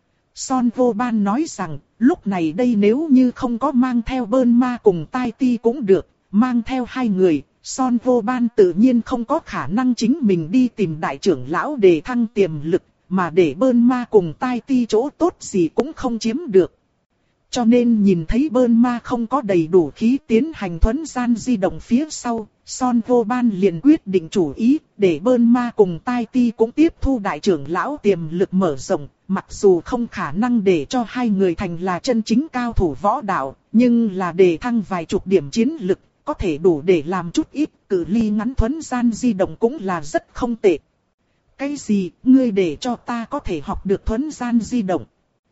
Speaker 1: Son vô ban nói rằng, lúc này đây nếu như không có mang theo Bơn Ma cùng Tai Ti cũng được, mang theo hai người, Son vô ban tự nhiên không có khả năng chính mình đi tìm đại trưởng lão để thăng tiềm lực, mà để Bơn Ma cùng Tai Ti chỗ tốt gì cũng không chiếm được. Cho nên nhìn thấy Bơn Ma không có đầy đủ khí tiến hành thuấn gian di động phía sau, Son vô ban liền quyết định chủ ý, để Bơn Ma cùng Tai Ti cũng tiếp thu đại trưởng lão tiềm lực mở rộng, mặc dù không khả năng để cho hai người thành là chân chính cao thủ võ đạo, nhưng là để thăng vài chục điểm chiến lực, có thể đủ để làm chút ít, cự ly ngắn thuấn gian di động cũng là rất không tệ. Cái gì, ngươi để cho ta có thể học được thuấn gian di động?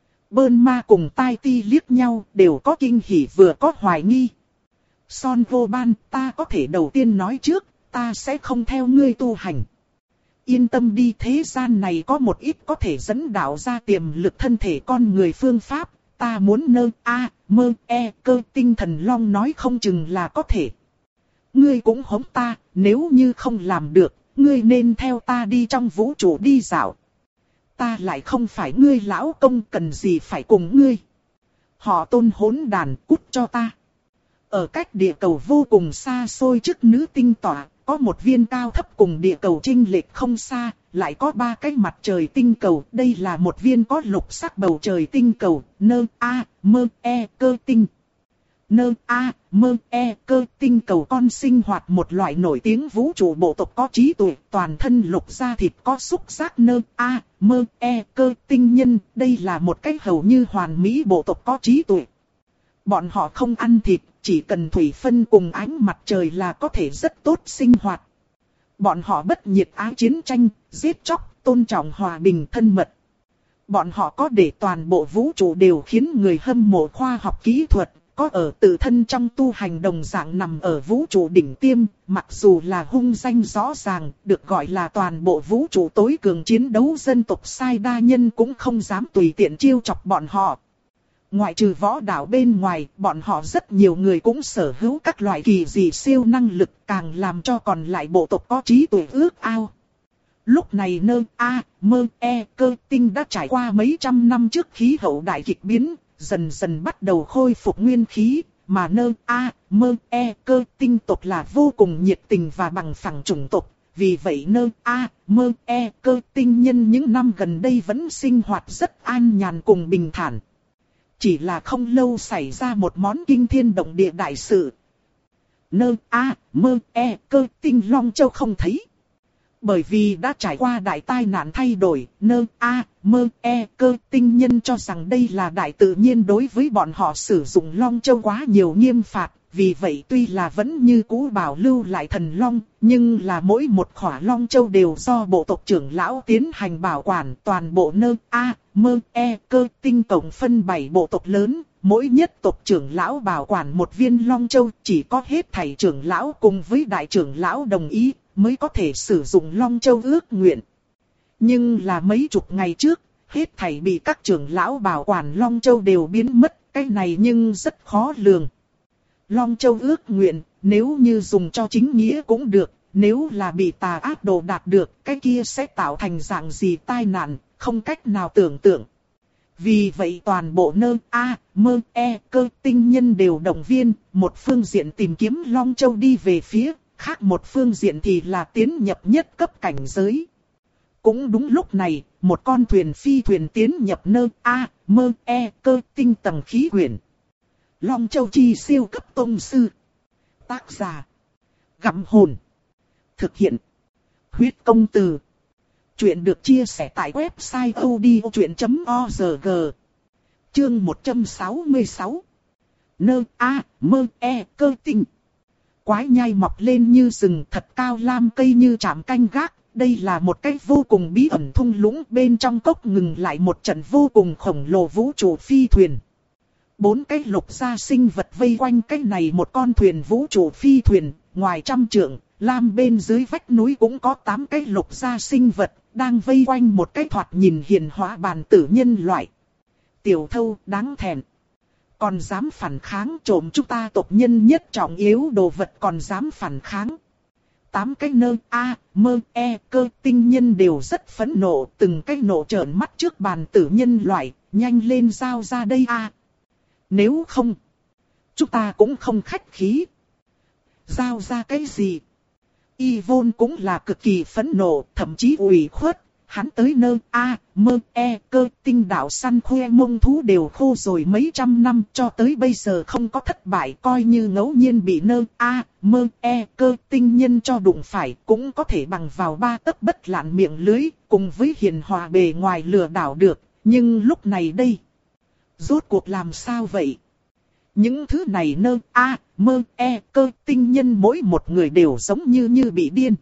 Speaker 1: Bơn Ma cùng Tai Ti liếc nhau, đều có kinh hỉ vừa có hoài nghi. Son vô ban, ta có thể đầu tiên nói trước, ta sẽ không theo ngươi tu hành. Yên tâm đi, thế gian này có một ít có thể dẫn đạo ra tiềm lực thân thể con người phương pháp, ta muốn nơ a mơ e cơ tinh thần long nói không chừng là có thể. Ngươi cũng hống ta, nếu như không làm được, ngươi nên theo ta đi trong vũ trụ đi dạo. Ta lại không phải ngươi lão công, cần gì phải cùng ngươi. Họ Tôn hỗn đàn, cút cho ta. Ở cách địa cầu vô cùng xa xôi trước nữ tinh tỏa, có một viên cao thấp cùng địa cầu chênh lệch không xa, lại có ba cái mặt trời tinh cầu. Đây là một viên có lục sắc bầu trời tinh cầu, nơ a mơ e cơ tinh. Nơ a mơ e cơ tinh cầu con sinh hoạt một loại nổi tiếng vũ trụ bộ tộc có trí tuệ, toàn thân lục da thịt có xúc giác nơ a mơ e cơ tinh nhân. Đây là một cái hầu như hoàn mỹ bộ tộc có trí tuệ. Bọn họ không ăn thịt, chỉ cần thủy phân cùng ánh mặt trời là có thể rất tốt sinh hoạt. Bọn họ bất nhiệt ái chiến tranh, giết chóc, tôn trọng hòa bình thân mật. Bọn họ có để toàn bộ vũ trụ đều khiến người hâm mộ khoa học kỹ thuật, có ở tự thân trong tu hành đồng dạng nằm ở vũ trụ đỉnh tiêm, mặc dù là hung danh rõ ràng, được gọi là toàn bộ vũ trụ tối cường chiến đấu dân tộc Sai Đa Nhân cũng không dám tùy tiện chiêu chọc bọn họ. Ngoại trừ võ đạo bên ngoài, bọn họ rất nhiều người cũng sở hữu các loại kỳ dị siêu năng lực, càng làm cho còn lại bộ tộc có trí tuệ ước ao. Lúc này nơ a mơ e cơ tinh đã trải qua mấy trăm năm trước khí hậu đại kịch biến, dần dần bắt đầu khôi phục nguyên khí, mà nơ a mơ e cơ tinh tộc là vô cùng nhiệt tình và bằng phẳng chủng tộc. Vì vậy nơ a mơ e cơ tinh nhân những năm gần đây vẫn sinh hoạt rất an nhàn cùng bình thản. Chỉ là không lâu xảy ra một món kinh thiên động địa đại sự. Nơ a mơ e cơ tinh Long Châu không thấy. Bởi vì đã trải qua đại tai nạn thay đổi, nơ a mơ e cơ tinh nhân cho rằng đây là đại tự nhiên đối với bọn họ sử dụng Long Châu quá nhiều nghiêm phạt. Vì vậy tuy là vẫn như cũ bảo lưu lại thần Long, nhưng là mỗi một khỏa Long Châu đều do bộ tộc trưởng lão tiến hành bảo quản. Toàn bộ nơ a mơ e cơ tinh tổng phân bảy bộ tộc lớn, mỗi nhất tộc trưởng lão bảo quản một viên Long Châu, chỉ có hết thảy trưởng lão cùng với đại trưởng lão đồng ý mới có thể sử dụng Long Châu ước nguyện. Nhưng là mấy chục ngày trước, hết thảy bị các trưởng lão bảo quản Long Châu đều biến mất, cái này nhưng rất khó lường. Long Châu ước nguyện, nếu như dùng cho chính nghĩa cũng được, nếu là bị tà ác đồ đạt được, cái kia sẽ tạo thành dạng gì tai nạn, không cách nào tưởng tượng. Vì vậy toàn bộ nơ a mơ e cơ tinh nhân đều động viên, một phương diện tìm kiếm Long Châu đi về phía, khác một phương diện thì là tiến nhập nhất cấp cảnh giới. Cũng đúng lúc này, một con thuyền phi thuyền tiến nhập nơ a mơ e cơ tinh tầng khí quyển. Long Châu chi siêu cấp tông sư. Tác giả: Gặm Hồn. Thực hiện: Huyết Công Từ. Chuyện được chia sẻ tại website odchuyện chấm org. Chương một trăm sáu mươi sáu. Nơ a mơ e cơ tinh. Quái nhai mọc lên như rừng thật cao, lam cây như trạm canh gác. Đây là một cái vô cùng bí ẩn thung lũng, bên trong cốc ngừng lại một trận vô cùng khổng lồ vũ trụ phi thuyền. Bốn cái lục gia sinh vật vây quanh cái này một con thuyền vũ trụ phi thuyền, ngoài trăm trượng, lam bên dưới vách núi cũng có tám cái lục gia sinh vật, đang vây quanh một cái thoạt nhìn hiền hóa bàn tử nhân loại. Tiểu thâu đáng thẹn. Còn dám phản kháng, trộm chúng ta tộc nhân nhất trọng yếu đồ vật còn dám phản kháng. Tám cái nơ a mơ e cơ tinh nhân đều rất phẫn nộ, từng cái nộ trợn mắt trước bàn tử nhân loại, nhanh lên giao ra đây a. Nếu không, chúng ta cũng không khách khí. Giao ra cái gì? Yvonne cũng là cực kỳ phẫn nộ, thậm chí ủy khuất. Hắn tới nơ a mơ e cơ tinh đảo săn khoe mông thú đều khô rồi mấy trăm năm, cho tới bây giờ không có thất bại, coi như ngẫu nhiên bị nơ a mơ e cơ tinh nhân cho đụng phải, cũng có thể bằng vào ba tấc bất lạn miệng lưới, cùng với hiền hòa bề ngoài lừa đảo được. Nhưng lúc này đây, rốt cuộc làm sao vậy? Những thứ này nơ a mơ e cơ tinh nhân mỗi một người đều giống như như bị điên.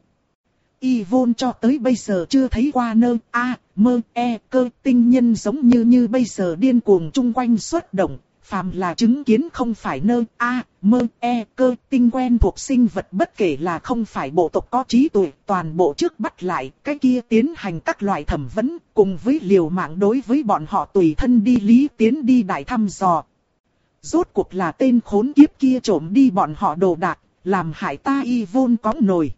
Speaker 1: Yvonne cho tới bây giờ chưa thấy qua nơ a mơ e cơ tinh nhân giống như như bây giờ điên cuồng chung quanh xuất động. Phàm là chứng kiến không phải nơ a mơ e cơ tinh quen thuộc sinh vật, bất kể là không phải bộ tộc có trí tuệ, toàn bộ trước bắt lại, cái kia tiến hành các loại thẩm vấn, cùng với liều mạng đối với bọn họ tùy thân đi lý tiến đi đại thăm dò. Rốt cuộc là tên khốn kiếp kia trộm đi bọn họ đồ đạc, làm hại ta Yvonne có nổi.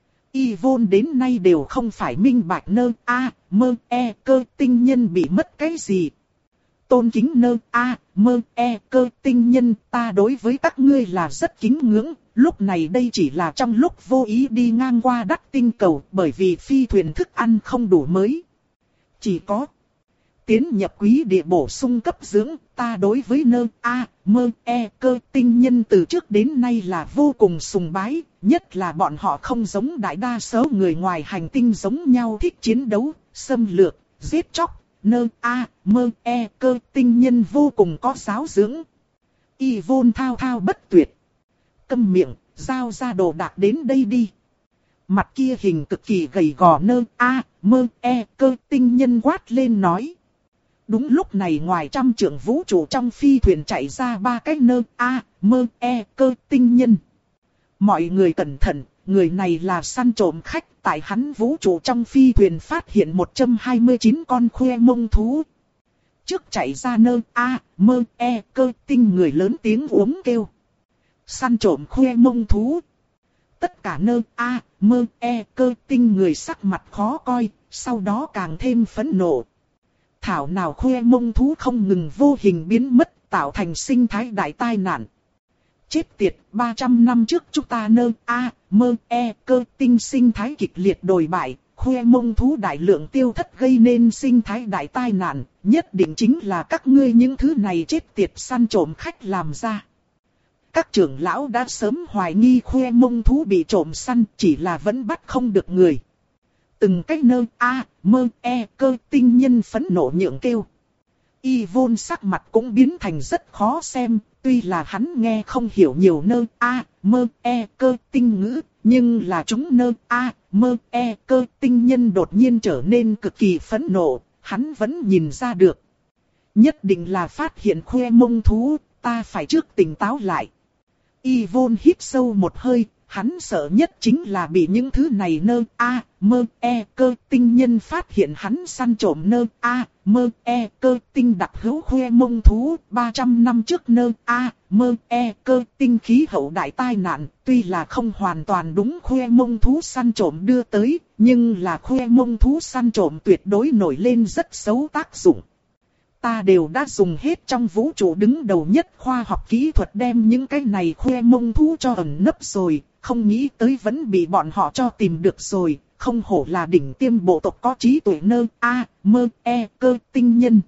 Speaker 1: Yvonne đến nay đều không phải minh bạch nơ a mơ e cơ tinh nhân bị mất cái gì. Tôn kính nơ a mơ e cơ tinh nhân, ta đối với các ngươi là rất kính ngưỡng. Lúc này đây chỉ là trong lúc vô ý đi ngang qua đắc tinh cầu, bởi vì phi thuyền thức ăn không đủ mới. Chỉ có tiến nhập quý địa bổ sung cấp dưỡng, ta đối với nơ a mơ e cơ tinh nhân từ trước đến nay là vô cùng sùng bái. Nhất là bọn họ không giống đại đa số người ngoài hành tinh giống nhau thích chiến đấu, xâm lược, giết chóc. Nơ a mơ e cơ tinh nhân vô cùng có giáo dưỡng. Yvonne thao thao bất tuyệt. Câm miệng, giao ra đồ đạc đến đây đi. Mặt kia hình cực kỳ gầy gò nơ a mơ e cơ tinh nhân quát lên nói. Đúng lúc này ngoài trăm trượng vũ trụ trong phi thuyền chạy ra ba cái nơ a mơ e cơ tinh nhân. Mọi người cẩn thận, người này là săn trộm khách, tại hắn vũ trụ trong phi thuyền phát hiện một trăm hai mươi chín con khoe mông thú. Trước chạy ra nơ a mơ e cơ tinh người lớn tiếng uống kêu. Săn trộm khoe mông thú. Tất cả nơ a mơ e cơ tinh người sắc mặt khó coi, sau đó càng thêm phẫn nộ. Thảo nào khoe mông thú không ngừng vô hình biến mất, tạo thành sinh thái đại tai nạn. Chết tiệt, ba trăm năm trước chúng ta nơ a mơ e cơ tinh sinh thái kịch liệt đồi bại, khoe mông thú đại lượng tiêu thất gây nên sinh thái đại tai nạn, nhất định chính là các ngươi những thứ này chết tiệt săn trộm khách làm ra. Các trưởng lão đã sớm hoài nghi khoe mông thú bị trộm săn, chỉ là vẫn bắt không được người. Từng cái nơ a mơ e cơ tinh nhân phẫn nộ nhượng kêu. Yvonne sắc mặt cũng biến thành rất khó xem, tuy là hắn nghe không hiểu nhiều nơ a mơ e cơ tinh ngữ, nhưng là chúng nơ a mơ e cơ tinh nhân đột nhiên trở nên cực kỳ phẫn nộ, hắn vẫn nhìn ra được. Nhất định là phát hiện khoe mông thú, ta phải trước tỉnh táo lại. Yvonne hít sâu một hơi. Hắn sợ nhất chính là bị những thứ này nơ a mơ e cơ tinh nhân phát hiện hắn săn trộm nơ a mơ e cơ tinh đặc hữu khoe mông thú. ba trăm năm trước nơ a mơ e cơ tinh khí hậu đại tai nạn, tuy là không hoàn toàn đúng khoe mông thú săn trộm đưa tới, nhưng là khoe mông thú săn trộm tuyệt đối nổi lên rất xấu tác dụng. Ta đều đã dùng hết trong vũ trụ đứng đầu nhất khoa học kỹ thuật đem những cái này khoe mông thú cho ẩn nấp rồi, không nghĩ tới vẫn bị bọn họ cho tìm được rồi, không hổ là đỉnh tiêm bộ tộc có trí tuệ nơ a mơ e cơ tinh nhân.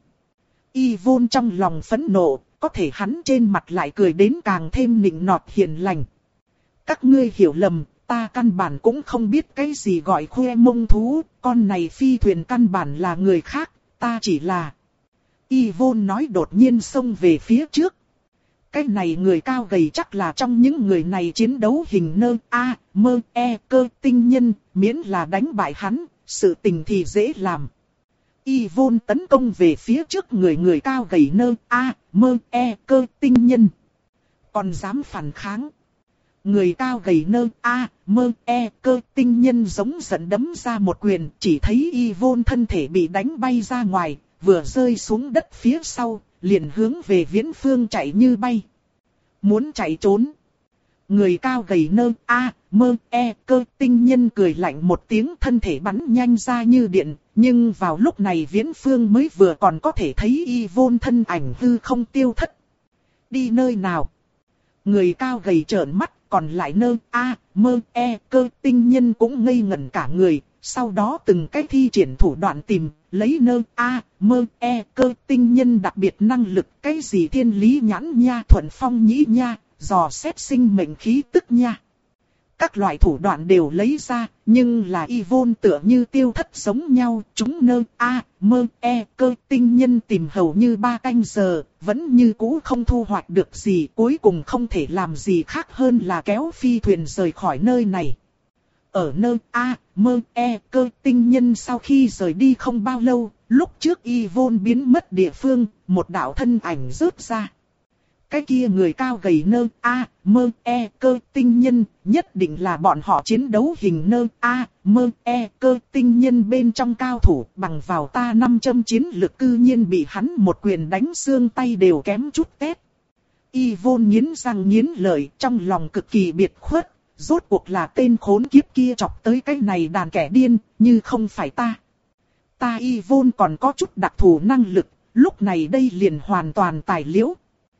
Speaker 1: Yvonne trong lòng phẫn nộ, có thể hắn trên mặt lại cười đến càng thêm nịnh nọt hiền lành. Các ngươi hiểu lầm, ta căn bản cũng không biết cái gì gọi khoe mông thú, con này phi thuyền căn bản là người khác, ta chỉ là... Yvonne nói đột nhiên xông về phía trước. Cái này người cao gầy chắc là trong những người này chiến đấu hình nơ A, mơ, e, cơ tinh nhân, miễn là đánh bại hắn, sự tình thì dễ làm. Yvonne tấn công về phía trước người người cao gầy nơ A, mơ, e, cơ tinh nhân. Còn dám phản kháng. Người cao gầy nơ A, mơ, e, cơ tinh nhân giống giận đấm ra một quyền, chỉ thấy Yvonne thân thể bị đánh bay ra ngoài, vừa rơi xuống đất phía sau, liền hướng về viễn phương chạy như bay. Muốn chạy trốn. Người cao gầy nơ A, mơ, e, cơ tinh nhân cười lạnh một tiếng, thân thể bắn nhanh ra như điện, nhưng vào lúc này viễn phương mới vừa còn có thể thấy Yvonne thân ảnh hư không tiêu thất. Đi nơi nào? Người cao gầy trợn mắt, còn lại nơ A, mơ, e, cơ tinh nhân cũng ngây ngẩn cả người, sau đó từng cách thi triển thủ đoạn tìm, lấy nơ A, mơ, e, cơ tinh nhân đặc biệt năng lực, cái gì thiên lý nhãn nha, thuận phong nhĩ nha, dò xét sinh mệnh khí tức nha. Các loại thủ đoạn đều lấy ra, nhưng là Yvonne tựa như tiêu thất giống nhau, chúng nơ A, mơ, e, cơ tinh nhân tìm hầu như ba canh giờ, vẫn như cũ không thu hoạch được gì, cuối cùng không thể làm gì khác hơn là kéo phi thuyền rời khỏi nơi này. Ở nơ A, mơ, e, cơ tinh nhân sau khi rời đi không bao lâu, lúc trước Yvonne biến mất địa phương, một đạo thân ảnh rớt ra. Cái kia người cao gầy nơ A, mơ, e, cơ tinh nhân, nhất định là bọn họ chiến đấu hình nơ A, mơ, e, cơ tinh nhân bên trong cao thủ, bằng vào ta năm trăm chiến lực cư nhiên bị hắn một quyền đánh xương tay đều kém chút tét. Yvonne nghiến răng nghiến lợi, trong lòng cực kỳ biệt khuất, rốt cuộc là tên khốn kiếp kia chọc tới cái này đàn kẻ điên, như không phải ta. Ta Yvonne còn có chút đặc thù năng lực, lúc này đây liền hoàn toàn tài liễu.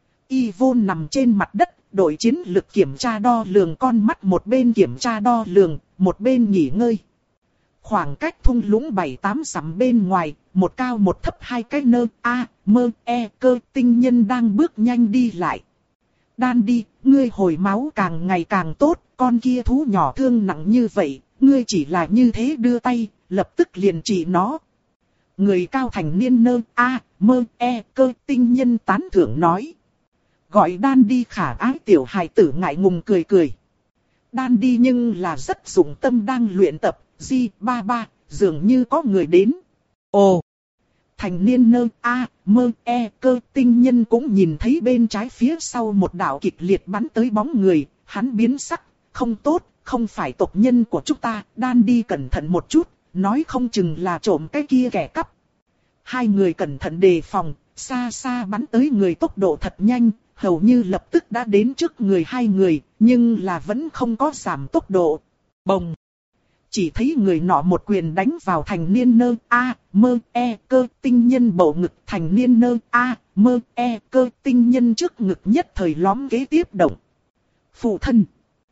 Speaker 1: Yvonne nằm trên mặt đất, đội chiến lực kiểm tra đo lường con mắt, một bên kiểm tra đo lường, một bên nghỉ ngơi. Khoảng cách thung lũng bảy tám dặm bên ngoài, một cao một thấp hai cái nơ A, mơ, e, cơ tinh nhân đang bước nhanh đi lại. Đan đi, ngươi hồi máu càng ngày càng tốt, con kia thú nhỏ thương nặng như vậy, ngươi chỉ là như thế đưa tay, lập tức liền trị nó. Người cao thành niên nơ A, mơ, e, cơ tinh nhân tán thưởng nói. Gọi Đan đi khả ái tiểu hài tử ngại ngùng cười cười. Đan đi nhưng là rất dụng tâm đang luyện tập, di ba ba, dường như có người đến. Ồ! Thành niên nơ A, mơ, e, cơ tinh nhân cũng nhìn thấy bên trái phía sau một đạo kịch liệt bắn tới bóng người, hắn biến sắc, không tốt, không phải tộc nhân của chúng ta, Đan đi cẩn thận một chút, nói không chừng là trộm cái kia kẻ cắp. Hai người cẩn thận đề phòng, xa xa bắn tới người tốc độ thật nhanh, hầu như lập tức đã đến trước người hai người, nhưng là vẫn không có giảm tốc độ. Bồng! Chỉ thấy người nọ một quyền đánh vào thành niên nơ A, mơ, e, cơ tinh nhân bầu ngực, thành niên nơ A, mơ, e, cơ tinh nhân trước ngực nhất thời lõm kế tiếp động. Phụ thân!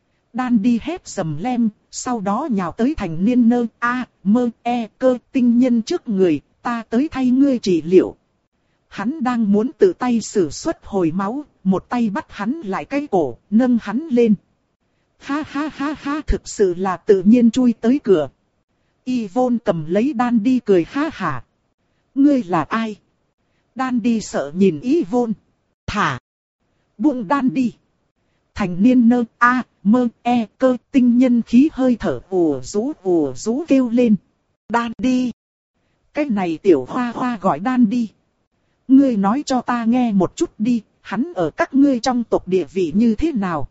Speaker 1: Đan đi hét sầm lem, sau đó nhào tới thành niên nơ A, mơ, e, cơ tinh nhân trước người, ta tới thay ngươi trị liệu. Hắn đang muốn tự tay sử xuất hồi máu, một tay bắt hắn lại cái cổ, nâng hắn lên. Ha ha ha ha, thực sự là tự nhiên chui tới cửa. Yvonne cầm lấy Đan đi cười ha hả. Ngươi là ai? Đan đi sợ nhìn Yvonne. Thả! Buông Đan đi! Thành niên nơ A, mơ, e, cơ tinh nhân khí hơi thở ùa rú ùa rú kêu lên. Đan đi! Cái này tiểu hoa hoa gọi Đan đi. Ngươi nói cho ta nghe một chút đi, hắn ở các ngươi trong tộc địa vị như thế nào?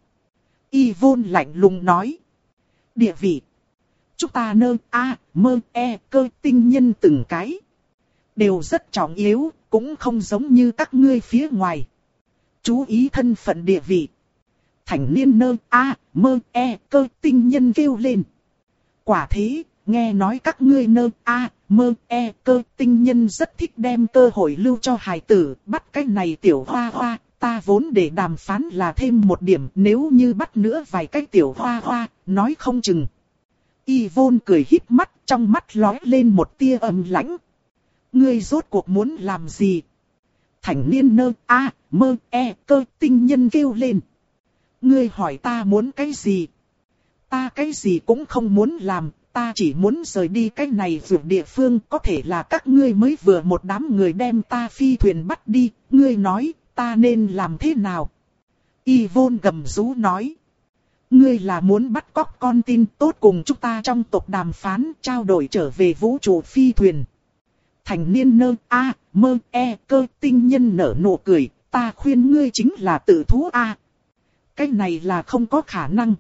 Speaker 1: Yvonne lạnh lùng nói. Địa vị. Chúng ta nơ A, mơ, e, cơ tinh nhân từng cái. Đều rất trọng yếu, cũng không giống như các ngươi phía ngoài. Chú ý thân phận địa vị. Thành niên nơ A, mơ, e, cơ tinh nhân kêu lên. Quả thế, nghe nói các ngươi nơ A, mơ, e, cơ tinh nhân rất thích đem cơ hội lưu cho hài tử, bắt cái này tiểu hoa hoa. Ta vốn để đàm phán là thêm một điểm, nếu như bắt nữa vài cái tiểu hoa hoa, nói không chừng. Yvonne cười híp mắt, trong mắt lóe lên một tia âm lãnh. Ngươi rốt cuộc muốn làm gì? Thành niên nơ A, mơ, e, cơ tinh nhân kêu lên. Ngươi hỏi ta muốn cái gì? ta cái gì cũng không muốn làm, ta chỉ muốn rời đi cái này vượt địa phương, có thể là các ngươi mới vừa một đám người đem ta phi thuyền bắt đi, ngươi nói, ta nên làm thế nào? Yvonne gầm rú nói. Ngươi là muốn bắt cóc con tin tốt cùng chúng ta trong tộc đàm phán trao đổi trở về vũ trụ phi thuyền. Thành niên nơ a mơ e cơ tinh nhân nở nụ cười, ta khuyên ngươi chính là tự thú a. Cái này là không có khả năng.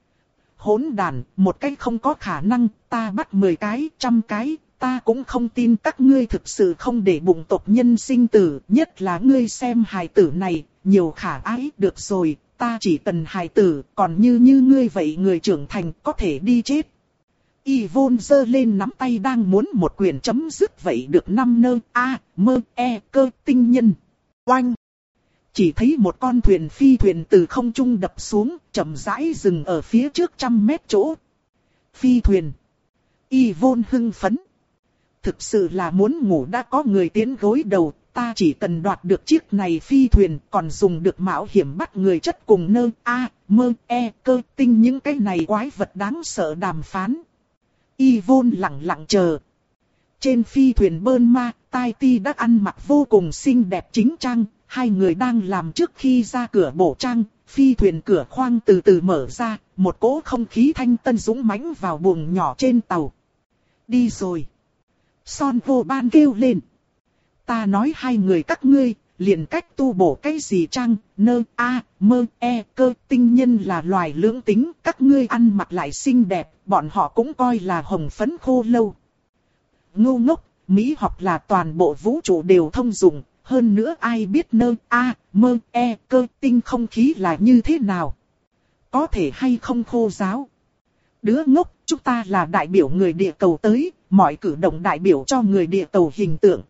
Speaker 1: Hỗn đàn, một cái không có khả năng, ta bắt mười cái, trăm cái, ta cũng không tin các ngươi thực sự không để bụng tộc nhân sinh tử, nhất là ngươi xem hài tử này, nhiều khả ái, được rồi, ta chỉ cần hài tử, còn như như ngươi vậy người trưởng thành có thể đi chết. Yvonne giơ lên nắm tay đang muốn một quyền chấm dứt vậy được năm nơ a mơ e cơ tinh nhân. Oanh! Chỉ thấy một con thuyền phi thuyền từ không trung đập xuống, chậm rãi dừng ở phía trước trăm mét chỗ. Phi thuyền. Yvonne hưng phấn. Thực sự là muốn ngủ đã có người tiến gối đầu, ta chỉ cần đoạt được chiếc này phi thuyền, còn dùng được mạo hiểm bắt người chất cùng nơ a mơ e cơ tinh những cái này quái vật đáng sợ đàm phán. Yvonne lặng lặng chờ. Trên phi thuyền Burma, Tai Ti đã ăn mặc vô cùng xinh đẹp chính trang, hai người đang làm trước khi ra cửa bổ trang, phi thuyền cửa khoang từ từ mở ra, một cỗ không khí thanh tân dũng mãnh vào buồng nhỏ trên tàu. Đi rồi. Son vô ban kêu lên. Ta nói hai người các ngươi, liền cách tu bổ cái gì trang, nơ, a, mơ, e, cơ, tinh nhân là loài lưỡng tính, các ngươi ăn mặc lại xinh đẹp, bọn họ cũng coi là hồng phấn khô lâu. Ngu ngốc, Mỹ học là toàn bộ vũ trụ đều thông dụng, hơn nữa ai biết nơ, a, mơ, e, cơ, tinh không khí là như thế nào. Có thể hay không khô giáo. Đứa ngốc, chúng ta là đại biểu người địa cầu tới, mọi cử động đại biểu cho người địa cầu hình tượng.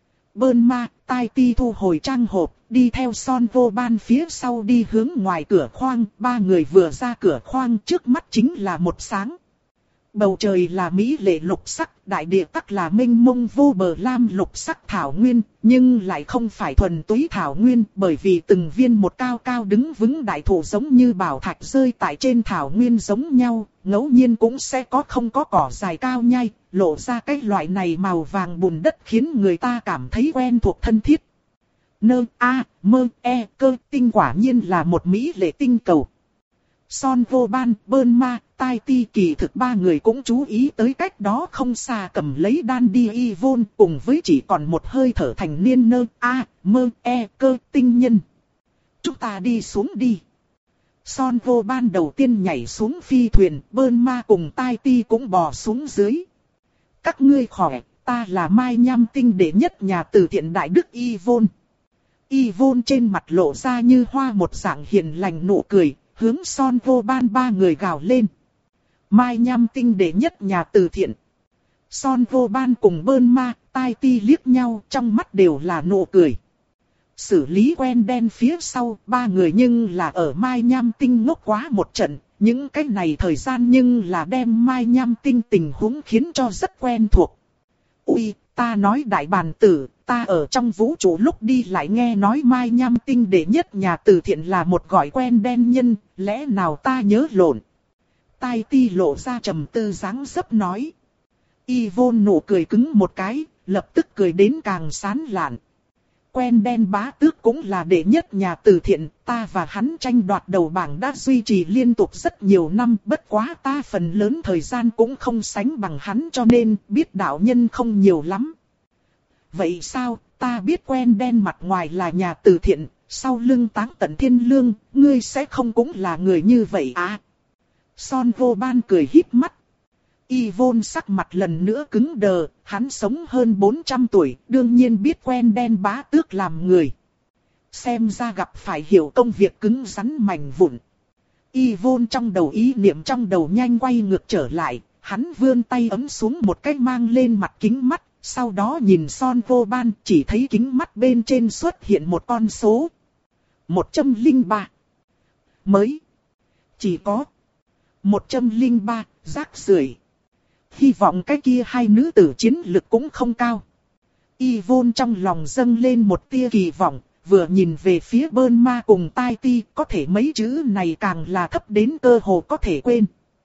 Speaker 1: Burma, Tai Ti thu hồi trang hộp, đi theo Son vô ban phía sau đi hướng ngoài cửa khoang, ba người vừa ra cửa khoang trước mắt chính là một sáng. Bầu trời là mỹ lệ lục sắc, đại địa tắc là mênh mông vô bờ lam lục sắc thảo nguyên, nhưng lại không phải thuần túy thảo nguyên, bởi vì từng viên một cao cao đứng vững đại thụ giống như bảo thạch rơi tại trên thảo nguyên giống nhau, ngẫu nhiên cũng sẽ có không có cỏ dài cao nhai, lộ ra cái loại này màu vàng bùn đất khiến người ta cảm thấy quen thuộc thân thiết. Nơ, a, mơ, e, cơ, tinh quả nhiên là một mỹ lệ tinh cầu. Son vô ban, Burma, Tai Ti kỳ thực ba người cũng chú ý tới cách đó không xa cầm lấy đan đi Yvonne cùng với chỉ còn một hơi thở thành niên nơ, a, mơ, e, cơ, tinh nhân. Chúng ta đi xuống đi. Son vô ban đầu tiên nhảy xuống phi thuyền, Burma cùng Tai Ti cũng bò xuống dưới. Các ngươi khỏe, ta là Mai Nham Tinh đệ nhất nhà từ thiện đại đức Yvonne. Yvonne trên mặt lộ ra như hoa một dạng hiền lành nụ cười, hướng Son vô ban ba người gào lên. Mai Nham Tinh đệ nhất nhà từ thiện. Son vô ban cùng Burma, Tai Ti liếc nhau trong mắt đều là nụ cười. Xử lý quen đen phía sau, ba người nhưng là ở Mai Nham Tinh ngốc quá một trận. Những cái này thời gian nhưng là đem Mai Nham Tinh tình huống khiến cho rất quen thuộc. Ui, ta nói đại bàn tử, ta ở trong vũ trụ lúc đi lại nghe nói Mai Nham Tinh đệ nhất nhà từ thiện là một gọi quen đen nhân, lẽ nào ta nhớ lộn. Tai Ti lộ ra trầm tư dáng dấp nói. Yvonne nụ cười cứng một cái, lập tức cười đến càng sán lạn. Quen đen bá tước cũng là đệ nhất nhà từ thiện, ta và hắn tranh đoạt đầu bảng đã duy trì liên tục rất nhiều năm, bất quá ta phần lớn thời gian cũng không sánh bằng hắn cho nên biết đạo nhân không nhiều lắm. Vậy sao, ta biết quen đen mặt ngoài là nhà từ thiện, sau lưng táng tận thiên lương, ngươi sẽ không cũng là người như vậy à? Son vô ban cười híp mắt. Yvonne sắc mặt lần nữa cứng đờ, hắn sống hơn bốn trăm tuổi, đương nhiên biết quen đen bá tước làm người. Xem ra gặp phải hiểu công việc cứng rắn mảnh vụn. Yvonne trong đầu ý niệm trong đầu nhanh quay ngược trở lại, hắn vươn tay ấm xuống một cái mang lên mặt kính mắt, sau đó nhìn Son vô ban chỉ thấy kính mắt bên trên xuất hiện một con số. một trăm lẻ ba. Mới. Chỉ có. một trăm lẻ ba, rác rưởi. Hy vọng cái kia hai nữ tử chiến lực cũng không cao. Yvonne trong lòng dâng lên một tia kỳ vọng, vừa nhìn về phía Burma cùng Tai Ti, có thể mấy chữ này càng là thấp đến cơ hồ có thể quên.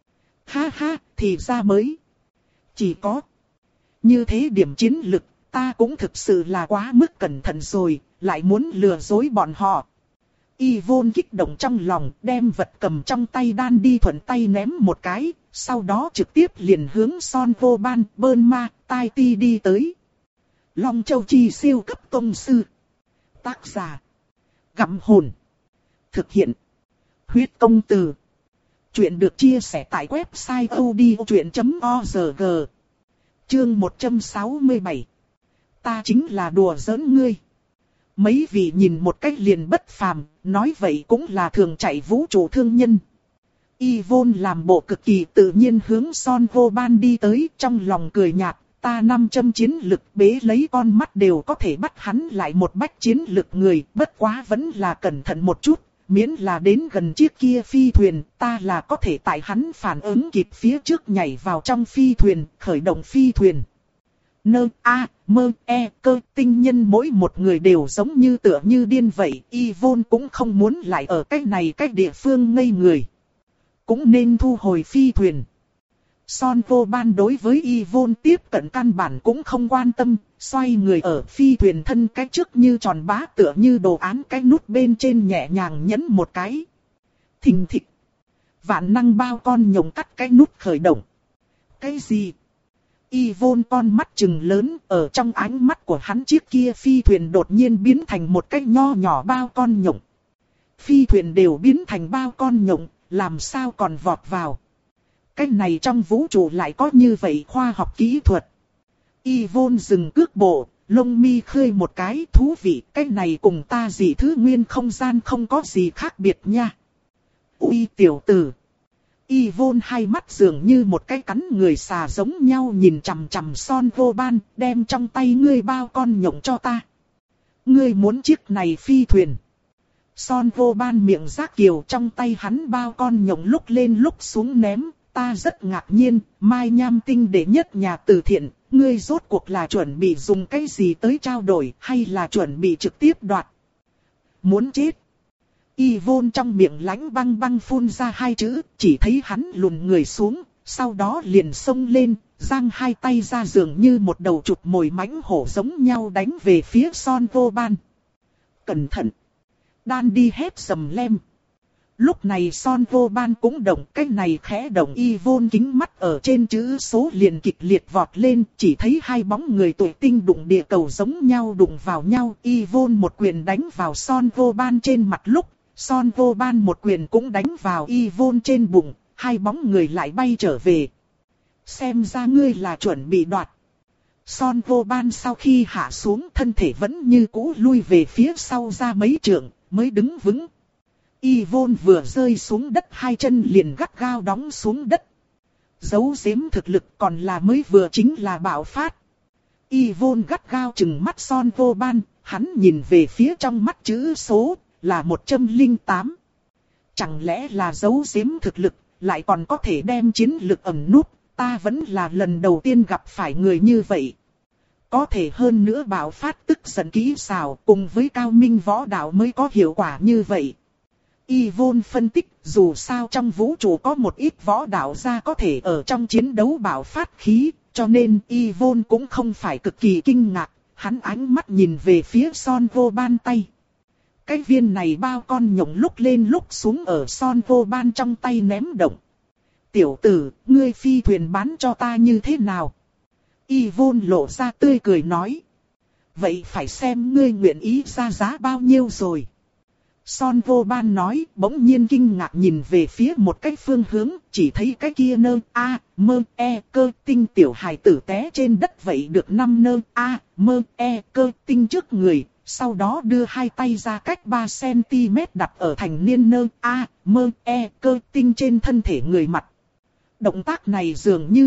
Speaker 1: Ha ha, thì ra mới. Chỉ có. Như thế điểm chiến lực, ta cũng thực sự là quá mức cẩn thận rồi, lại muốn lừa dối bọn họ. Yvonne kích động trong lòng, đem vật cầm trong tay đan đi thuận tay ném một cái, sau đó trực tiếp liền hướng Son Vô Ban, Bơn Ma, Tai Ti đi tới. Long Châu Chi siêu cấp tông sư. Tác giả. Gặm hồn. Thực hiện. Huyết công từ. Chuyện được chia sẻ tại website odchuyện chấm org. Chương một trăm sáu mươi bảy. Ta chính là đùa giỡn ngươi. Mấy vị nhìn một cách liền bất phàm, nói vậy cũng là thường chạy vũ trụ thương nhân. Yvonne làm bộ cực kỳ tự nhiên hướng Son Vô Ban đi tới, trong lòng cười nhạt, ta năm trăm chiến lực bế lấy con mắt đều có thể bắt hắn lại một bách chiến lực người, bất quá vẫn là cẩn thận một chút, miễn là đến gần chiếc kia phi thuyền, ta là có thể tại hắn phản ứng kịp phía trước nhảy vào trong phi thuyền, khởi động phi thuyền. Nơ, a, mơ, e, cơ, tinh nhân mỗi một người đều giống như tựa như điên vậy, Yvonne cũng không muốn lại ở cách này cách địa phương ngây người. Cũng nên thu hồi phi thuyền. Son Vô Ban đối với Yvonne tiếp cận căn bản cũng không quan tâm, xoay người ở phi thuyền thân cách trước như tròn bá tựa như đồ án cái nút bên trên nhẹ nhàng nhấn một cái. Thình thịch. Vạn năng bao con nhộng cắt cái nút khởi động. Cái gì? Yvonne con mắt trừng lớn, ở trong ánh mắt của hắn chiếc kia phi thuyền đột nhiên biến thành một cái nho nhỏ bao con nhộng. Phi thuyền đều biến thành bao con nhộng, làm sao còn vọt vào. Cái này trong vũ trụ lại có như vậy khoa học kỹ thuật. Yvonne dừng cước bộ, lông mi khơi một cái thú vị, cái này cùng ta dị thứ nguyên không gian không có gì khác biệt nha. Ui tiểu tử. Yvonne hai mắt dường như một cái cắn người xà giống nhau nhìn chằm chằm Son Vô Ban, đem trong tay ngươi bao con nhộng cho ta. Ngươi muốn chiếc này phi thuyền. Son Vô Ban miệng rác kiều trong tay hắn bao con nhộng lúc lên lúc xuống ném, ta rất ngạc nhiên, Mai Nham Tinh đệ nhất nhà từ thiện, ngươi rốt cuộc là chuẩn bị dùng cái gì tới trao đổi hay là chuẩn bị trực tiếp đoạt. Muốn chết. Yvonne trong miệng lãnh băng băng phun ra hai chữ, chỉ thấy hắn lùn người xuống, sau đó liền xông lên, giang hai tay ra dường như một đầu chụp mồi mãnh hổ giống nhau đánh về phía Son Vô Ban. Cẩn thận! Đan đi hét sầm lem. Lúc này Son Vô Ban cũng động, cái này khẽ động Yvonne kính mắt ở trên chữ số liền kịch liệt vọt lên, chỉ thấy hai bóng người tuổi tinh đụng địa cầu giống nhau đụng vào nhau. Yvonne một quyền đánh vào Son Vô Ban trên mặt lúc, Son Vô Ban một quyền cũng đánh vào Yvonne trên bụng, hai bóng người lại bay trở về. Xem ra ngươi là chuẩn bị đoạt. Son Vô Ban sau khi hạ xuống thân thể vẫn như cũ lui về phía sau ra mấy trượng, mới đứng vững. Yvonne vừa rơi xuống đất hai chân liền gắt gao đóng xuống đất. Giấu giếm thực lực còn là mới vừa chính là bạo phát. Yvonne gắt gao chừng mắt Son Vô Ban, hắn nhìn về phía trong mắt chữ số, là một trăm lẻ tám. Chẳng lẽ là giấu giếm thực lực, lại còn có thể đem chiến lực ẩn núp, ta vẫn là lần đầu tiên gặp phải người như vậy. Có thể hơn nữa bạo phát tức giận kỹ xảo cùng với cao minh võ đạo mới có hiệu quả như vậy. Yvonne phân tích, dù sao trong vũ trụ có một ít võ đạo gia có thể ở trong chiến đấu bạo phát khí, cho nên Yvonne cũng không phải cực kỳ kinh ngạc, hắn ánh mắt nhìn về phía Son Vô Ban tay. Cái viên này bao con nhộng lúc lên lúc xuống ở Son Vô Ban trong tay ném động. Tiểu tử, ngươi phi thuyền bán cho ta như thế nào? Yvonne lộ ra tươi cười nói. Vậy phải xem ngươi nguyện ý ra giá bao nhiêu rồi. Son Vô Ban nói, bỗng nhiên kinh ngạc nhìn về phía một cái phương hướng, chỉ thấy cái kia nơ, a, mơ, e, cơ, tinh tiểu hài tử té trên đất vậy được năm nơ, a, mơ, e, cơ, tinh trước người, sau đó đưa hai tay ra cách ba xăng-ti-mét đặt ở thành niên nơ, a, mơ, e, cơ, tinh trên thân thể người mặt. Động tác này dường như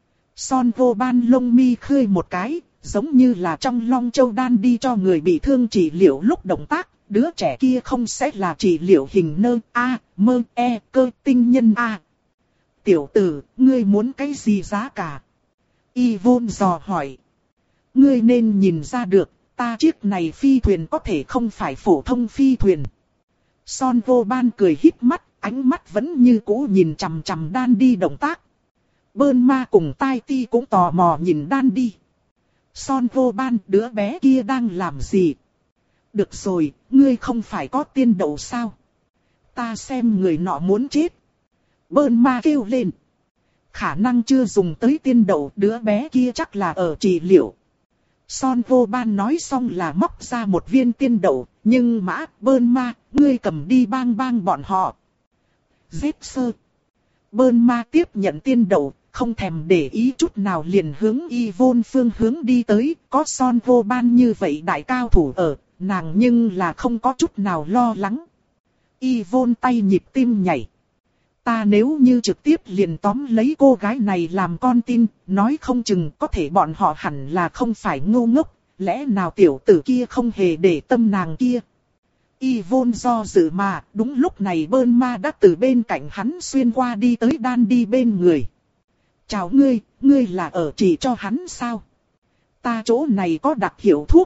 Speaker 1: Son Vô Ban lông mi khơi một cái, giống như là trong Long Châu đan đi cho người bị thương trị liệu lúc động tác. Đứa trẻ kia không sẽ là trị liệu hình nơ, a, mơ, e, cơ, tinh nhân a. Tiểu tử, ngươi muốn cái gì giá cả? Yvonne dò hỏi. Ngươi nên nhìn ra được, ta chiếc này phi thuyền có thể không phải phổ thông phi thuyền. Son Vô Ban cười híp mắt, ánh mắt vẫn như cũ nhìn chằm chằm đan đi động tác. Bơn ma cùng Tai Ti cũng tò mò nhìn đan đi. Son vô ban, đứa bé kia đang làm gì? Được rồi, ngươi không phải có tiên đậu sao? Ta xem người nọ muốn chết. Bơn ma kêu lên. Khả năng chưa dùng tới tiên đậu, đứa bé kia chắc là ở trị liệu. Son vô ban nói xong là móc ra một viên tiên đậu, nhưng mã, bơn ma, ngươi cầm đi bang bang bọn họ. Giết sơ. Bơn ma tiếp nhận tiên đậu, không thèm để ý chút nào liền hướng Yvonne phương hướng đi tới, có son vô ban như vậy đại cao thủ ở, nàng nhưng là không có chút nào lo lắng. Yvonne tay nhịp tim nhảy. Ta nếu như trực tiếp liền tóm lấy cô gái này làm con tin, nói không chừng có thể bọn họ hẳn là không phải ngu ngốc, lẽ nào tiểu tử kia không hề để tâm nàng kia. Yvonne do dự mà, đúng lúc này Bơn ma đã từ bên cạnh hắn xuyên qua đi tới đan đi bên người. Chào ngươi, ngươi là ở chỉ cho hắn sao? Ta chỗ này có đặc hiệu thuốc.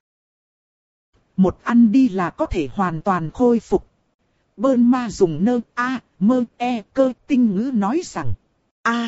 Speaker 1: Một ăn đi là có thể hoàn toàn khôi phục. Bơn ma dùng nơ a, mơ e cơ tinh ngữ nói rằng. A.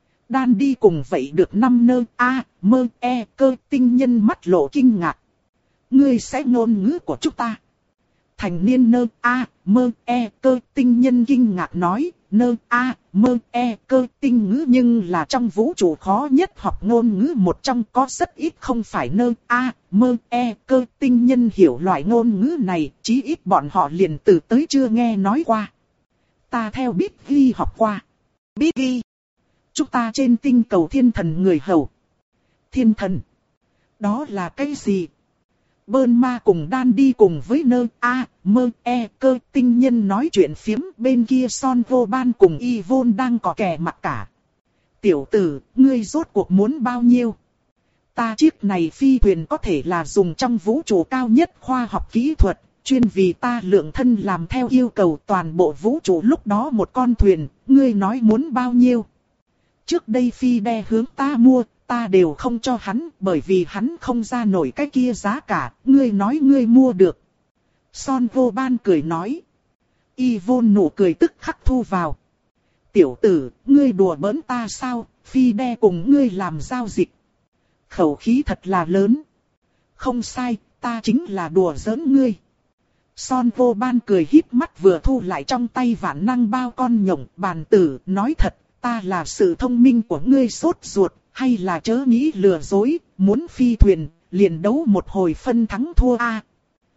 Speaker 1: Đan đi cùng vậy được năm nơ a, mơ e cơ tinh nhân mắt lộ kinh ngạc. Ngươi sẽ ngôn ngữ của chúng ta. Thành niên nơ a, mơ e cơ tinh nhân kinh ngạc nói. Nơ a, mơ e cơ tinh ngữ nhưng là trong vũ trụ khó nhất học ngôn ngữ một trong, có rất ít không phải nơ a, mơ e cơ tinh nhân hiểu loại ngôn ngữ này, chí ít bọn họ liền từ tới chưa nghe nói qua. Ta theo biết ghi học qua. Biết ghi. Chúng ta trên tinh cầu thiên thần người hầu. Thiên thần. Đó là cái gì? Bơn ma cùng đan đi cùng với nơ a, mơ e cơ tinh nhân nói chuyện phiếm, bên kia son vô ban cùng Yvonne đang có kẻ mặc cả. Tiểu tử, ngươi rốt cuộc muốn bao nhiêu? Ta chiếc này phi thuyền có thể là dùng trong vũ trụ cao nhất khoa học kỹ thuật, chuyên vì ta lượng thân làm theo yêu cầu toàn bộ vũ trụ lúc đó một con thuyền, ngươi nói muốn bao nhiêu? Trước đây phi đe hướng ta mua, ta đều không cho hắn, bởi vì hắn không ra nổi cái kia giá cả, ngươi nói ngươi mua được. Son vô ban cười nói. Yvonne nụ cười tức khắc thu vào. Tiểu tử, ngươi đùa bỡn ta sao, phi đe cùng ngươi làm giao dịch. Khẩu khí thật là lớn. Không sai, ta chính là đùa giỡn ngươi. Son vô ban cười híp mắt vừa thu lại trong tay vạn năng bao con nhộng, bàn tử, nói thật, ta là sự thông minh của ngươi sốt ruột. Hay là chớ nghĩ lừa dối, muốn phi thuyền, liền đấu một hồi phân thắng thua a. À,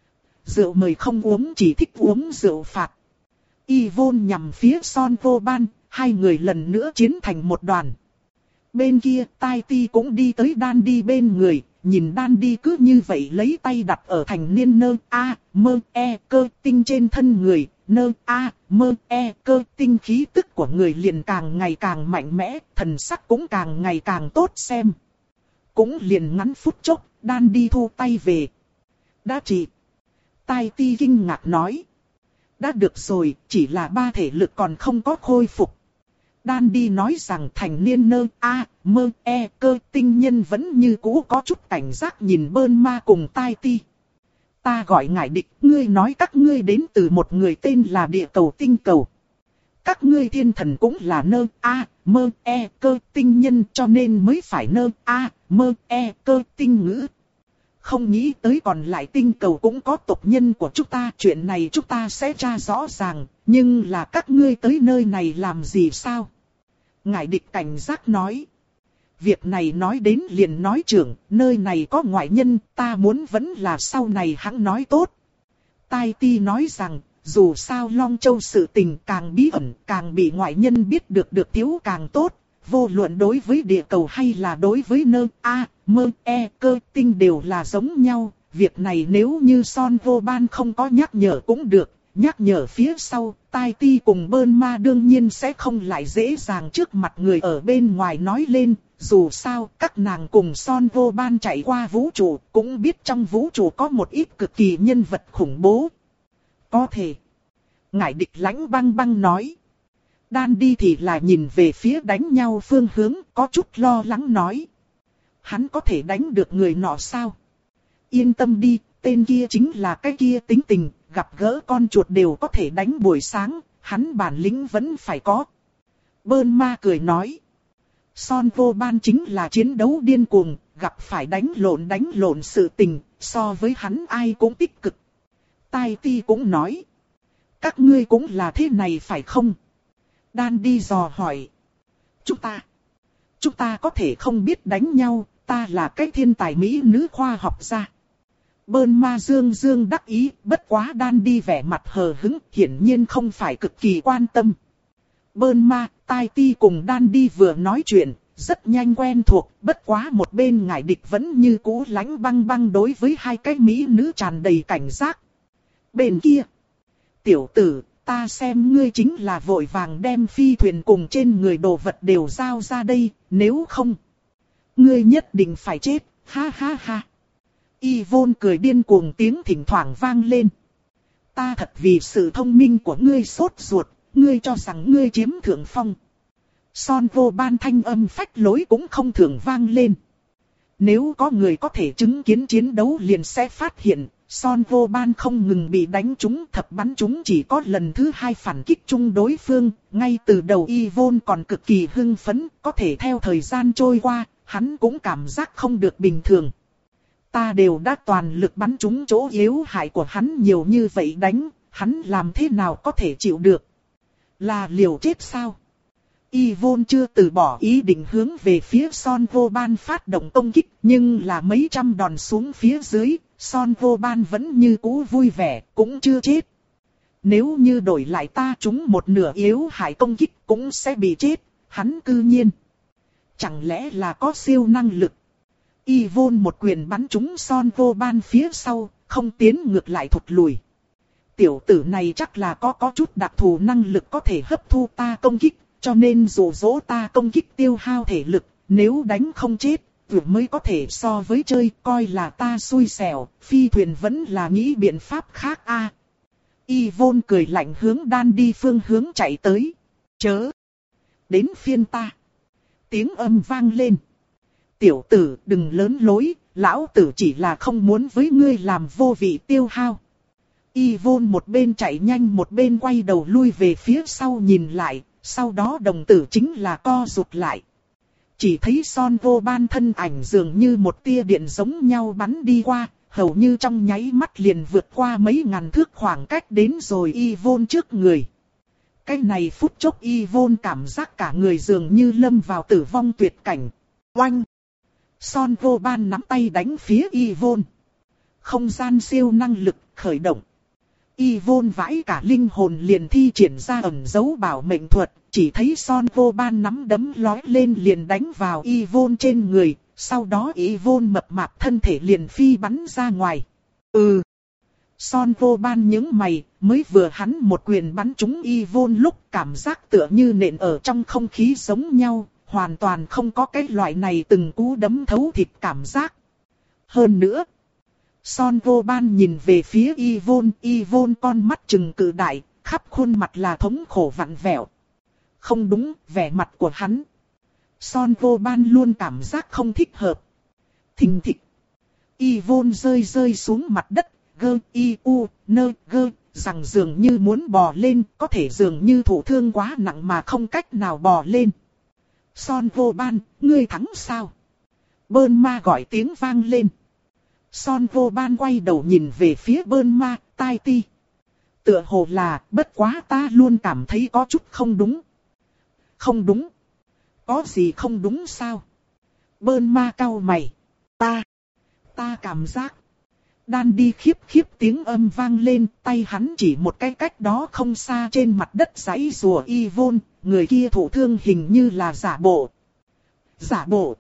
Speaker 1: rượu mời không uống, chỉ thích uống rượu phạt. Yvonne nhằm phía son vô ban, hai người lần nữa chiến thành một đoàn. Bên kia, Tai Ti cũng đi tới đan đi bên người, nhìn đan đi cứ như vậy lấy tay đặt ở thành niên nơ a, mơ e cơ tinh trên thân người. Nơ a, mơ e cơ tinh khí tức của người liền càng ngày càng mạnh mẽ, thần sắc cũng càng ngày càng tốt xem. Cũng liền ngắn phút chốc, đan đi thu tay về. Đã trị. Tai Ti kinh ngạc nói. Đã được rồi, chỉ là ba thể lực còn không có khôi phục. Đan đi nói rằng thành niên nơ a, mơ e cơ tinh nhân vẫn như cũ có chút cảnh giác nhìn Bơn ma cùng Tai Ti. Ta gọi ngải địch, ngươi nói các ngươi đến từ một người tên là địa cầu tinh cầu. Các ngươi thiên thần cũng là nơ a, mơ e cơ tinh nhân cho nên mới phải nơ a, mơ e cơ tinh ngữ. Không nghĩ tới còn lại tinh cầu cũng có tộc nhân của chúng ta, chuyện này chúng ta sẽ tra rõ ràng, nhưng là các ngươi tới nơi này làm gì sao? Ngải địch cảnh giác nói. Việc này nói đến liền nói trưởng, nơi này có ngoại nhân, ta muốn vẫn là sau này hắn nói tốt. Tai Ti nói rằng, dù sao Long Châu sự tình càng bí ẩn, càng bị ngoại nhân biết được được thiếu càng tốt, vô luận đối với địa cầu hay là đối với nơ a, mơ e cơ tinh đều là giống nhau. Việc này nếu như son vô ban không có nhắc nhở cũng được, nhắc nhở phía sau, Tai Ti cùng Bơn ma đương nhiên sẽ không lại dễ dàng trước mặt người ở bên ngoài nói lên. Dù sao, các nàng cùng son vô ban chạy qua vũ trụ, cũng biết trong vũ trụ có một ít cực kỳ nhân vật khủng bố. Có thể. Ngải địch lãnh băng băng nói. Đan đi thì là nhìn về phía đánh nhau phương hướng, có chút lo lắng nói. Hắn có thể đánh được người nọ sao? Yên tâm đi, tên kia chính là cái kia tính tình, gặp gỡ con chuột đều có thể đánh buổi sáng, hắn bản lĩnh vẫn phải có. Bơn ma cười nói. Son vô ban chính là chiến đấu điên cuồng, gặp phải đánh lộn đánh lộn sự tình, so với hắn ai cũng tích cực. Tai Ti cũng nói. Các ngươi cũng là thế này phải không? Đan đi dò hỏi. Chúng ta, chúng ta có thể không biết đánh nhau, ta là cái thiên tài mỹ nữ khoa học gia. Bơn ma dương dương đắc ý, bất quá Đan đi vẻ mặt hờ hững, hiển nhiên không phải cực kỳ quan tâm. Bơn ma, Tai Ti cùng Đan đi vừa nói chuyện, rất nhanh quen thuộc, bất quá một bên ngải địch vẫn như cũ lánh băng băng đối với hai cái mỹ nữ tràn đầy cảnh giác. Bên kia, tiểu tử, ta xem ngươi chính là vội vàng đem phi thuyền cùng trên người đồ vật đều giao ra đây, nếu không, ngươi nhất định phải chết, ha ha ha. Yvonne cười điên cuồng tiếng thỉnh thoảng vang lên. Ta thật vì sự thông minh của ngươi sốt ruột, ngươi cho rằng ngươi chiếm thượng phong. Son vô ban thanh âm phách lối cũng không thường vang lên. Nếu có người có thể chứng kiến chiến đấu liền sẽ phát hiện, Son vô ban không ngừng bị đánh trúng, thập bắn trúng chỉ có lần thứ hai phản kích chung đối phương. Ngay từ đầu Yvonne còn cực kỳ hưng phấn, có thể theo thời gian trôi qua, hắn cũng cảm giác không được bình thường. Ta đều đã toàn lực bắn trúng chỗ yếu hại của hắn nhiều như vậy đánh, hắn làm thế nào có thể chịu được? Là liều chết sao? Yvonne chưa từ bỏ ý định hướng về phía Son vô ban phát động công kích, nhưng là mấy trăm đòn xuống phía dưới, Son vô ban vẫn như cũ vui vẻ, cũng chưa chết. Nếu như đổi lại ta trúng một nửa yếu hại công kích cũng sẽ bị chết, hắn cư nhiên. Chẳng lẽ là có siêu năng lực? Yvonne một quyền bắn trúng Son vô ban phía sau, không tiến ngược lại thụt lùi. Tiểu tử này chắc là có có chút đặc thù năng lực có thể hấp thu ta công kích, cho nên dụ dỗ ta công kích tiêu hao thể lực, nếu đánh không chết, vừa mới có thể so với chơi, coi là ta xui xẻo, phi thuyền vẫn là nghĩ biện pháp khác a. À. Yvonne cười lạnh hướng Đan đi phương hướng chạy tới. Chớ! Đến phiên ta! Tiếng âm vang lên. Tiểu tử đừng lớn lối, lão tử chỉ là không muốn với ngươi làm vô vị tiêu hao. Yvonne một bên chạy nhanh một bên quay đầu lui về phía sau nhìn lại, sau đó đồng tử chính là co rụt lại. Chỉ thấy Son vô ban thân ảnh dường như một tia điện giống nhau bắn đi qua, hầu như trong nháy mắt liền vượt qua mấy ngàn thước khoảng cách đến rồi Yvonne trước người. Cái này phút chốc Yvonne cảm giác cả người dường như lâm vào tử vong tuyệt cảnh. Oanh! Son vô ban nắm tay đánh phía Yvonne. Không gian siêu năng lực khởi động. Yvonne vãi cả linh hồn liền thi triển ra ẩn dấu bảo mệnh thuật, chỉ thấy Son vô ban nắm đấm lói lên liền đánh vào Yvonne trên người, sau đó Yvonne mập mạp thân thể liền phi bắn ra ngoài. Ừ. Son vô ban nhướng mày, mới vừa hắn một quyền bắn trúng Yvonne lúc cảm giác tựa như nện ở trong không khí giống nhau, hoàn toàn không có cái loại này từng cú đấm thấu thịt cảm giác. Hơn nữa, Son vô ban nhìn về phía Yvonne, Yvonne con mắt trừng cự đại, khắp khuôn mặt là thống khổ vặn vẹo. Không đúng, vẻ mặt của hắn. Son vô ban luôn cảm giác không thích hợp. Thình thịch. Yvonne rơi rơi xuống mặt đất, gơ y u, nơ gơ, rằng dường như muốn bò lên, có thể dường như thụ thương quá nặng mà không cách nào bò lên. Son vô ban, ngươi thắng sao? Bơn ma gọi tiếng vang lên. Son vô ban quay đầu nhìn về phía Bơn ma, Tai Ti. Tựa hồ là, bất quá ta luôn cảm thấy có chút không đúng. Không đúng? Có gì không đúng sao? Bơn ma cau mày. Ta, ta cảm giác. Đan đi khiếp khiếp tiếng âm vang lên, tay hắn chỉ một cái cách đó không xa trên mặt đất giãy rùa Yvonne, người kia thụ thương hình như là giả bộ. Giả bộ.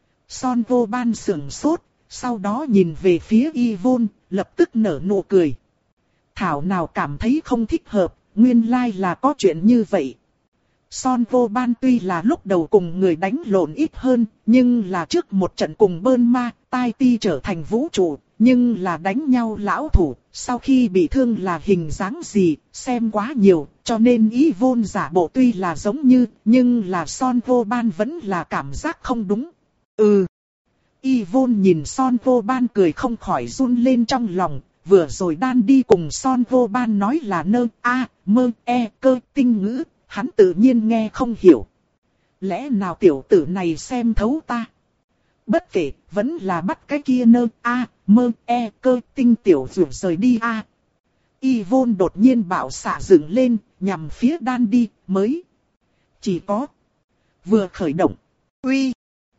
Speaker 1: Son vô ban sưởng sốt, sau đó nhìn về phía Yvonne, lập tức nở nụ cười. Thảo nào cảm thấy không thích hợp, nguyên lai là có chuyện như vậy. Son vô ban tuy là lúc đầu cùng người đánh lộn ít hơn, nhưng là trước một trận cùng Bơn ma, Tai Ti trở thành vũ trụ, nhưng là đánh nhau lão thủ, sau khi bị thương là hình dáng gì, xem quá nhiều, cho nên Yvonne giả bộ tuy là giống như, nhưng là Son vô ban vẫn là cảm giác không đúng. Ừ. Yvonne nhìn Son vô ban cười không khỏi run lên trong lòng, vừa rồi đan đi cùng Son Vô Ban nói là nơ, a, mơ, e, cơ, tinh ngữ, hắn tự nhiên nghe không hiểu. Lẽ nào tiểu tử này xem thấu ta? Bất kể, vẫn là bắt cái kia nơ, a, mơ, e, cơ, tinh tiểu dụ rời đi a. Yvonne đột nhiên bạo xạ dựng lên, nhằm phía đan đi, mới. Chỉ có. Vừa khởi động. Uy.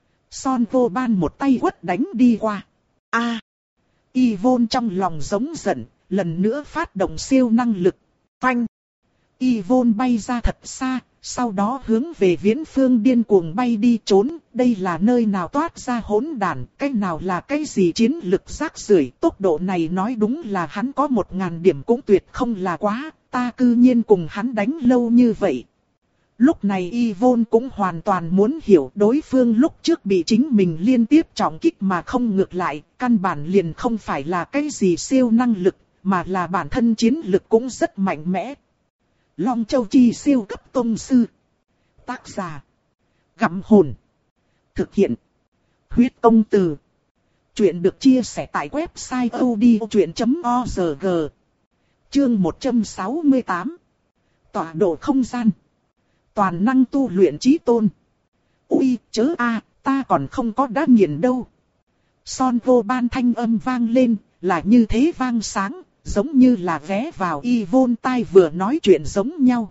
Speaker 1: Son Vô Ban một tay quất đánh đi qua. A. À. Yvonne trong lòng giống giận, lần nữa phát động siêu năng lực. Phanh. Yvonne bay ra thật xa, sau đó hướng về viễn phương điên cuồng bay đi trốn. Đây là nơi nào toát ra hỗn đản, cái nào là cái gì chiến lực rác rưởi. Tốc độ này nói đúng là hắn có một ngàn điểm cũng tuyệt không là quá, ta cư nhiên cùng hắn đánh lâu như vậy. Lúc này Yvonne cũng hoàn toàn muốn hiểu đối phương lúc trước bị chính mình liên tiếp trọng kích mà không ngược lại, căn bản liền không phải là cái gì siêu năng lực, mà là bản thân chiến lực cũng rất mạnh mẽ. Long Châu Chi siêu cấp tông sư. Tác giả. Gặm hồn. Thực hiện. Huyết công từ. Chuyện được chia sẻ tại website odchuyện chấm org. Chương một trăm sáu mươi tám. Tọa độ không gian. Toàn năng tu luyện chí tôn. Ui, chớ a, ta còn không có đã nghiền đâu. Son Vô Ban thanh âm vang lên, là như thế vang sáng, giống như là vé vào Yvonne tai vừa nói chuyện giống nhau.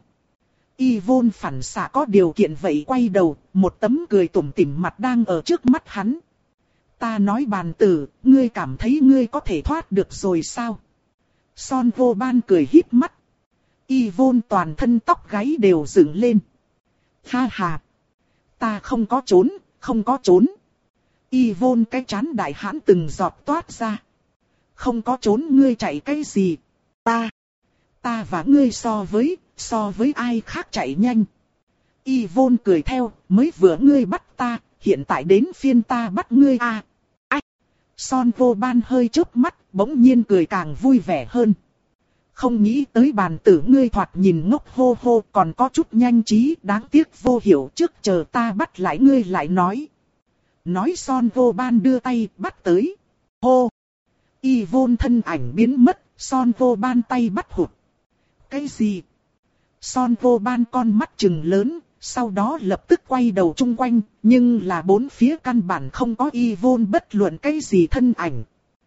Speaker 1: Yvonne phản xạ có điều kiện vậy quay đầu, một tấm cười tủm tỉm mặt đang ở trước mắt hắn. Ta nói bàn tử, ngươi cảm thấy ngươi có thể thoát được rồi sao? Son Vô Ban cười híp mắt. Yvonne toàn thân tóc gáy đều dựng lên. Ha ha! Ta không có trốn, không có trốn. Yvonne cái chán đại hãn từng giọt toát ra. Không có trốn ngươi chạy cái gì? Ta! Ta và ngươi so với, so với ai khác chạy nhanh. Yvonne cười theo, mới vừa ngươi bắt ta, hiện tại đến phiên ta bắt ngươi à. Ách! Son Vô Ban hơi chớp mắt, bỗng nhiên cười càng vui vẻ hơn. Không nghĩ tới bàn tử ngươi thoạt nhìn ngốc hô hô còn có chút nhanh trí, đáng tiếc vô hiểu, trước chờ ta bắt lại ngươi lại nói. Nói Son Vô Ban đưa tay bắt tới. Hô! Yvonne thân ảnh biến mất, Son Vô Ban tay bắt hụt. Cái gì? Son Vô Ban con mắt trừng lớn, sau đó lập tức quay đầu chung quanh, nhưng là bốn phía căn bản không có Yvonne bất luận cái gì thân ảnh.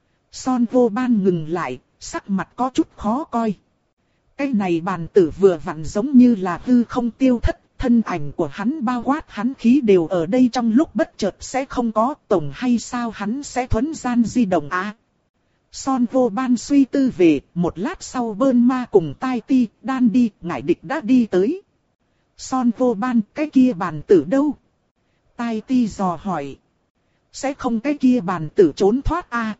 Speaker 1: Son Vô Ban ngừng lại, sắc mặt có chút khó coi. Cái này bàn tử vừa vặn giống như là hư không tiêu thất, thân ảnh của hắn bao quát hắn khí đều ở đây trong lúc bất chợt sẽ không có, tổng hay sao hắn sẽ thuấn gian di động á. Son Vô Ban suy tư về, một lát sau Bơn Ma cùng Tai Ti, Đan đi, ngải địch đã đi tới. Son Vô Ban, cái kia bàn tử đâu? Tai Ti dò hỏi. Sẽ không cái kia bàn tử trốn thoát à?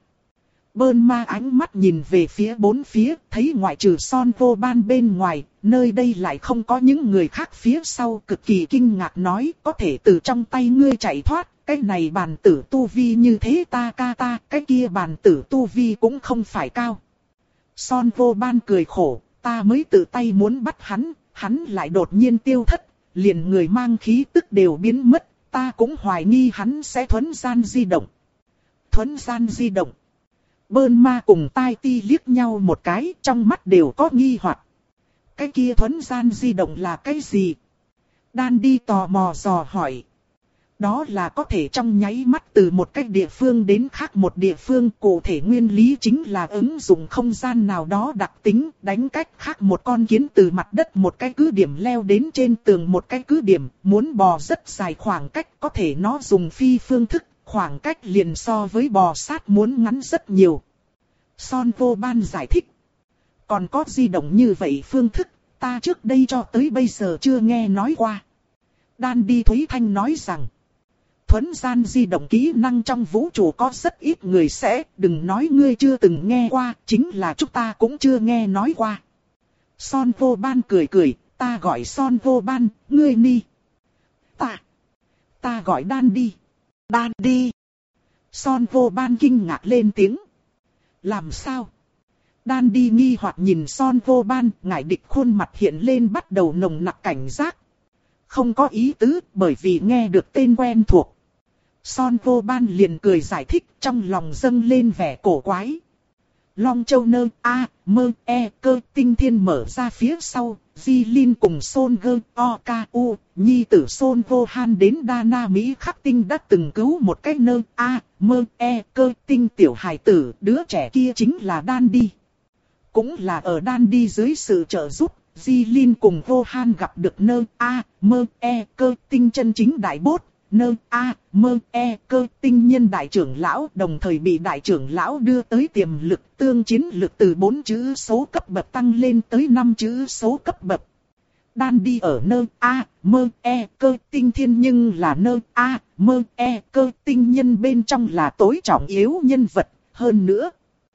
Speaker 1: Bơn Ma ánh mắt nhìn về phía bốn phía, thấy ngoại trừ Son Vô Ban bên ngoài, nơi đây lại không có những người khác phía sau, cực kỳ kinh ngạc nói, có thể từ trong tay ngươi chạy thoát. Cái này bàn tử tu vi như thế ta ca ta, cái kia bàn tử tu vi cũng không phải cao. Son Vô Ban cười khổ, ta mới tự tay muốn bắt hắn, hắn lại đột nhiên tiêu thất, liền người mang khí tức đều biến mất, ta cũng hoài nghi hắn sẽ thuấn gian di động. Thuấn gian di động. Bơn Ma cùng Tai Ti liếc nhau một cái, trong mắt đều có nghi hoặc. Cái kia thuấn gian di động là cái gì? Đan đi tò mò dò hỏi. Đó là có thể trong nháy mắt từ một cái địa phương đến khác một địa phương, cụ thể nguyên lý chính là ứng dụng không gian nào đó đặc tính, đánh cách khác một con kiến từ mặt đất một cái cứ điểm leo đến trên tường một cái cứ điểm, muốn bò rất dài khoảng cách có thể nó dùng phi phương thức, khoảng cách liền so với bò sát muốn ngắn rất nhiều. Son Vô Ban giải thích. Còn có di động như vậy phương thức, ta trước đây cho tới bây giờ chưa nghe nói qua. Đan đi Thúy Thanh nói rằng. Thuấn gian di động kỹ năng trong vũ trụ có rất ít người sẽ, đừng nói ngươi chưa từng nghe qua, chính là chúng ta cũng chưa nghe nói qua. Son Vô Ban cười cười, ta gọi Son Vô Ban, ngươi ni. Ta, ta gọi Đan đi. Đan đi. Son Vô Ban kinh ngạc lên tiếng. Làm sao? Đan đi nghi hoặc nhìn Son Vô Ban, ngải địch khuôn mặt hiện lên bắt đầu nồng nặc cảnh giác. Không có ý tứ, bởi vì nghe được tên quen thuộc. Son Vô Ban liền cười giải thích, trong lòng dâng lên vẻ cổ quái. Long Châu nơ a mơ e cơ tinh thiên mở ra phía sau, Di Linh cùng Son Gơ O K U, nhi tử Son Vô Han đến Đa Na Mỹ khắc tinh đã từng cứu một cái nơ a mơ e cơ tinh tiểu hài tử, đứa trẻ kia chính là Đan Đi. Cũng là ở Đan Đi dưới sự trợ giúp, Di Linh cùng Vô Han gặp được nơ a mơ e cơ tinh chân chính đại bốt. Nơ a mơ e cơ tinh nhân đại trưởng lão, đồng thời bị đại trưởng lão đưa tới tiềm lực tương chiến lực từ bốn chữ số cấp bậc tăng lên tới năm chữ số cấp bậc. Đan Đi ở nơ a mơ e cơ tinh thiên nhưng là nơ a mơ e cơ tinh nhân bên trong là tối trọng yếu nhân vật. Hơn nữa,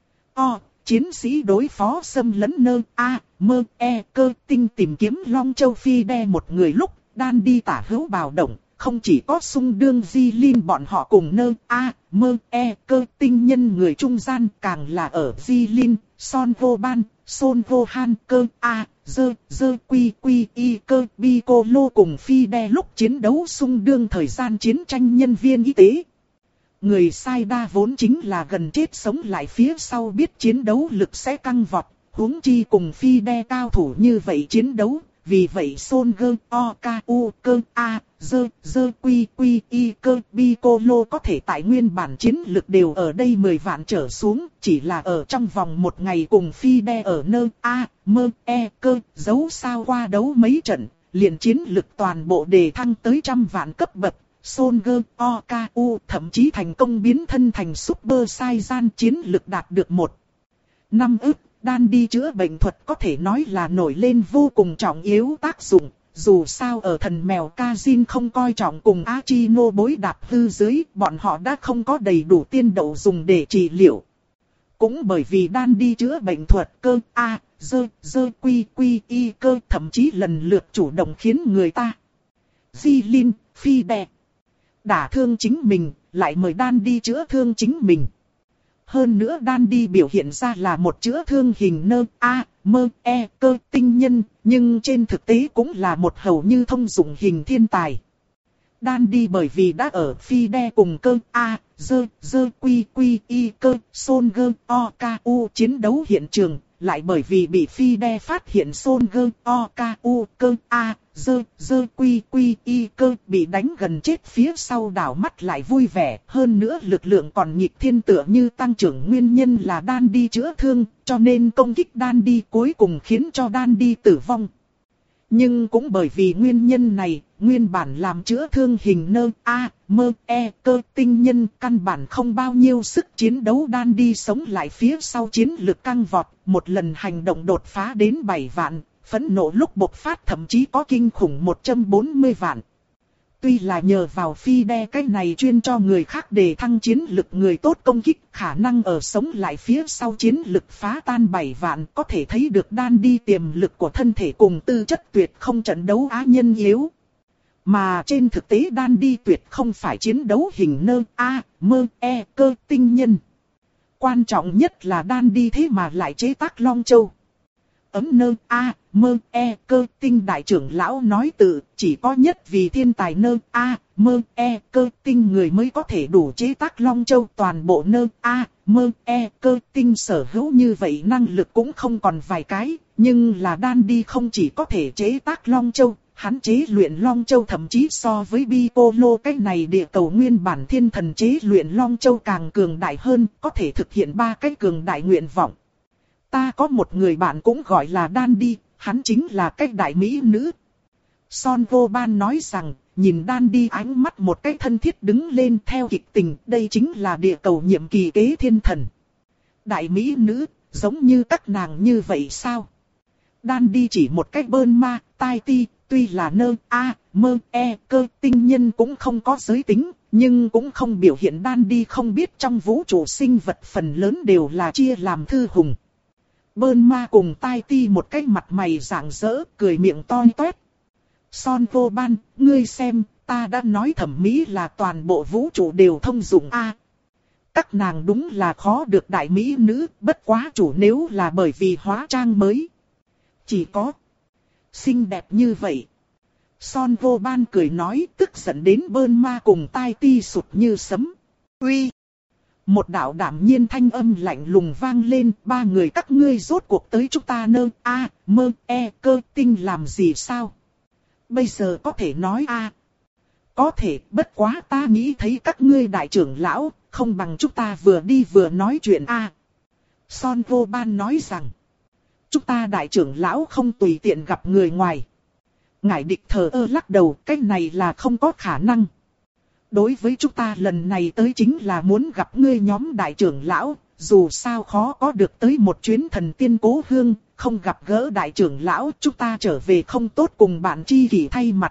Speaker 1: o chiến sĩ đối phó xâm lấn nơ a mơ e cơ tinh tìm kiếm Long Châu Phi đe một người lúc, Đan Đi tả hữu bào động. Không chỉ có xung đương Di Linh bọn họ cùng nơ a mơ e cơ tinh nhân người trung gian, càng là ở Di Linh, Son Vô Ban, Son Vô Han cơ a dơ dơ quy quy y cơ bi cô lô cùng Phi đe lúc chiến đấu xung đương thời gian chiến tranh nhân viên y tế. Người sai đa vốn chính là gần chết sống lại phía sau biết chiến đấu lực sẽ căng vọt, huống chi cùng Phi đe cao thủ như vậy chiến đấu. Vì vậy Son Gơ O K U cơ A dơ dơ quy quy y cơ bi cô lô có thể tại nguyên bản chiến lực đều ở đây mười vạn trở xuống, chỉ là ở trong vòng một ngày cùng Phi đe ở nơ A mơ e cơ dấu sao qua đấu mấy trận, liền chiến lực toàn bộ đề thăng tới trăm vạn cấp bậc. Son Gơ O K U thậm chí thành công biến thân thành Super Saiyan, chiến lực đạt được một năm ức. Đan Đi chữa bệnh thuật có thể nói là nổi lên vô cùng trọng yếu tác dụng. Dù sao ở thần mèo Kazin không coi trọng cùng Achino bối đạp hư dưới, bọn họ đã không có đầy đủ tiên đậu dùng để trị liệu. Cũng bởi vì Đan Đi chữa bệnh thuật cơ A, dơ, dơ quy quy y cơ thậm chí lần lượt chủ động khiến người ta Di Linh, Phi đe đả thương chính mình, lại mời Đan Đi chữa thương chính mình. Hơn nữa Đan Đi biểu hiện ra là một chữa thương hình nơ a mơ e cơ tinh nhân, nhưng trên thực tế cũng là một hầu như thông dụng hình thiên tài. Đan Đi bởi vì đã ở Phi đe cùng cơ a dơ dơ quy quy y cơ Son Gơ O K U chiến đấu hiện trường, lại bởi vì bị Phi đe phát hiện Son Gơ O K U cơ a dơ dơ quy quy y cơ bị đánh gần chết phía sau đảo mắt lại vui vẻ. Hơn nữa lực lượng còn nhịp thiên tựa như tăng trưởng nguyên nhân là Đan Đi chữa thương, cho nên công kích Đan Đi cuối cùng khiến cho Đan Đi tử vong. Nhưng cũng bởi vì nguyên nhân này, nguyên bản làm chữa thương hình nơ a mơ e cơ tinh nhân căn bản không bao nhiêu sức chiến đấu. Đan Đi sống lại phía sau chiến lực căng vọt, một lần hành động đột phá đến bảy vạn, phẫn nộ lúc bộc phát thậm chí có kinh khủng một trăm bốn mươi vạn. Tuy là nhờ vào Phi đe cái này chuyên cho người khác đề thăng chiến lực người tốt công kích, khả năng ở sống lại phía sau chiến lực phá tan bảy vạn, có thể thấy được Đan Đi tiềm lực của thân thể cùng tư chất tuyệt không trận đấu á nhân yếu. Mà trên thực tế Đan Đi tuyệt không phải chiến đấu hình nơ a mơ e cơ tinh nhân. Quan trọng nhất là Đan Đi thế mà lại chế tác Long Châu. Ấm nơ a mơ e cơ tinh đại trưởng lão nói tự, chỉ có nhất vì thiên tài nơ a mơ e cơ tinh người mới có thể đủ chế tác Long Châu. Toàn bộ nơ a mơ e cơ tinh sở hữu như vậy năng lực cũng không còn vài cái, nhưng là Đan Đi không chỉ có thể chế tác Long Châu, hắn chế luyện Long Châu thậm chí so với Bipolo cái này địa cầu nguyên bản thiên thần chế luyện Long Châu càng cường đại hơn, có thể thực hiện ba cái cường đại nguyện vọng. Ta có một người bạn cũng gọi là Đan Đi, hắn chính là cái đại mỹ nữ. Son Vô Ban nói rằng, nhìn Đan Đi ánh mắt một cái thân thiết đứng lên theo kịch tình, đây chính là địa cầu nhiệm kỳ kế thiên thần. Đại mỹ nữ, giống như các nàng như vậy sao? Đan Đi chỉ một cái bơn ma, tai ti, tuy là nơ a mơ e cơ tinh nhân cũng không có giới tính, nhưng cũng không biểu hiện Đan Đi không biết trong vũ trụ sinh vật phần lớn đều là chia làm thư hùng. Bơn ma cùng tai ti một cái mặt mày rạng rỡ, cười miệng toi toét. Son Vô Ban, ngươi xem, ta đã nói thẩm mỹ là toàn bộ vũ trụ đều thông dụng a. Các nàng đúng là khó được đại mỹ nữ, bất quá chủ nếu là bởi vì hóa trang mới. Chỉ có xinh đẹp như vậy. Son Vô Ban cười nói, tức giận đến bơn ma cùng tai ti sụt như sấm. Uy! Một đạo đảm nhiên thanh âm lạnh lùng vang lên, ba người các ngươi rốt cuộc tới chúng ta nơ a mơ e cơ tinh làm gì sao? Bây giờ có thể nói a Có thể, bất quá ta nghĩ thấy các ngươi đại trưởng lão, không bằng chúng ta vừa đi vừa nói chuyện a Son Vô Ban nói rằng, chúng ta đại trưởng lão không tùy tiện gặp người ngoài. Ngải Địch thờ ơ lắc đầu, cái này là không có khả năng. Đối với chúng ta lần này tới chính là muốn gặp ngươi nhóm đại trưởng lão, dù sao khó có được tới một chuyến thần tiên cố hương, không gặp gỡ đại trưởng lão chúng ta trở về không tốt cùng bạn tri kỷ thay mặt.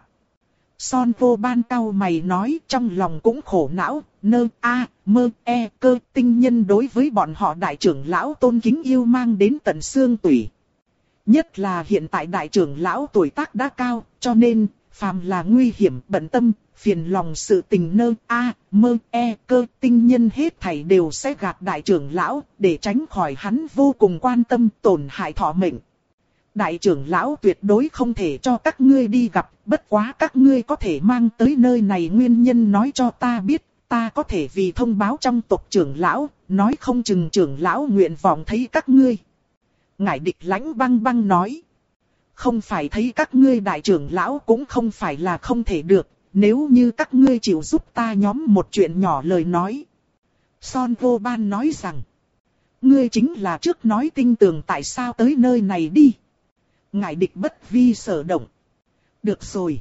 Speaker 1: Son Vô Ban cau mày nói, trong lòng cũng khổ não, nơ a mơ e cơ tinh nhân đối với bọn họ đại trưởng lão tôn kính yêu mang đến tận xương tủy. Nhất là hiện tại đại trưởng lão tuổi tác đã cao, cho nên, phàm là nguy hiểm bận tâm, phiền lòng sự tình nơ a mơ e cơ tinh nhân hết thảy đều sẽ gạt đại trưởng lão, để tránh khỏi hắn vô cùng quan tâm tổn hại thọ mệnh. Đại trưởng lão tuyệt đối không thể cho các ngươi đi gặp, bất quá các ngươi có thể mang tới nơi này nguyên nhân nói cho ta biết, ta có thể vì thông báo trong tộc trưởng lão, nói không chừng trưởng lão nguyện vọng thấy các ngươi. Ngải Địch lãnh băng băng nói, không phải thấy các ngươi đại trưởng lão cũng không phải là không thể được, nếu như các ngươi chịu giúp ta nhóm một chuyện nhỏ lời nói. Son Vô Ban nói rằng, ngươi chính là trước nói tinh tường tại sao tới nơi này đi. Ngải Địch bất vi sở động. Được rồi.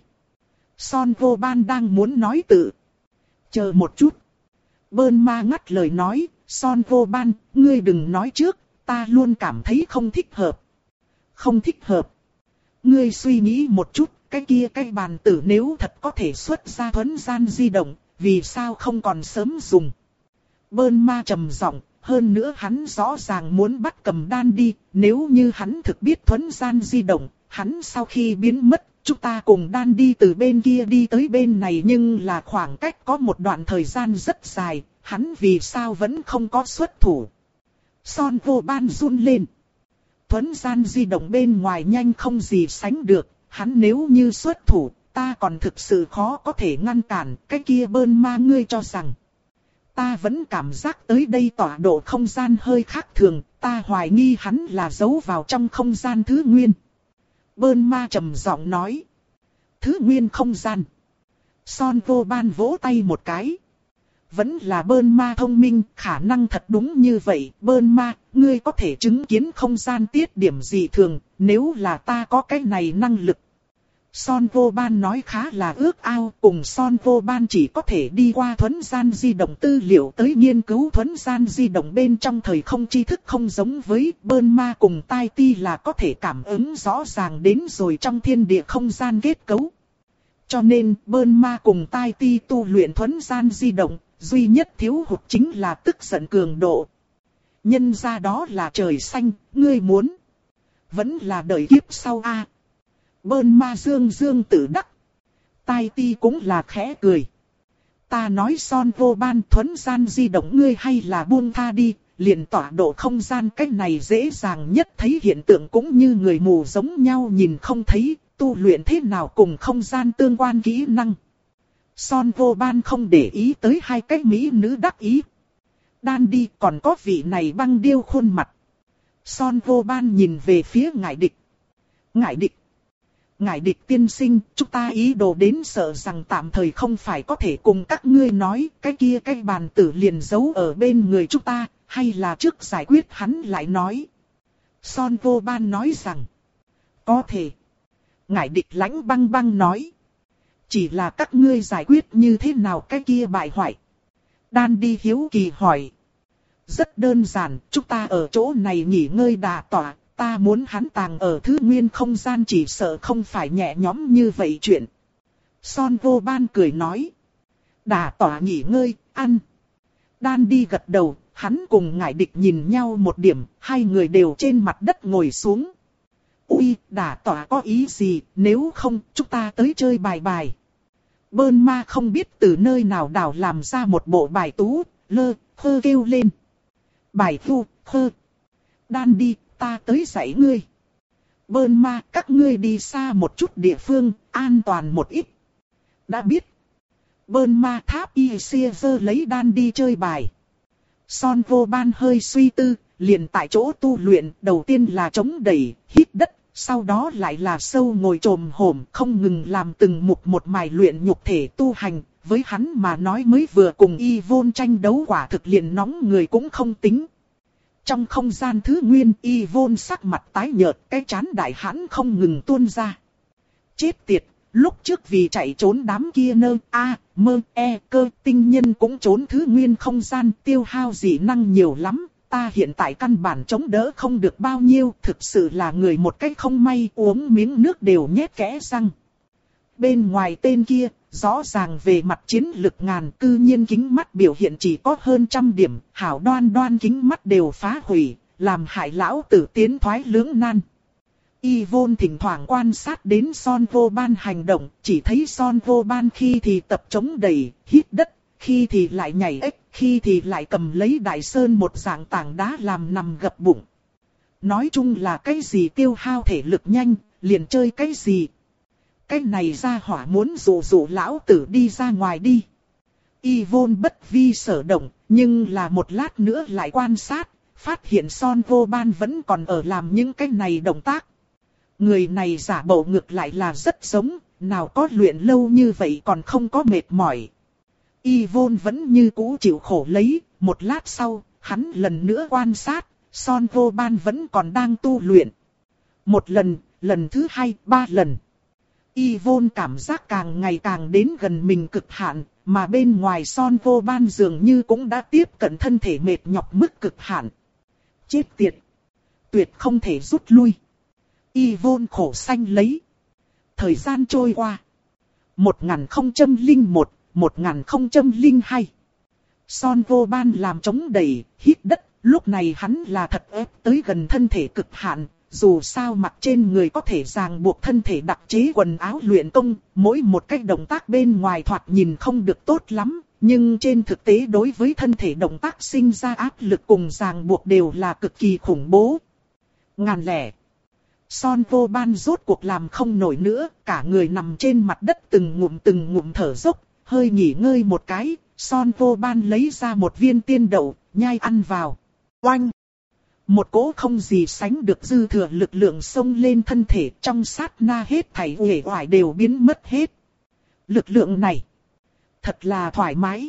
Speaker 1: Son Vô Ban đang muốn nói tự. Chờ một chút. Bơn Ma ngắt lời nói, Son Vô Ban, ngươi đừng nói trước, ta luôn cảm thấy không thích hợp. Không thích hợp. Ngươi suy nghĩ một chút, cái kia cái bàn tử nếu thật có thể xuất ra thuấn gian di động, vì sao không còn sớm dùng. Bơn Ma trầm giọng, hơn nữa hắn rõ ràng muốn bắt Cầm Đan đi, nếu như hắn thực biết thuấn gian di động, hắn sau khi biến mất, chúng ta cùng Đan đi từ bên kia đi tới bên này nhưng là khoảng cách có một đoạn thời gian rất dài, hắn vì sao vẫn không có xuất thủ. Son Vô Ban run lên. Thuấn gian di động bên ngoài nhanh không gì sánh được, hắn nếu như xuất thủ, ta còn thực sự khó có thể ngăn cản, cái kia Bơn Ma ngươi cho rằng. Ta vẫn cảm giác tới đây tọa độ không gian hơi khác thường, ta hoài nghi hắn là giấu vào trong không gian thứ nguyên. Bơn Ma trầm giọng nói. Thứ nguyên không gian. Son Vô Ban vỗ tay một cái. Vẫn là Bơn Ma thông minh, khả năng thật đúng như vậy. Bơn Ma, ngươi có thể chứng kiến không gian tiết điểm gì thường, nếu là ta có cái này năng lực. Son Vô Ban nói khá là ước ao, cùng Son Vô Ban chỉ có thể đi qua thuấn gian di động tư liệu tới nghiên cứu thuấn gian di động bên trong thời không tri thức không giống với Bơn Ma cùng Tai Ti là có thể cảm ứng rõ ràng đến rồi trong thiên địa không gian kết cấu. Cho nên Bơn Ma cùng Tai Ti tu luyện thuấn gian di động, duy nhất thiếu hụt chính là tức giận cường độ. Nhân ra đó là trời xanh, ngươi muốn. Vẫn là đợi kiếp sau a. À. Bơn Ma dương dương tự đắc. Tai Ti cũng là khẽ cười. Ta nói Son Vô Ban thuấn gian di động ngươi hay là buông tha đi, liền tọa độ không gian cách này dễ dàng nhất thấy hiện tượng cũng như người mù giống nhau nhìn không thấy, tu luyện thế nào cùng không gian tương quan kỹ năng. Son Vô Ban không để ý tới hai cái mỹ nữ đắc ý. Đan đi còn có vị này băng điêu khuôn mặt. Son Vô Ban nhìn về phía Ngải Địch. Ngải Địch. Ngải Địch tiên sinh, chúng ta ý đồ đến sợ rằng tạm thời không phải có thể cùng các ngươi nói, cái kia cái bàn tử liền giấu ở bên người chúng ta, hay là trước giải quyết hắn lại nói. Son Vô Ban nói rằng, có thể. Ngải Địch lãnh băng băng nói, chỉ là các ngươi giải quyết như thế nào cái kia bại hoại. Đan đi hiếu kỳ hỏi. Rất đơn giản, chúng ta ở chỗ này nghỉ ngơi đả tọa. Ta muốn hắn tàng ở thứ nguyên không gian chỉ sợ không phải nhẹ nhõm như vậy chuyện. Son Vô Ban cười nói. Đả tỏa nghỉ ngơi, ăn. Đan đi gật đầu, hắn cùng Ngải Địch nhìn nhau một điểm, hai người đều trên mặt đất ngồi xuống. Ui, đả tỏa có ý gì, nếu không, chúng ta tới chơi bài bài. Bơn Ma không biết từ nơi nào đào làm ra một bộ bài tú, lơ, khơ kêu lên. Bài thu, khơ. Đan đi. Ta tới dạy ngươi. Bơn Ma, các ngươi đi xa một chút địa phương, an toàn một ít. Đã biết. Bơn Ma tháp y xia dơ lấy đan đi chơi bài. Son Vô Ban hơi suy tư, liền tại chỗ tu luyện, đầu tiên là chống đẩy, hít đất, sau đó lại là sâu ngồi trồm hổm, không ngừng làm từng mục một mài luyện nhục thể tu hành. Với hắn mà nói mới vừa cùng Yvonne tranh đấu quả thực liền nóng người cũng không tính. Trong không gian thứ nguyên, Yvonne sắc mặt tái nhợt, cái trán đại hãn không ngừng tuôn ra. Chết tiệt, lúc trước vì chạy trốn đám kia nơ, a, mơ, e, cơ, tinh nhân cũng trốn thứ nguyên không gian, tiêu hao dị năng nhiều lắm. Ta hiện tại căn bản chống đỡ không được bao nhiêu, thực sự là người một cách không may, uống miếng nước đều nhét kẽ răng. Bên ngoài tên kia, rõ ràng về mặt chiến lực ngàn, cư nhiên kính mắt biểu hiện chỉ có hơn trăm điểm, hảo đoan đoan kính mắt đều phá hủy, làm hại lão tử tiến thoái lưỡng nan. Yvonne thỉnh thoảng quan sát đến Son Vô Ban hành động, chỉ thấy Son Vô Ban khi thì tập chống đẩy, hít đất, khi thì lại nhảy ếch, khi thì lại cầm lấy đại sơn một dạng tảng đá làm nằm gập bụng. Nói chung là cái gì tiêu hao thể lực nhanh, liền chơi cái gì. Cái này ra hỏa muốn dụ dụ lão tử đi ra ngoài đi. Yvonne bất vi sở động, nhưng là một lát nữa lại quan sát, phát hiện Son Vô Ban vẫn còn ở làm những cái này động tác. Người này giả bộ ngược lại là rất giống, nào có luyện lâu như vậy còn không có mệt mỏi. Yvonne vẫn như cũ chịu khổ lấy, một lát sau, hắn lần nữa quan sát, Son Vô Ban vẫn còn đang tu luyện. Một lần, lần thứ hai, ba lần. Yvonne cảm giác càng ngày càng đến gần mình cực hạn, mà bên ngoài Son Vô Ban dường như cũng đã tiếp cận thân thể mệt nhọc mức cực hạn. Chết tiệt! Tuyệt không thể rút lui. Yvonne khổ sanh lấy. Thời gian trôi qua. một nghìn không trăm lẻ một, một nghìn không trăm lẻ hai. Son Vô Ban làm chống đẩy, hít đất, lúc này hắn là thật ép tới gần thân thể cực hạn. Dù sao mặc trên người có thể ràng buộc thân thể đặc chế quần áo luyện công, mỗi một cách động tác bên ngoài thoạt nhìn không được tốt lắm, nhưng trên thực tế đối với thân thể động tác sinh ra áp lực cùng ràng buộc đều là cực kỳ khủng bố. Ngàn lẻ. Son Vô Ban rốt cuộc làm không nổi nữa, cả người nằm trên mặt đất từng ngụm từng ngụm thở dốc, hơi nghỉ ngơi một cái, Son Vô Ban lấy ra một viên tiên đậu, nhai ăn vào. Oanh! Một cỗ không gì sánh được dư thừa lực lượng xông lên thân thể, trong sát na hết thảy uể oải đều biến mất hết. Lực lượng này thật là thoải mái.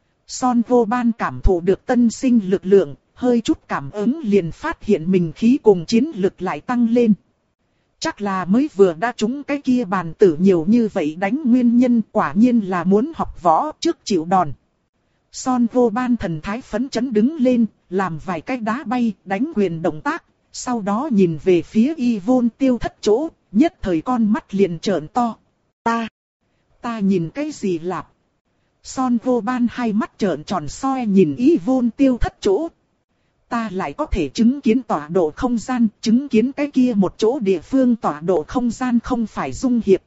Speaker 1: Son Vô Ban cảm thụ được tân sinh lực lượng, hơi chút cảm ứng liền phát hiện mình khí cùng chiến lực lại tăng lên. Chắc là mới vừa đã trúng cái kia bàn tử nhiều như vậy đánh nguyên nhân, quả nhiên là muốn học võ trước chịu đòn. Son Vô Ban thần thái phấn chấn đứng lên, làm vài cái đá bay, đánh quyền động tác, sau đó nhìn về phía Yvonne Tiêu Thất chỗ, nhất thời con mắt liền trợn to. Ta, ta nhìn cái gì lạp? Son Vô Ban hai mắt trợn tròn soi nhìn Yvonne Tiêu Thất chỗ. Ta lại có thể chứng kiến tọa độ không gian, chứng kiến cái kia một chỗ địa phương tọa độ không gian không phải dung hiệp.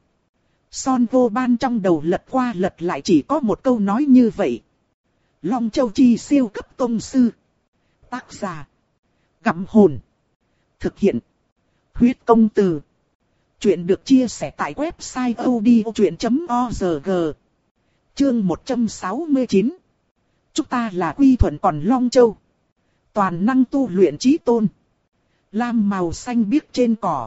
Speaker 1: Son Vô Ban trong đầu lật qua lật lại chỉ có một câu nói như vậy. Long Châu Chi siêu cấp tông sư. Tác giả. Gặm hồn. Thực hiện. Huyết công từ. Chuyện được chia sẻ tại website odchuyện chấm org. Chương một trăm sáu mươi chín. Chúng ta là quy thuận còn Long Châu. Toàn năng tu luyện chí tôn. Lam màu xanh biếc trên cỏ.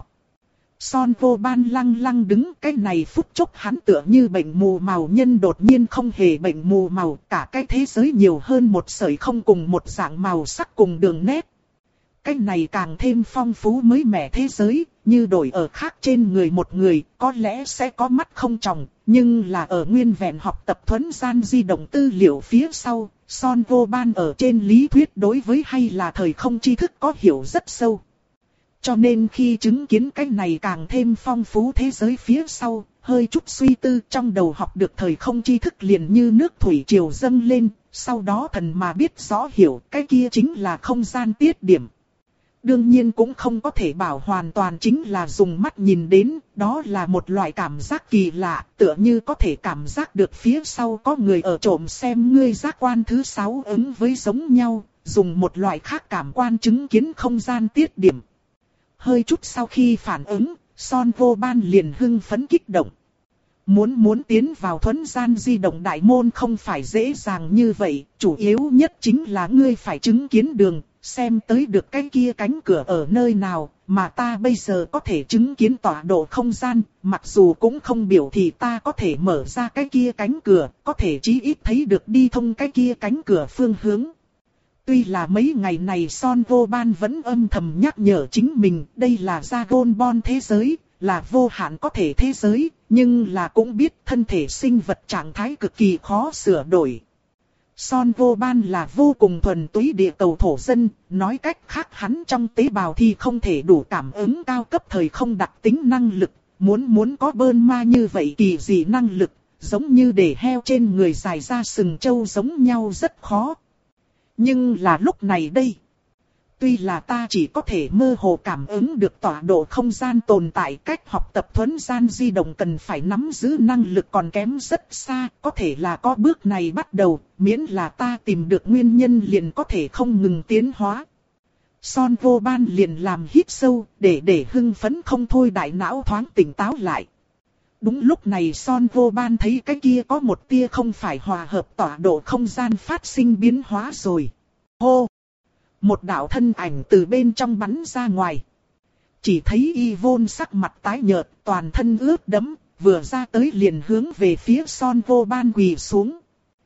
Speaker 1: Son Vô Ban lăng lăng đứng, cái này phút chốc hắn tựa như bệnh mù màu nhân đột nhiên không hề bệnh mù màu, cả cái thế giới nhiều hơn một sợi không cùng một dạng màu sắc cùng đường nét. Cái này càng thêm phong phú mới mẻ thế giới, như đổi ở khác trên người một người, có lẽ sẽ có mắt không tròng, nhưng là ở nguyên vẹn học tập thuần gian di động tư liệu phía sau, Son Vô Ban ở trên lý thuyết đối với hay là thời không tri thức có hiểu rất sâu. Cho nên khi chứng kiến cái này càng thêm phong phú thế giới phía sau, hơi chút suy tư trong đầu học được thời không tri thức liền như nước thủy triều dâng lên, sau đó thần mà biết rõ hiểu cái kia chính là không gian tiết điểm. Đương nhiên cũng không có thể bảo hoàn toàn chính là dùng mắt nhìn đến, đó là một loại cảm giác kỳ lạ, tựa như có thể cảm giác được phía sau có người ở trộm xem ngươi giác quan thứ sáu ứng với giống nhau, dùng một loại khác cảm quan chứng kiến không gian tiết điểm. Hơi chút sau khi phản ứng, Son Vô Ban liền hưng phấn kích động. Muốn muốn tiến vào thuấn gian di động đại môn không phải dễ dàng như vậy, chủ yếu nhất chính là ngươi phải chứng kiến đường, xem tới được cái kia cánh cửa ở nơi nào, mà ta bây giờ có thể chứng kiến tọa độ không gian, mặc dù cũng không biểu thì ta có thể mở ra cái kia cánh cửa, có thể chí ít thấy được đi thông cái kia cánh cửa phương hướng. Tuy là mấy ngày này Son Vô Ban vẫn âm thầm nhắc nhở chính mình đây là Dragon Ball thế giới, là vô hạn có thể thế giới, nhưng là cũng biết thân thể sinh vật trạng thái cực kỳ khó sửa đổi. Son Vô Ban là vô cùng thuần túy địa cầu thổ dân, nói cách khác hắn trong tế bào thì không thể đủ cảm ứng cao cấp thời không đặc tính năng lực, muốn muốn có bơn ma như vậy kỳ dị năng lực, giống như để heo trên người dài ra sừng trâu giống nhau rất khó. Nhưng là lúc này đây, tuy là ta chỉ có thể mơ hồ cảm ứng được tọa độ không gian tồn tại, cách học tập thuấn gian di động cần phải nắm giữ năng lực còn kém rất xa, có thể là có bước này bắt đầu, miễn là ta tìm được nguyên nhân liền có thể không ngừng tiến hóa. Son Vô Ban liền làm hít sâu, để để hưng phấn không thôi đại não thoáng tỉnh táo lại. Đúng lúc này Son Vô Ban thấy cái kia có một tia không phải hòa hợp tọa độ không gian phát sinh biến hóa rồi. Hô! Một đạo thân ảnh từ bên trong bắn ra ngoài. Chỉ thấy Yvonne sắc mặt tái nhợt, toàn thân ướt đẫm, vừa ra tới liền hướng về phía Son Vô Ban quỳ xuống.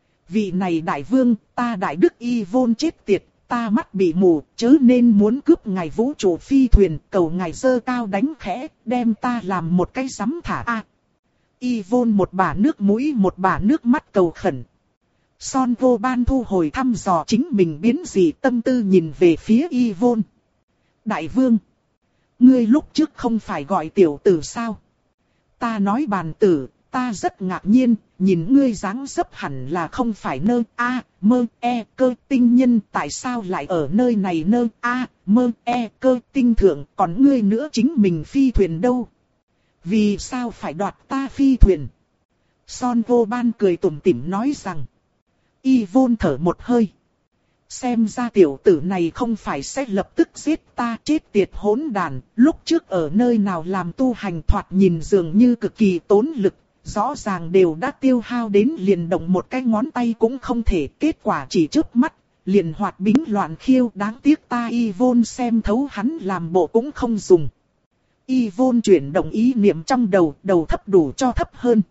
Speaker 1: Vị này đại vương, ta đại đức Yvonne chết tiệt, ta mắt bị mù, chớ nên muốn cướp ngài vũ trụ phi thuyền, cầu ngài giơ cao đánh khẽ, đem ta làm một cái sắm thả a. À, Yvonne một bả nước mũi một bả nước mắt cầu khẩn. Son Vô Ban thu hồi thăm dò chính mình biến dị tâm tư nhìn về phía Yvonne. Đại vương, ngươi lúc trước không phải gọi tiểu tử sao? Ta nói bàn tử, ta rất ngạc nhiên, nhìn ngươi dáng dấp hẳn là không phải nơ a mơ e cơ tinh nhân, tại sao lại ở nơi này nơ a mơ e cơ tinh thượng, còn ngươi nữa chính mình phi thuyền đâu? Vì sao phải đoạt ta phi thuyền? Son Vô Ban cười tủm tỉm nói rằng. Yvonne thở một hơi. Xem ra tiểu tử này không phải sẽ lập tức giết ta, chết tiệt hỗn đàn, lúc trước ở nơi nào làm tu hành thoạt nhìn dường như cực kỳ tốn lực, rõ ràng đều đã tiêu hao đến liền động một cái ngón tay cũng không thể, kết quả chỉ chớp mắt, liền hoạt bính loạn khiêu, đáng tiếc ta Yvonne xem thấu hắn làm bộ cũng không dùng. Yvonne chuyển động ý niệm trong đầu, đầu thấp đủ cho thấp hơn.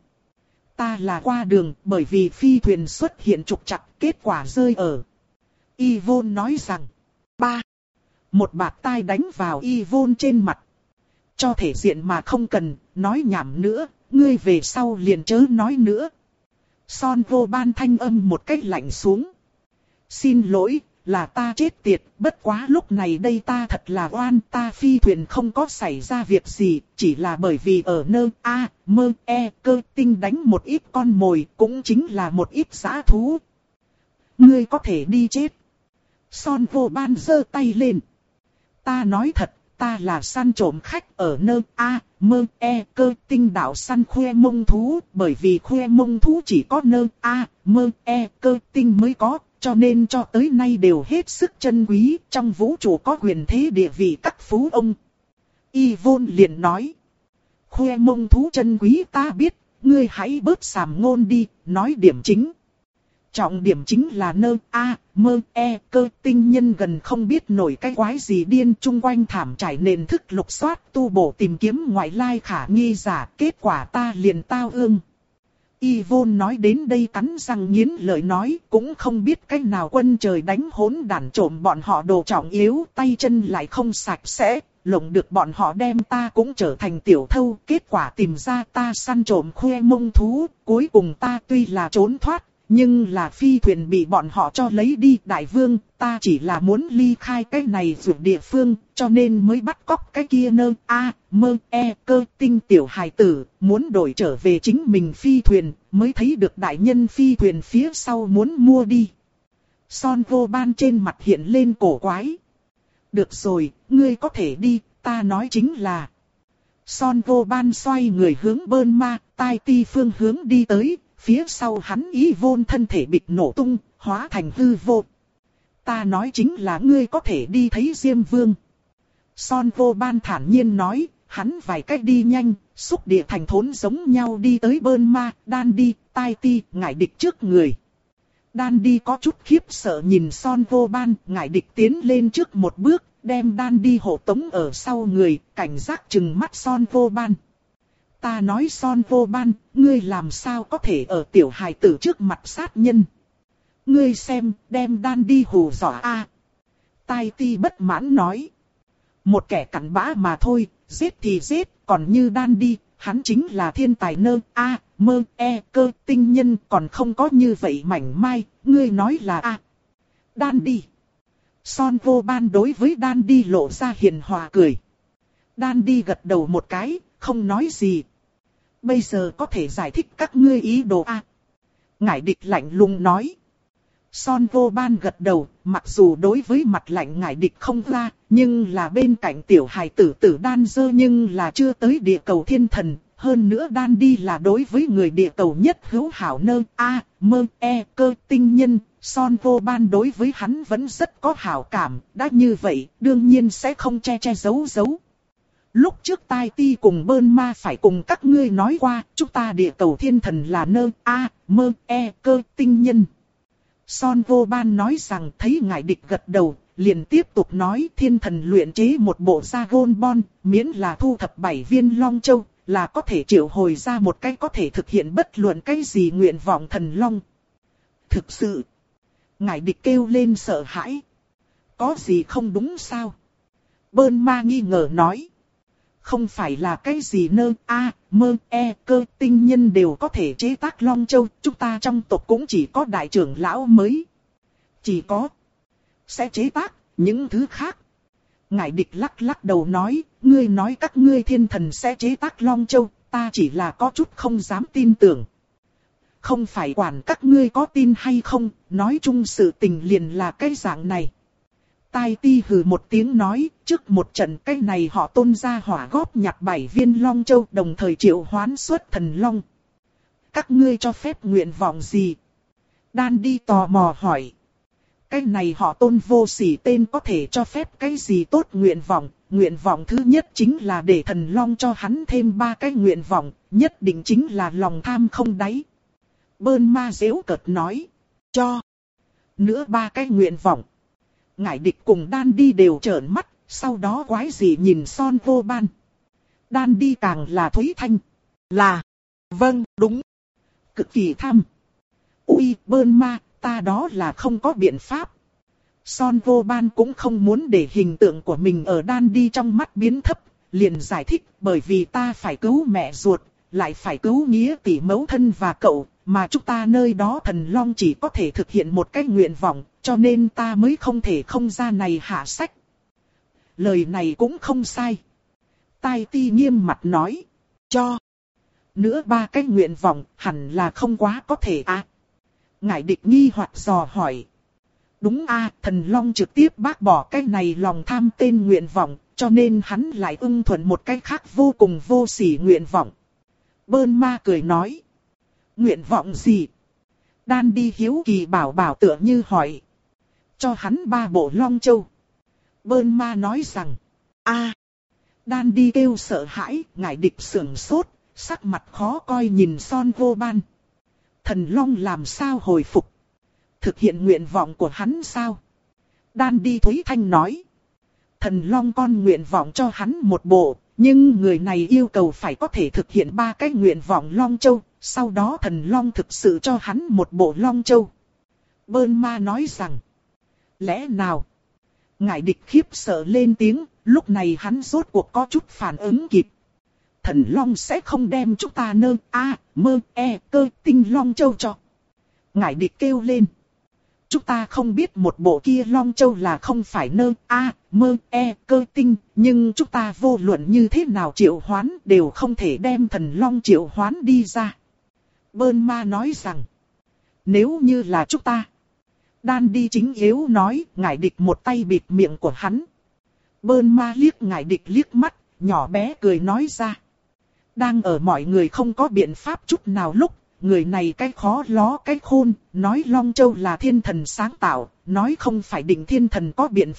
Speaker 1: Ta là qua đường, bởi vì phi thuyền xuất hiện trục trặc, kết quả rơi ở. Yvonne nói rằng. Ba. Một bạt tai đánh vào Yvonne trên mặt. Cho thể diện mà không cần, nói nhảm nữa, ngươi về sau liền chớ nói nữa. Son Vô Ban thanh âm một cách lạnh xuống. Xin lỗi, là ta chết tiệt, bất quá lúc này đây ta thật là oan, ta phi thuyền không có xảy ra việc gì, chỉ là bởi vì ở nơ a mơ e cơ tinh đánh một ít con mồi, cũng chính là một ít dã thú. Ngươi có thể đi chết. Son Vô Ban giơ tay lên. Ta nói thật, ta là săn trộm khách ở nơ a mơ e cơ tinh đảo săn khoe mông thú, bởi vì khoe mông thú chỉ có nơ a mơ e cơ tinh mới có. Cho nên cho tới nay đều hết sức chân quý, trong vũ trụ có quyền thế địa vị các phú ông. Yvonne liền nói. Khoe mông thú chân quý ta biết, ngươi hãy bớt sàm ngôn đi, nói điểm chính. Trọng điểm chính là nơ a mơ e cơ tinh nhân gần không biết nổi cái quái gì điên, chung quanh thảm trải nền thức lục soát tu bổ tìm kiếm ngoại lai khả nghi giả, kết quả ta liền tao ương. Yvonne nói đến đây cắn răng nghiến lợi nói, cũng không biết cách nào quân trời đánh hỗn đản trộm bọn họ đồ trọng yếu, tay chân lại không sạch sẽ, lộng được bọn họ đem ta cũng trở thành tiểu thâu, kết quả tìm ra ta săn trộm khoe mông thú, cuối cùng ta tuy là trốn thoát, nhưng là phi thuyền bị bọn họ cho lấy đi. Đại vương, ta chỉ là muốn ly khai cái này dù địa phương, cho nên mới bắt cóc cái kia nơ a mơ e cơ tinh tiểu hài tử, muốn đổi trở về chính mình phi thuyền, mới thấy được đại nhân phi thuyền phía sau muốn mua đi. Son Vô Ban trên mặt hiện lên cổ quái. Được rồi, ngươi có thể đi, ta nói chính là. Son Vô Ban xoay người hướng Bơn Ma, Tai Ti phương hướng đi tới. Phía sau hắn Yvonne thân thể bịch nổ tung, hóa thành hư vô. Ta nói chính là ngươi có thể đi thấy Diêm Vương. Son Vô Ban thản nhiên nói, hắn vài cách đi nhanh, xúc địa thành thốn giống nhau đi tới Bơn Ma, Đan Đi, Tai Ti, Ngải Địch trước người. Đan Đi có chút khiếp sợ nhìn Son Vô Ban, Ngải Địch tiến lên trước một bước, đem Đan Đi hộ tống ở sau người, cảnh giác trừng mắt Son Vô Ban. Ta nói Son Vô Ban, ngươi làm sao có thể ở tiểu hài tử trước mặt sát nhân? Ngươi xem, đem Đan Đi hù dọa a. Tai Ti bất mãn nói. Một kẻ cặn bã mà thôi, giết thì giết, còn như Đan Đi, hắn chính là thiên tài nơ, a, mơ, e, cơ, tinh nhân, còn không có như vậy mảnh mai, ngươi nói là a. Đan Đi. Son Vô Ban đối với Đan Đi lộ ra hiền hòa cười. Đan Đi gật đầu một cái, không nói gì. Bây giờ có thể giải thích các ngươi ý đồ a. Ngải Địch lạnh lùng nói. Son Vô Ban gật đầu, mặc dù đối với mặt lạnh Ngải Địch không ra, nhưng là bên cạnh tiểu hài tử tử Đan Dơ nhưng là chưa tới địa cầu thiên thần. Hơn nữa Đan Đi là đối với người địa cầu nhất hữu hảo nơ, a, mơ, e, cơ, tinh nhân. Son Vô Ban đối với hắn vẫn rất có hảo cảm, đã như vậy, đương nhiên sẽ không che che giấu giấu. Lúc trước Tai Ti cùng Bơn Ma phải cùng các ngươi nói qua, chúng ta địa cầu thiên thần là nơ, a, mơ, e, cơ, tinh nhân. Son Vô Ban nói rằng thấy Ngải Địch gật đầu, liền tiếp tục nói thiên thần luyện chế một bộ Dragon Ball, miễn là thu thập bảy viên Long Châu, là có thể triệu hồi ra một cái có thể thực hiện bất luận cái gì nguyện vọng thần Long. Thực sự, Ngải Địch kêu lên sợ hãi. Có gì không đúng sao? Bơn Ma nghi ngờ nói. Không phải là cái gì nơ, a, mơ, e, cơ, tinh nhân đều có thể chế tác Long Châu, chúng ta trong tộc cũng chỉ có đại trưởng lão mới. Chỉ có sẽ chế tác, những thứ khác. Ngải Địch lắc lắc đầu nói, ngươi nói các ngươi thiên thần sẽ chế tác Long Châu, ta chỉ là có chút không dám tin tưởng. Không phải quản các ngươi có tin hay không, nói chung sự tình liền là cái dạng này. Tai Ti hừ một tiếng nói, trước một trận cái này họ Tôn ra hỏa góp nhặt bảy viên Long Châu đồng thời triệu hoán xuất thần Long. Các ngươi cho phép nguyện vọng gì? Đan Đi tò mò hỏi. Cái này họ Tôn vô sỉ tên có thể cho phép cái gì tốt nguyện vọng? Nguyện vọng thứ nhất chính là để thần Long cho hắn thêm ba cái nguyện vọng, nhất định chính là lòng tham không đáy. Bơn Ma giễu cợt nói, cho nữa ba cái nguyện vọng. Ngải Địch cùng Đan Đi đều trợn mắt, sau đó quái gì nhìn Son Vô Ban. Đan Đi càng là thối thanh. Là, vâng, đúng. Cực kỳ tham. Ui, Bơn Ma, ta đó là không có biện pháp. Son Vô Ban cũng không muốn để hình tượng của mình ở Đan Đi trong mắt biến thấp, liền giải thích bởi vì ta phải cứu mẹ ruột, lại phải cứu nghĩa tỷ mẫu thân và cậu, mà chúng ta nơi đó thần Long chỉ có thể thực hiện một cái nguyện vọng, cho nên ta mới không thể không ra này hạ sách. Lời này cũng không sai. Tai Ti nghiêm mặt nói, cho nữa ba cái nguyện vọng hẳn là không quá có thể à. Ngải Địch nghi hoặc dò hỏi. Đúng a, à, thần Long trực tiếp bác bỏ cái này lòng tham tên nguyện vọng, cho nên hắn lại ưng thuận một cái khác vô cùng vô sỉ nguyện vọng. Bơn Ma cười nói. Nguyện vọng gì? Đan Đi hiếu kỳ bảo bảo tựa như hỏi. Cho hắn ba bộ Long Châu. Bơn Ma nói rằng. a à. Đan Đi kêu sợ hãi, Ngải Địch sưởng sốt, sắc mặt khó coi nhìn Son Vô Ban. Thần Long làm sao hồi phục? Thực hiện nguyện vọng của hắn sao? Đan Đi thối thanh nói. Thần Long con nguyện vọng cho hắn một bộ, nhưng người này yêu cầu phải có thể thực hiện ba cái nguyện vọng Long Châu, sau đó thần Long thực sự cho hắn một bộ Long Châu. Bơn Ma nói rằng. Lẽ nào? Ngải Địch khiếp sợ lên tiếng, lúc này hắn rốt cuộc có chút phản ứng kịp. Thần Long sẽ không đem chúng ta nơ, a, mơ, e, cơ, tinh Long Châu cho. Ngải Địch kêu lên. Chúng ta không biết một bộ kia Long Châu là không phải nơ, a, mơ, e, cơ, tinh, nhưng chúng ta vô luận như thế nào triệu hoán đều không thể đem thần Long triệu hoán đi ra. Bơn Ma nói rằng. Nếu như là chúng ta. Đan Đi chính yếu nói, Ngải Địch một tay bịt miệng của hắn. Bơn Ma liếc Ngải Địch liếc mắt, nhỏ bé cười nói ra. Đang ở mọi người không có biện pháp chút nào lúc, người này cái khó ló cái khôn, nói Long Châu là thiên thần sáng tạo, nói không phải định thiên thần có biện pháp,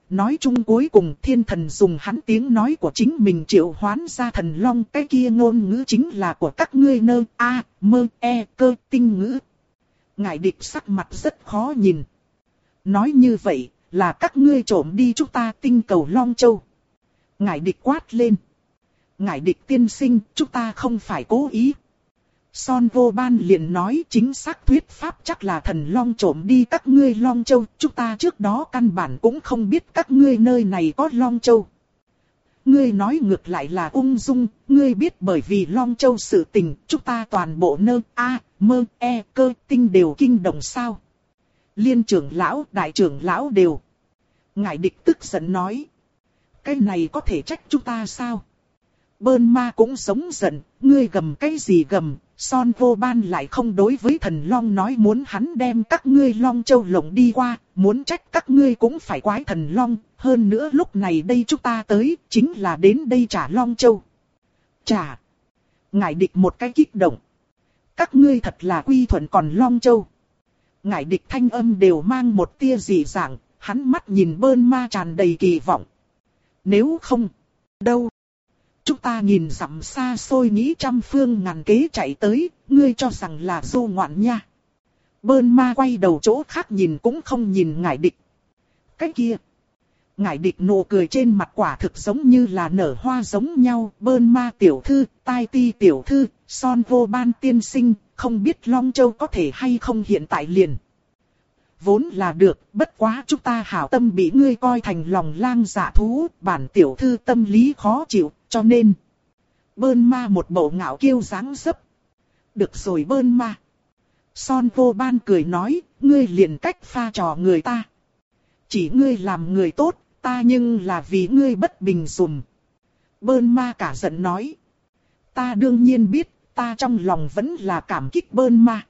Speaker 1: nói chung cuối cùng thiên thần dùng hắn tiếng nói của chính mình triệu hoán ra thần long, cái kia ngôn ngữ chính là của các ngươi nơ, a, mơ, e, cơ, tinh ngữ. Ngải địch sắc mặt rất khó nhìn. Nói như vậy, là các ngươi trộm đi chúng ta tinh cầu Long Châu. Ngải địch quát lên. Ngải địch tiên sinh, chúng ta không phải cố ý. Son vô ban liền nói chính xác thuyết pháp chắc là thần long trộm đi các ngươi Long Châu. Chúng ta trước đó căn bản cũng không biết các ngươi nơi này có Long Châu. Ngươi nói ngược lại là ung dung, ngươi biết bởi vì Long Châu sự tình, chúng ta toàn bộ nơ, a, mơ, e, cơ, tinh đều kinh động sao. Liên trưởng lão, đại trưởng lão đều. Ngải địch tức giận nói. Cái này có thể trách chúng ta sao? Bơn ma cũng sống giận, ngươi gầm cái gì gầm, Son vô ban lại không đối với thần long nói muốn hắn đem các ngươi Long Châu lộng đi qua, muốn trách các ngươi cũng phải quái thần long, hơn nữa lúc này đây chúng ta tới, chính là đến đây trả Long Châu. Trả. Ngải địch một cái kích động. Các ngươi thật là quy thuận còn Long Châu. Ngải địch thanh âm đều mang một tia dị dạng, hắn mắt nhìn bơn ma tràn đầy kỳ vọng. Nếu không, đâu? Chúng ta nhìn dặm xa xôi nghĩ trăm phương ngàn kế chạy tới, ngươi cho rằng là du ngoạn nha. Bơn ma quay đầu chỗ khác nhìn cũng không nhìn ngải địch. Cái kia. Ngải địch nụ cười trên mặt quả thực giống như là nở hoa giống nhau. Bơn ma tiểu thư, tai ti tiểu thư, Son vô ban tiên sinh, không biết Long Châu có thể hay không hiện tại liền. Vốn là được, bất quá chúng ta hảo tâm bị ngươi coi thành lòng lang dạ thú, bản tiểu thư tâm lý khó chịu, cho nên. Bơn ma một bộ ngạo kiêu dáng dấp. Được rồi bơn ma. Son vô ban cười nói, ngươi liền cách pha trò người ta. Chỉ ngươi làm người tốt, ta nhưng là vì ngươi bất bình dùm. Bơn ma cả giận nói. Ta đương nhiên biết, ta trong lòng vẫn là cảm kích bơn ma.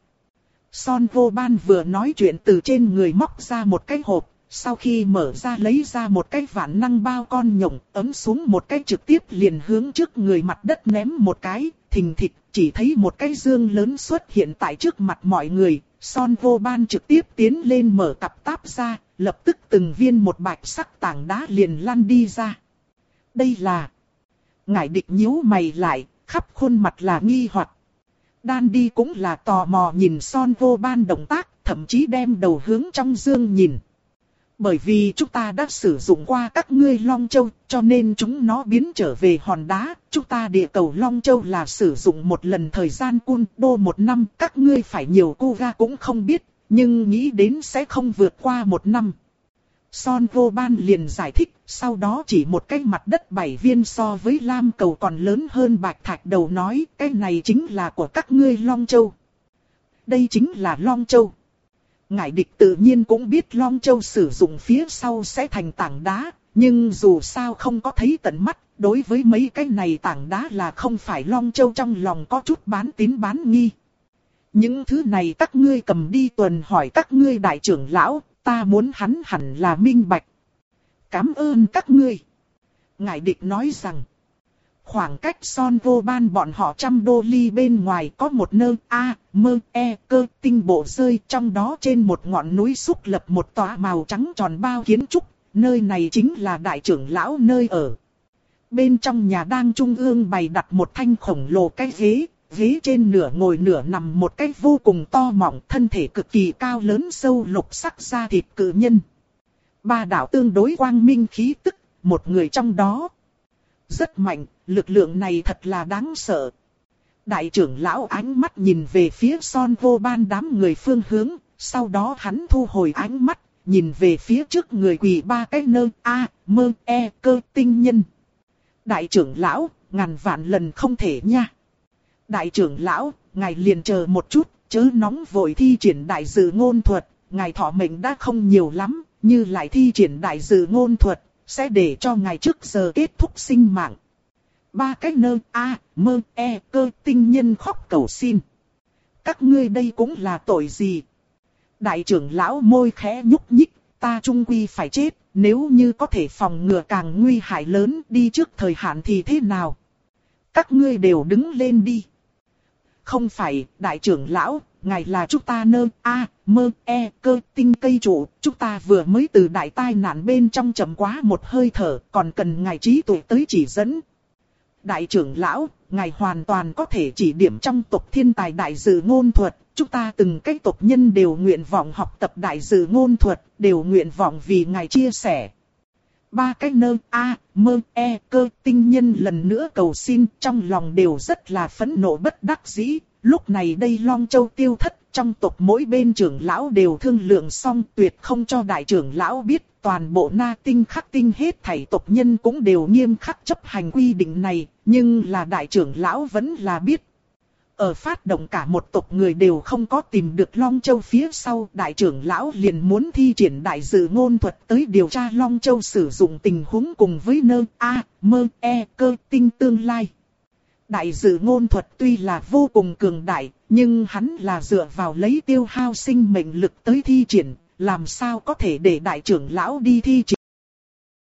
Speaker 1: Son vô ban vừa nói chuyện từ trên người móc ra một cái hộp, sau khi mở ra lấy ra một cái vạn năng bao con nhộng, ấm xuống một cái trực tiếp liền hướng trước người mặt đất ném một cái, thình thịch, chỉ thấy một cái dương lớn xuất hiện tại trước mặt mọi người, Son vô ban trực tiếp tiến lên mở cặp táp ra, lập tức từng viên một bạch sắc tảng đá liền lăn đi ra. Đây là... Ngải địch nhíu mày lại, khắp khuôn mặt là nghi hoặc. Đan đi cũng là tò mò nhìn Son vô ban động tác, thậm chí đem đầu hướng trong dương nhìn. Bởi vì chúng ta đã sử dụng qua các ngươi Long Châu, cho nên chúng nó biến trở về hòn đá. Chúng ta địa cầu Long Châu là sử dụng một lần thời gian cun đô một năm. Các ngươi phải nhiều cô ga cũng không biết, nhưng nghĩ đến sẽ không vượt qua một năm. Son vô ban liền giải thích, sau đó chỉ một cái mặt đất bảy viên so với lam cầu còn lớn hơn bạch thạch đầu nói, cái này chính là của các ngươi Long Châu. Đây chính là Long Châu. Ngải địch tự nhiên cũng biết Long Châu sử dụng phía sau sẽ thành tảng đá, nhưng dù sao không có thấy tận mắt, đối với mấy cái này tảng đá là không phải Long Châu trong lòng có chút bán tín bán nghi. Những thứ này các ngươi cầm đi tuần hỏi các ngươi đại trưởng lão, ta muốn hắn hẳn là minh bạch. Cảm ơn các ngươi. Ngải địch nói rằng, khoảng cách Son vô ban bọn họ trăm đô ly bên ngoài có một nơi A, mơ, e, cơ, tinh bộ rơi, trong đó trên một ngọn núi xúc lập một tòa màu trắng tròn bao kiến trúc, nơi này chính là đại trưởng lão nơi ở. Bên trong nhà đang trung ương bày đặt một thanh khổng lồ cái ghế, ghế trên nửa ngồi nửa nằm một cái vô cùng to mọng, thân thể cực kỳ cao lớn sâu lục sắc da thịt cự nhân. Ba đạo tương đối quang minh khí tức, một người trong đó rất mạnh, lực lượng này thật là đáng sợ. Đại trưởng lão ánh mắt nhìn về phía Son vô ban đám người phương hướng, sau đó hắn thu hồi ánh mắt, nhìn về phía trước người quỳ ba cái nơ, a, mơ, e, cơ, tinh nhân. Đại trưởng lão, ngàn vạn lần không thể nha. Đại trưởng lão, ngài liền chờ một chút, chớ nóng vội thi triển đại dự ngôn thuật, ngài thọ mệnh đã không nhiều lắm, như lại thi triển đại dự ngôn thuật, sẽ để cho ngài trước giờ kết thúc sinh mạng. Ba cái nơ, a, mơ, e, cơ, tinh nhân khóc cầu xin. Các ngươi đây cũng là tội gì? Đại trưởng lão môi khẽ nhúc nhích, ta chung quy phải chết, nếu như có thể phòng ngừa càng nguy hại lớn đi trước thời hạn thì thế nào? Các ngươi đều đứng lên đi. Không phải, đại trưởng lão, ngài là chúng ta nơ a mơ e cơ tinh cây trụ, chúng ta vừa mới từ đại tai nạn bên trong chậm quá một hơi thở, còn cần ngài trí tuệ tới chỉ dẫn. Đại trưởng lão, ngài hoàn toàn có thể chỉ điểm trong tộc thiên tài đại dự ngôn thuật, chúng ta từng cái tộc nhân đều nguyện vọng học tập đại dự ngôn thuật, đều nguyện vọng vì ngài chia sẻ. Ba cái nơ a mơ e cơ tinh nhân lần nữa cầu xin, trong lòng đều rất là phẫn nộ bất đắc dĩ. Lúc này đây Long Châu tiêu thất, trong tộc mỗi bên trưởng lão đều thương lượng xong, tuyệt không cho đại trưởng lão biết. Toàn bộ Na Tinh Khắc Tinh hết thảy tộc nhân cũng đều nghiêm khắc chấp hành quy định này, nhưng là đại trưởng lão vẫn là biết. Ở phát động cả một tộc người đều không có tìm được Long Châu phía sau, đại trưởng lão liền muốn thi triển đại dự ngôn thuật tới điều tra Long Châu sử dụng tình huống cùng với nơ a mơ e cơ tinh tương lai. Đại dự ngôn thuật tuy là vô cùng cường đại, nhưng hắn là dựa vào lấy tiêu hao sinh mệnh lực tới thi triển, làm sao có thể để đại trưởng lão đi thi triển.